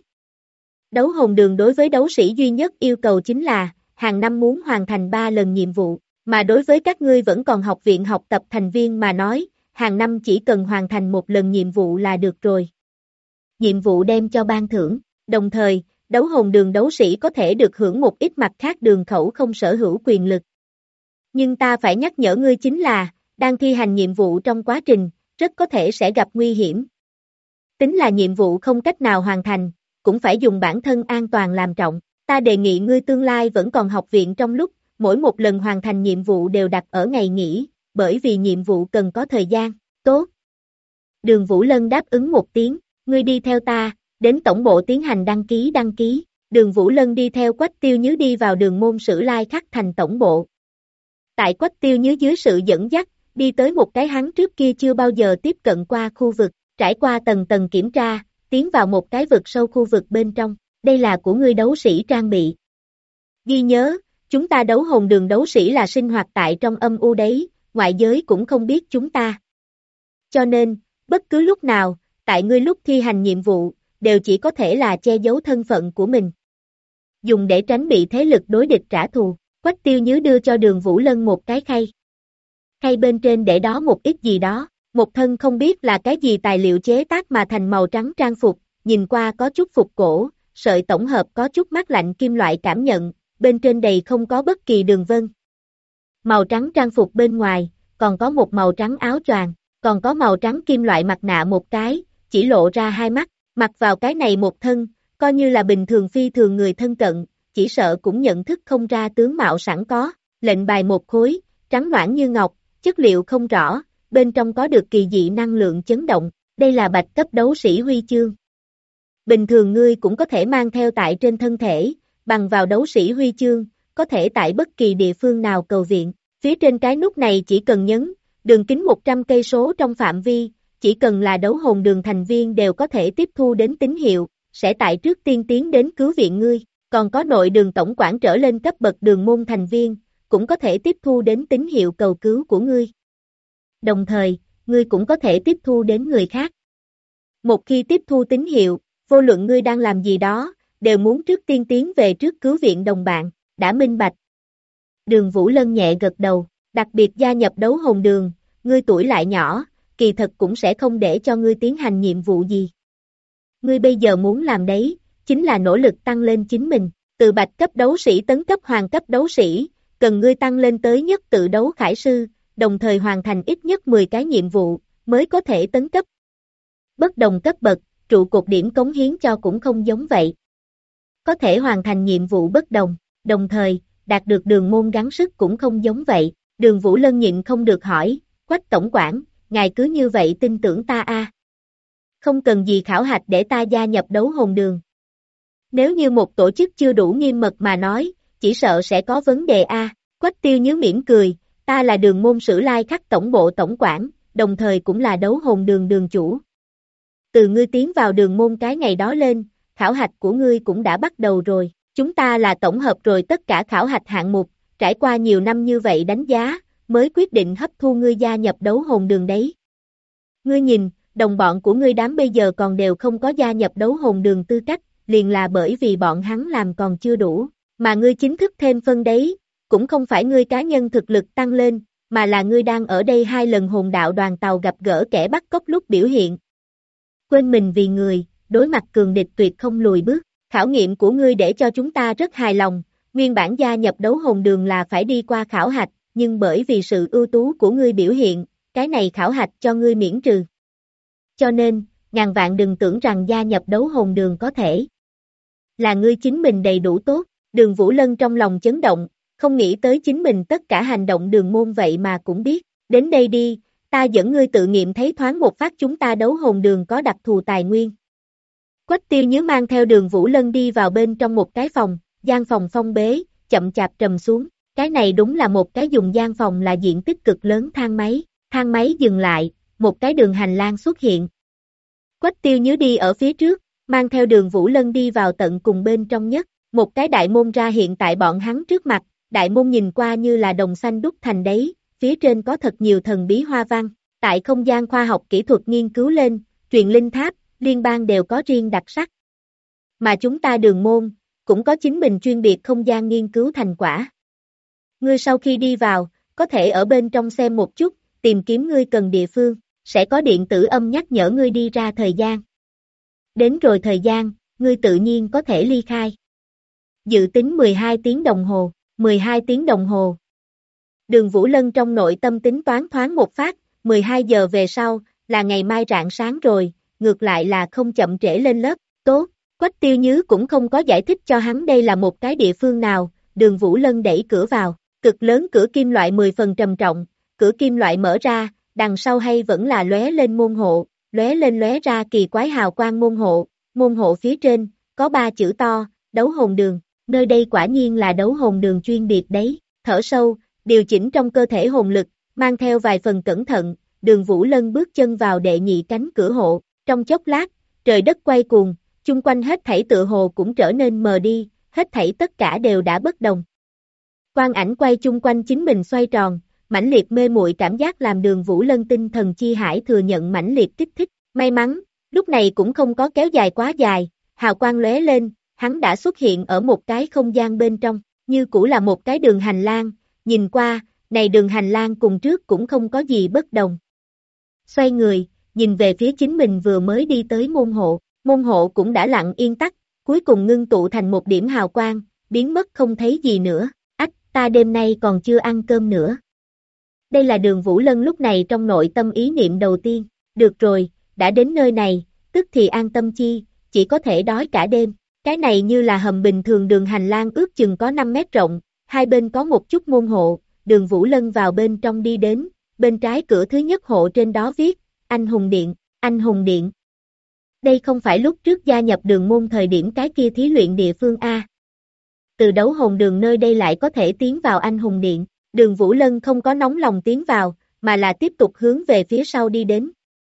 Đấu hồn đường đối với đấu sĩ duy nhất yêu cầu chính là, hàng năm muốn hoàn thành 3 lần nhiệm vụ, mà đối với các ngươi vẫn còn học viện học tập thành viên mà nói, hàng năm chỉ cần hoàn thành 1 lần nhiệm vụ là được rồi. Nhiệm vụ đem cho ban thưởng, đồng thời, đấu hồn đường đấu sĩ có thể được hưởng một ít mặt khác đường khẩu không sở hữu quyền lực. Nhưng ta phải nhắc nhở ngươi chính là, đang thi hành nhiệm vụ trong quá trình, rất có thể sẽ gặp nguy hiểm. Tính là nhiệm vụ không cách nào hoàn thành, cũng phải dùng bản thân an toàn làm trọng. Ta đề nghị ngươi tương lai vẫn còn học viện trong lúc, mỗi một lần hoàn thành nhiệm vụ đều đặt ở ngày nghỉ, bởi vì nhiệm vụ cần có thời gian. Tốt. Đường Vũ Lân đáp ứng một tiếng, ngươi đi theo ta, đến tổng bộ tiến hành đăng ký. Đường Vũ Lân đi theo Quách Tiêu Nhứ đi vào đường môn Sử Lai Khắc thành tổng bộ. Tại Quách Tiêu Nhứ dưới sự dẫn dắt, đi tới một cái hắn trước kia chưa bao giờ tiếp cận qua khu vực, trải qua tầng tầng kiểm tra, tiến vào một cái vực sâu khu vực bên trong. Đây là của ngươi đấu sĩ trang bị. Ghi nhớ, chúng ta đấu hồn đường đấu sĩ là sinh hoạt tại trong âm u đấy, ngoại giới cũng không biết chúng ta. Cho nên, bất cứ lúc nào, tại ngươi lúc thi hành nhiệm vụ, đều chỉ có thể là che giấu thân phận của mình. Dùng để tránh bị thế lực đối địch trả thù. Quách Tiêu Nhứ đưa cho Đường Vũ Lân một cái khay. Khay bên trên để đó một ít gì đó, một thân không biết là cái gì tài liệu chế tác mà thành màu trắng trang phục, nhìn qua có chút phục cổ, sợi tổng hợp có chút mát lạnh kim loại cảm nhận, bên trên đầy không có bất kỳ đường vân. Màu trắng trang phục bên ngoài, còn có một màu trắng áo choàng, còn có màu trắng kim loại mặt nạ một cái, chỉ lộ ra hai mắt, mặc vào cái này một thân, coi như là bình thường phi thường người thân cận, chỉ sợ cũng nhận thức không ra tướng mạo sẵn có, lệnh bài một khối, trắng loãng như ngọc, chất liệu không rõ, bên trong có được kỳ dị năng lượng chấn động, đây là bạch cấp đấu sĩ huy chương. Bình thường ngươi cũng có thể mang theo tại trên thân thể, bằng vào đấu sĩ huy chương, có thể tại bất kỳ địa phương nào cầu viện, phía trên cái nút này chỉ cần nhấn, đường kính 100 cây số trong phạm vi, chỉ cần là đấu hồn đường thành viên đều có thể tiếp thu đến tín hiệu, sẽ tại trước tiên tiến đến cứu viện ngươi, còn có nội đường tổng quản trở lên cấp bậc đường môn thành viên, cũng có thể tiếp thu đến tín hiệu cầu cứu của ngươi. Đồng thời, ngươi cũng có thể tiếp thu đến người khác. Một khi tiếp thu tín hiệu, vô luận ngươi đang làm gì đó, đều muốn trước tiên tiến về trước cứu viện đồng bạn, đã minh bạch. Đường Vũ Lân nhẹ gật đầu, đặc biệt gia nhập đấu hồn đường, ngươi tuổi lại nhỏ, kỳ thật cũng sẽ không để cho ngươi tiến hành nhiệm vụ gì. Ngươi bây giờ muốn làm đấy, chính là nỗ lực tăng lên chính mình, từ bạch cấp đấu sĩ tấn cấp hoàng cấp đấu sĩ, cần ngươi tăng lên tới nhất tự đấu khải sư, đồng thời hoàn thành ít nhất 10 cái nhiệm vụ, mới có thể tấn cấp. Bất đồng cấp bậc, trụ cột điểm cống hiến cho cũng không giống vậy. Có thể hoàn thành nhiệm vụ bất đồng, đồng thời, đạt được đường môn gắng sức cũng không giống vậy. Đường Vũ Lân nhịn không được hỏi, Quách tổng quản, ngài cứ như vậy tin tưởng ta a? Không cần gì khảo hạch để ta gia nhập đấu hồn đường. Nếu như một tổ chức chưa đủ nghiêm mật mà nói, chỉ sợ sẽ có vấn đề a. Quách Tiêu Nhứ mỉm cười, ta là đường môn Sử Lai Khắc tổng bộ tổng quản, đồng thời cũng là đấu hồn đường đường chủ. Từ ngươi tiến vào đường môn cái ngày đó lên, khảo hạch của ngươi cũng đã bắt đầu rồi, chúng ta là tổng hợp rồi tất cả khảo hạch hạng mục, trải qua nhiều năm như vậy đánh giá, mới quyết định hấp thu ngươi gia nhập đấu hồn đường đấy. Ngươi nhìn, đồng bọn của ngươi đám bây giờ còn đều không có gia nhập đấu hồn đường tư cách, liền là bởi vì bọn hắn làm còn chưa đủ, mà ngươi chính thức thêm phân đấy, cũng không phải ngươi cá nhân thực lực tăng lên, mà là ngươi đang ở đây 2 lần hồn đạo đoàn tàu gặp gỡ kẻ bắt cóc lúc biểu hiện. Quên mình vì người, đối mặt cường địch tuyệt không lùi bước, khảo nghiệm của ngươi để cho chúng ta rất hài lòng, nguyên bản gia nhập đấu hồn đường là phải đi qua khảo hạch, nhưng bởi vì sự ưu tú của ngươi biểu hiện, cái này khảo hạch cho ngươi miễn trừ. Cho nên, ngàn vạn đừng tưởng rằng gia nhập đấu hồn đường có thể là ngươi chính mình đầy đủ tốt. Đường Vũ Lân trong lòng chấn động, không nghĩ tới chính mình tất cả hành động đường môn vậy mà cũng biết. Đến đây đi, ta dẫn ngươi tự nghiệm thấy thoáng một phát chúng ta đấu hồn đường có đặc thù tài nguyên. Quách Tiêu Nhứ mang theo Đường Vũ Lân đi vào bên trong một cái phòng, gian phòng phong bế, chậm chạp trầm xuống. Cái này đúng là một cái dùng gian phòng là diện tích cực lớn thang máy dừng lại, một cái đường hành lang xuất hiện. Quách Tiêu Nhứ đi ở phía trước, mang theo Đường Vũ Lân đi vào tận cùng bên trong nhất, một cái đại môn ra hiện tại bọn hắn trước mặt, đại môn nhìn qua như là đồng xanh đúc thành đấy, phía trên có thật nhiều thần bí hoa văn, tại không gian khoa học kỹ thuật nghiên cứu lên, truyền linh tháp, liên bang đều có riêng đặc sắc. Mà chúng ta đường môn, cũng có chính mình chuyên biệt không gian nghiên cứu thành quả. Ngươi sau khi đi vào, có thể ở bên trong xem một chút, tìm kiếm ngươi cần địa phương, sẽ có điện tử âm nhắc nhở ngươi đi ra thời gian. Đến rồi thời gian, ngươi tự nhiên có thể ly khai. Dự tính 12 tiếng đồng hồ, 12 tiếng đồng hồ. Đường Vũ Lân trong nội tâm tính toán thoáng một phát, 12 giờ về sau, là ngày mai rạng sáng rồi, ngược lại là không chậm trễ lên lớp, tốt. Quách Tiêu Nhứ cũng không có giải thích cho hắn đây là một cái địa phương nào, Đường Vũ Lân đẩy cửa vào, cực lớn cửa kim loại 10 phần trầm trọng, cửa kim loại mở ra, đằng sau hay vẫn là lóe lên môn hộ, lóe lên lóe ra kỳ quái hào quang môn hộ phía trên, có 3 chữ to, đấu hồn đường, nơi đây quả nhiên là đấu hồn đường chuyên biệt đấy, thở sâu, điều chỉnh trong cơ thể hồn lực, mang theo vài phần cẩn thận, Đường Vũ Lân bước chân vào đệ nhị cánh cửa hộ, trong chốc lát, trời đất quay cuồng, chung quanh hết thảy tựa hồ cũng trở nên mờ đi, hết thảy tất cả đều đã bất đồng. Quang ảnh quay chung quanh chính mình xoay tròn, mãnh liệt mê muội cảm giác làm Đường Vũ Lân tinh thần chi hải thừa nhận mãnh liệt kích thích, may mắn, lúc này cũng không có kéo dài quá dài, hào quang lóe lên, hắn đã xuất hiện ở một cái không gian bên trong, như cũ là một cái đường hành lang, nhìn qua, này đường hành lang cùng trước cũng không có gì bất đồng. Xoay người, nhìn về phía chính mình vừa mới đi tới môn hộ cũng đã lặng yên tắt, cuối cùng ngưng tụ thành một điểm hào quang, biến mất không thấy gì nữa, ta đêm nay còn chưa ăn cơm nữa. Đây là Đường Vũ Lân lúc này trong nội tâm ý niệm đầu tiên, được rồi, đã đến nơi này, tức thì an tâm chi, chỉ có thể đói cả đêm, cái này như là hầm bình thường đường hành lang ước chừng có 5 mét rộng, hai bên có một chút môn hộ, Đường Vũ Lân vào bên trong đi đến, bên trái cửa thứ nhất hộ trên đó viết, Anh Hùng Điện, Anh Hùng Điện. Đây không phải lúc trước gia nhập đường môn thời điểm cái kia thí luyện địa phương A. Từ đấu hồn đường nơi đây lại có thể tiến vào Anh Hùng Điện, Đường Vũ Lân không có nóng lòng tiến vào, mà là tiếp tục hướng về phía sau đi đến.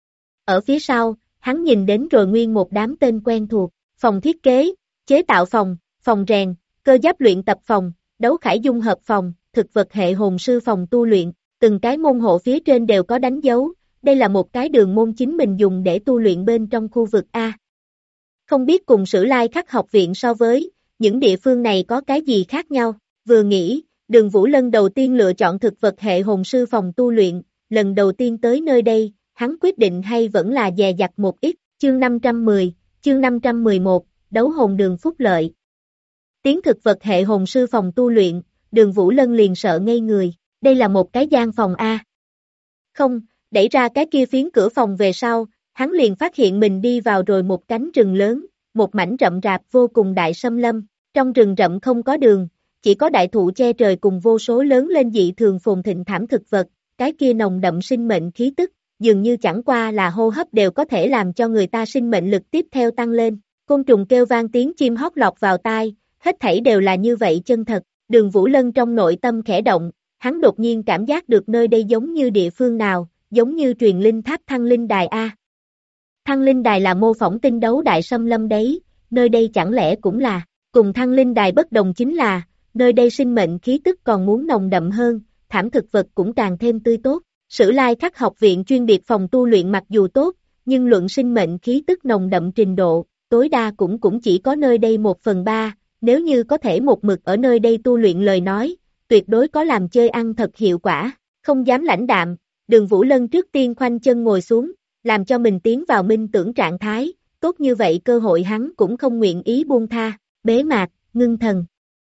Ở phía sau, hắn nhìn đến rồi nguyên một đám tên quen thuộc, phòng thiết kế, chế tạo phòng, phòng rèn, cơ giáp luyện tập phòng, đấu khải dung hợp phòng, thực vật hệ hồn sư phòng tu luyện, từng cái môn hộ phía trên đều có đánh dấu, đây là một cái đường môn chính mình dùng để tu luyện bên trong khu vực A. Không biết cùng Sử Lai Khắc học viện so với, những địa phương này có cái gì khác nhau, vừa nghĩ, Đường Vũ Lân đầu tiên lựa chọn thực vật hệ hồn sư phòng tu luyện, lần đầu tiên tới nơi đây, hắn quyết định hay vẫn là dè dặt một ít, chương 510, chương 511, đấu hồn đường phúc lợi. Tiến thực vật hệ hồn sư phòng tu luyện, Đường Vũ Lân liền sợ ngây người, đây là một cái gian phòng A. Không, đẩy ra cái kia phiến cửa phòng về sau, hắn liền phát hiện mình đi vào rồi một cánh rừng lớn, một mảnh rậm rạp vô cùng đại xâm lâm, trong rừng rậm không có đường, chỉ có đại thụ che trời cùng vô số lớn lên dị thường phồn thịnh thảm thực vật, cái kia nồng đậm sinh mệnh khí tức, dường như chẳng qua là hô hấp đều có thể làm cho người ta sinh mệnh lực tiếp theo tăng lên, côn trùng kêu vang tiếng chim hót lọt vào tai, hết thảy đều là như vậy chân thật, Đường Vũ Lân trong nội tâm khẽ động, hắn đột nhiên cảm giác được nơi đây giống như địa phương nào, giống như truyền linh tháp Thăng Linh Đài A. Thăng Linh Đài là mô phỏng tinh đấu đại xâm lâm đấy, nơi đây chẳng lẽ cũng là, cùng Thăng Linh Đài bất đồng chính là, nơi đây sinh mệnh khí tức còn muốn nồng đậm hơn, thảm thực vật cũng càng thêm tươi tốt. Sử Lai Khắc học viện chuyên biệt phòng tu luyện mặc dù tốt, nhưng luận sinh mệnh khí tức nồng đậm trình độ, tối đa cũng chỉ có nơi đây 1/3, nếu như có thể một mực ở nơi đây tu luyện lời nói, tuyệt đối có làm chơi ăn thật hiệu quả, không dám lãnh đạm, Đường Vũ Lân trước tiên khoanh chân ngồi xuống, làm cho mình tiến vào minh tưởng trạng thái, tốt như vậy cơ hội hắn cũng không nguyện ý buông tha, bế mạc, ngưng thần.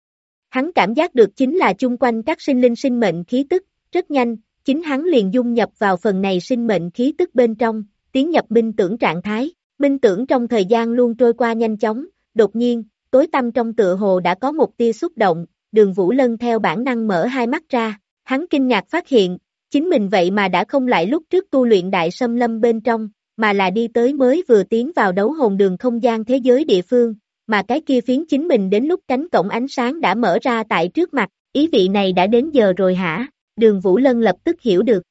Hắn cảm giác được chính là chung quanh các sinh linh sinh mệnh khí tức, rất nhanh, chính hắn liền dung nhập vào phần này sinh mệnh khí tức bên trong, tiến nhập minh tưởng trạng thái, minh tưởng trong thời gian luôn trôi qua nhanh chóng, đột nhiên, tối tăm trong tựa hồ đã có một tia xúc động, Đường Vũ Lân theo bản năng mở hai mắt ra, hắn kinh ngạc phát hiện, chính mình vậy mà đã không lại lúc trước tu luyện đại xâm lâm bên trong, mà là đi tới mới vừa tiến vào đấu hồn đường không gian thế giới địa phương, mà cái kia phiến chính mình đến lúc cánh cổng ánh sáng đã mở ra tại trước mặt, ý vị này đã đến giờ rồi hả? Đường Vũ Lân lập tức hiểu được.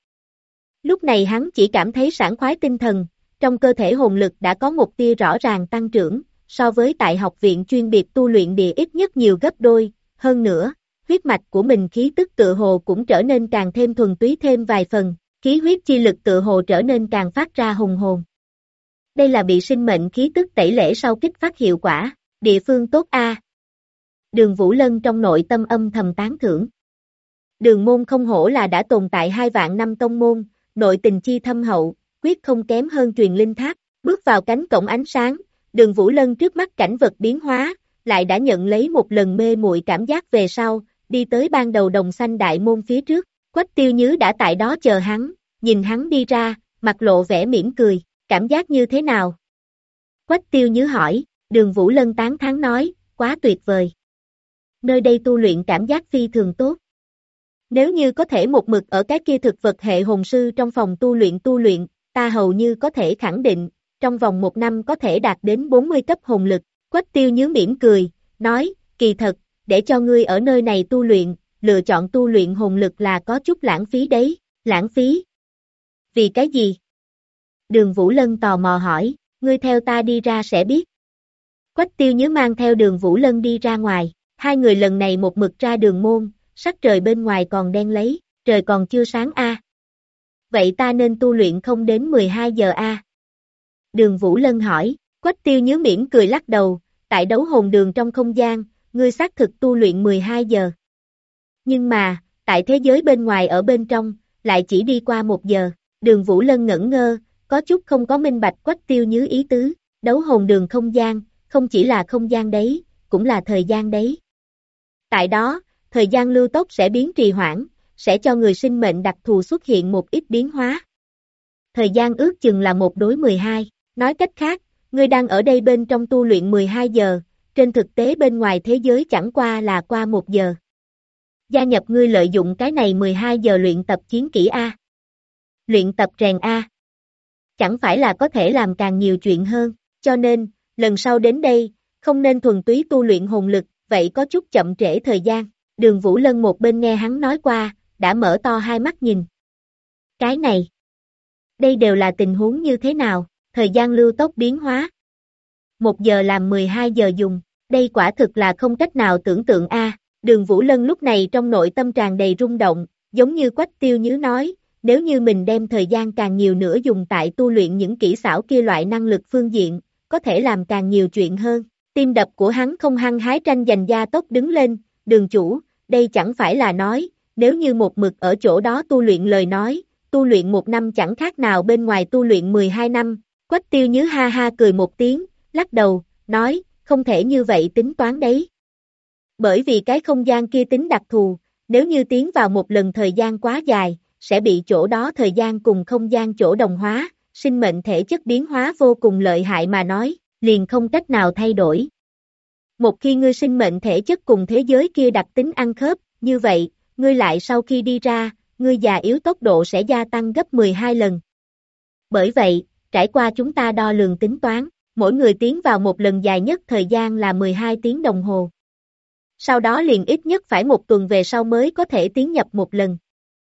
Lúc này hắn chỉ cảm thấy sảng khoái tinh thần, trong cơ thể hồn lực đã có một tia rõ ràng tăng trưởng, so với tại học viện chuyên biệt tu luyện địa ít nhất nhiều gấp đôi, hơn nữa, huyết mạch của mình khí tức tựa hồ cũng trở nên càng thêm thuần túy thêm vài phần, khí huyết chi lực tựa hồ trở nên càng phát ra hùng hồn. Đây là bị sinh mệnh khí tức tẩy lễ sau kích phát hiệu quả, địa phương tốt a. Đường Vũ Lân trong nội tâm âm thầm tán thưởng. Đường môn không hổ là đã tồn tại 2 vạn năm tông môn, nội tình chi thâm hậu, quyết không kém hơn truyền linh tháp, bước vào cánh cổng ánh sáng, Đường Vũ Lân trước mắt cảnh vật biến hóa, lại đã nhận lấy một lần mê muội cảm giác về sau, đi tới ban đầu đồng xanh đại môn phía trước, Quách Tiêu Nhứ đã tại đó chờ hắn, nhìn hắn đi ra, mặt lộ vẻ mỉm cười, cảm giác như thế nào? Quách Tiêu Nhứ hỏi, Đường Vũ Lân tán thán nói, quá tuyệt vời. Nơi đây tu luyện cảm giác phi thường tốt. Nếu như có thể một mực ở cái kia thực vật hệ hồn sư trong phòng tu luyện, ta hầu như có thể khẳng định, trong vòng 1 năm có thể đạt đến 40 cấp hồn lực. Quách Tiêu Nhứ mỉm cười, nói, kỳ thật, để cho ngươi ở nơi này tu luyện, lựa chọn tu luyện hồn lực là có chút lãng phí đấy, lãng phí. Vì cái gì? Đường Vũ Lân tò mò hỏi, ngươi theo ta đi ra sẽ biết. Quách Tiêu Nhứ mang theo Đường Vũ Lân đi ra ngoài, hai người lần này một mực ra đường môn, sắc trời bên ngoài còn đen lấy, trời còn chưa sáng a. Vậy ta nên tu luyện không đến 12 giờ a? Đường Vũ Lân hỏi, Quách Tiêu Nhứ mỉm cười lắc đầu, tại đấu hồn đường trong không gian, ngươi xác thực tu luyện 12 giờ. Nhưng mà, tại thế giới bên ngoài ở bên trong, lại chỉ đi qua 1 giờ. Đường Vũ Lân ngẩn ngơ, có chút không có minh bạch Quách Tiêu Nhứ ý tứ, đấu hồn đường không gian, không chỉ là không gian đấy, cũng là thời gian đấy. Tại đó, thời gian lưu tốc sẽ biến trì hoãn, sẽ cho người sinh mệnh đặc thù xuất hiện một ít biến hóa. Thời gian ước chừng là 1:12, nói cách khác, ngươi đang ở đây bên trong tu luyện 12 giờ, trên thực tế bên ngoài thế giới chẳng qua là qua 1 giờ. Gia nhập ngươi lợi dụng cái này 12 giờ luyện tập chiến kỹ A. Luyện tập rèn A. Chẳng phải là có thể làm càng nhiều chuyện hơn, cho nên, lần sau đến đây, không nên thuần túy tu luyện hồn lực, vậy có chút chậm trễ thời gian. Đường Vũ Lân một bên nghe hắn nói qua, đã mở to hai mắt nhìn. Cái này, đây đều là tình huống như thế nào, thời gian lưu tốc biến hóa. 1 giờ làm 12 giờ dùng, đây quả thực là không cách nào tưởng tượng a. Đường Vũ Lân lúc này trong nội tâm tràn đầy rung động, giống như Quách Tiêu Nhứ nói, nếu như mình đem thời gian càng nhiều nữa dùng tại tu luyện những kỹ xảo kia loại năng lực phương diện, có thể làm càng nhiều chuyện hơn. Tim đập của hắn không hăng hái tranh giành gia tốc đứng lên, Đường chủ, đây chẳng phải là nói, nếu như một mực ở chỗ đó tu luyện lời nói, tu luyện 1 năm chẳng khác nào bên ngoài tu luyện 12 năm, Quách Tiêu Nhứ ha ha cười một tiếng, lắc đầu, nói, không thể như vậy tính toán đấy. Bởi vì cái không gian kia tính đặc thù, nếu như tiến vào một lần thời gian quá dài, sẽ bị chỗ đó thời gian cùng không gian chỗ đồng hóa, sinh mệnh thể chất biến hóa vô cùng lợi hại mà nói, liền không cách nào thay đổi. Một khi ngươi sinh mệnh thể chất cùng thế giới kia đặc tính ăn khớp, như vậy, ngươi lại sau khi đi ra, ngươi già yếu tốc độ sẽ gia tăng gấp 12 lần. Bởi vậy, trải qua chúng ta đo lường tính toán, mỗi người tiến vào một lần dài nhất thời gian là 12 tiếng đồng hồ. Sau đó liền ít nhất phải 1 tuần về sau mới có thể tiến nhập một lần.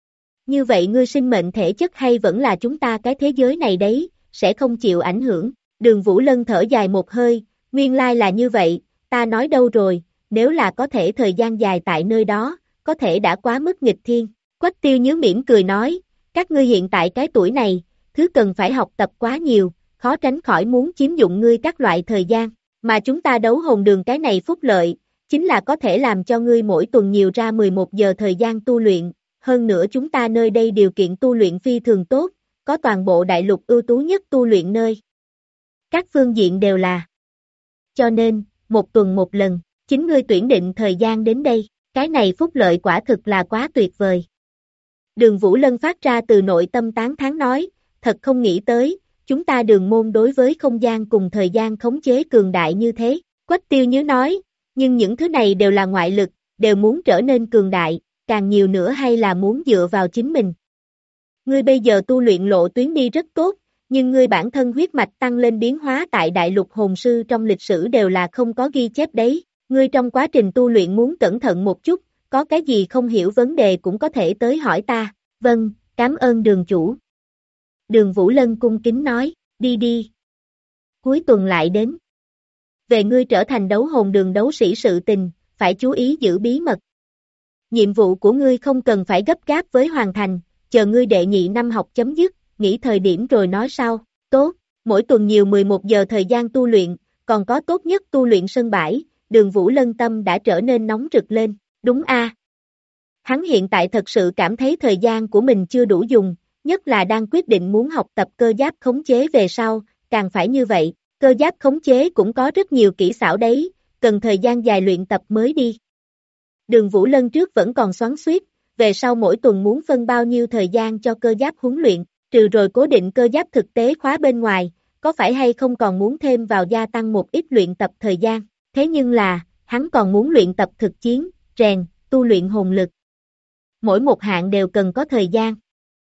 Như vậy ngươi sinh mệnh thể chất hay vẫn là chúng ta cái thế giới này đấy, sẽ không chịu ảnh hưởng. Đường Vũ Lân thở dài một hơi, nguyên lai là như vậy, ta nói đâu rồi, nếu là có thể thời gian dài tại nơi đó, có thể đã quá mức nghịch thiên. Quách Tiêu Nhứ mỉm cười nói, các ngươi hiện tại cái tuổi này, thứ cần phải học tập quá nhiều, khó tránh khỏi muốn chiếm dụng ngươi các loại thời gian, mà chúng ta đấu hồn đường cái này phúc lợi, chính là có thể làm cho ngươi mỗi tuần nhiều ra 11 giờ thời gian tu luyện, hơn nữa chúng ta nơi đây điều kiện tu luyện phi thường tốt, có toàn bộ đại lục ưu tú nhất tu luyện nơi. Các phương diện đều là. Cho nên, 1 tuần 1 lần, chính ngươi tuyển định thời gian đến đây, cái này phúc lợi quả thực là quá tuyệt vời. Đường Vũ Lân phát ra từ nội tâm tán thán nói, thật không nghĩ tới, chúng ta đường môn đối với không gian cùng thời gian khống chế cường đại như thế. Quách Tiêu Nhứ nói, nhưng những thứ này đều là ngoại lực, đều muốn trở nên cường đại, càng nhiều nữa hay là muốn dựa vào chính mình. Ngươi bây giờ tu luyện lộ tuyến đi rất tốt, nhưng ngươi bản thân huyết mạch tăng lên biến hóa tại đại lục hồn sư trong lịch sử đều là không có ghi chép đấy, ngươi trong quá trình tu luyện muốn cẩn thận một chút, có cái gì không hiểu vấn đề cũng có thể tới hỏi ta. Vâng, cảm ơn đường chủ. Đường Vũ Lân cung kính nói, đi đi. Cuối tuần lại đến. Về ngươi trở thành đấu hồn đường đấu sĩ sự tình, phải chú ý giữ bí mật. Nhiệm vụ của ngươi không cần phải gấp gáp với hoàn thành, chờ ngươi đệ nhị năm học chấm dứt, nghỉ thời điểm rồi nói sau. Tốt, mỗi tuần nhiều 11 giờ thời gian tu luyện, còn có tốt nhất tu luyện sân bãi, Đường Vũ Lân tâm đã trở nên nóng rực lên, đúng a. Hắn hiện tại thật sự cảm thấy thời gian của mình chưa đủ dùng, nhất là đang quyết định muốn học tập cơ giáp khống chế về sau, càng phải như vậy, cơ giáp khống chế cũng có rất nhiều kỹ xảo đấy, cần thời gian dài luyện tập mới đi. Đường Vũ Lân trước vẫn còn xoắn xuýt, về sau mỗi tuần muốn phân bao nhiêu thời gian cho cơ giáp huấn luyện, trừ rồi cố định cơ giáp thực tế khóa bên ngoài, có phải hay không còn muốn thêm vào gia tăng một ít luyện tập thời gian, thế nhưng là, hắn còn muốn luyện tập thực chiến, rèn, tu luyện hồn lực. Mỗi một hạng đều cần có thời gian.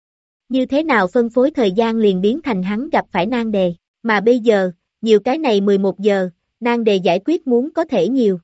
Như thế nào phân phối thời gian liền biến thành hắn gặp phải nan đề, mà bây giờ, nhiều cái này 11 giờ, nan đề giải quyết muốn có thể nhiều.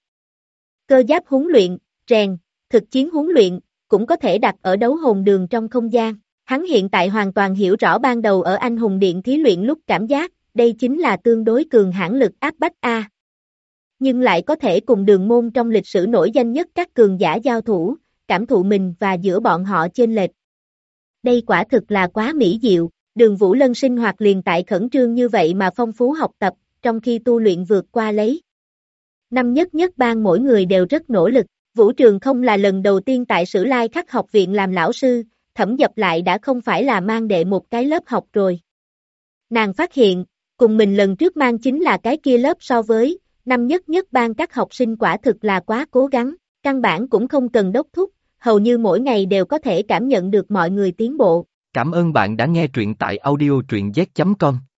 Cơ giáp huấn luyện, rèn, thực chiến huấn luyện, cũng có thể đặt ở đấu hồn đường trong không gian, Hắn hiện tại hoàn toàn hiểu rõ ban đầu ở Anh Hùng Điện thí luyện lúc cảm giác, đây chính là tương đối cường hãn lực áp bách A. Nhưng lại có thể cùng Đường Môn trong lịch sử nổi danh nhất các cường giả giao thủ, cảm thụ mình và giữa bọn họ chênh lệch. Đây quả thực là quá mỹ diệu, Đường Vũ Lân sinh hoạt liền tại khẩn trương như vậy mà phong phú học tập, trong khi tu luyện vượt qua lấy. Năm nhất nhất ban mỗi người đều rất nỗ lực, Vũ Trường không là lần đầu tiên tại Sử Lai Khắc học viện làm lão sư, Thẩm Dập lại đã không phải là mang đệ một cái lớp học rồi. Nàng phát hiện, cùng mình lần trước mang chính là cái kia lớp so với, năm nhất nhất ban các học sinh quả thực là quá cố gắng, căn bản cũng không cần đốc thúc, hầu như mỗi ngày đều có thể cảm nhận được mọi người tiến bộ. Cảm ơn bạn đã nghe truyện tại audio truyện z.com.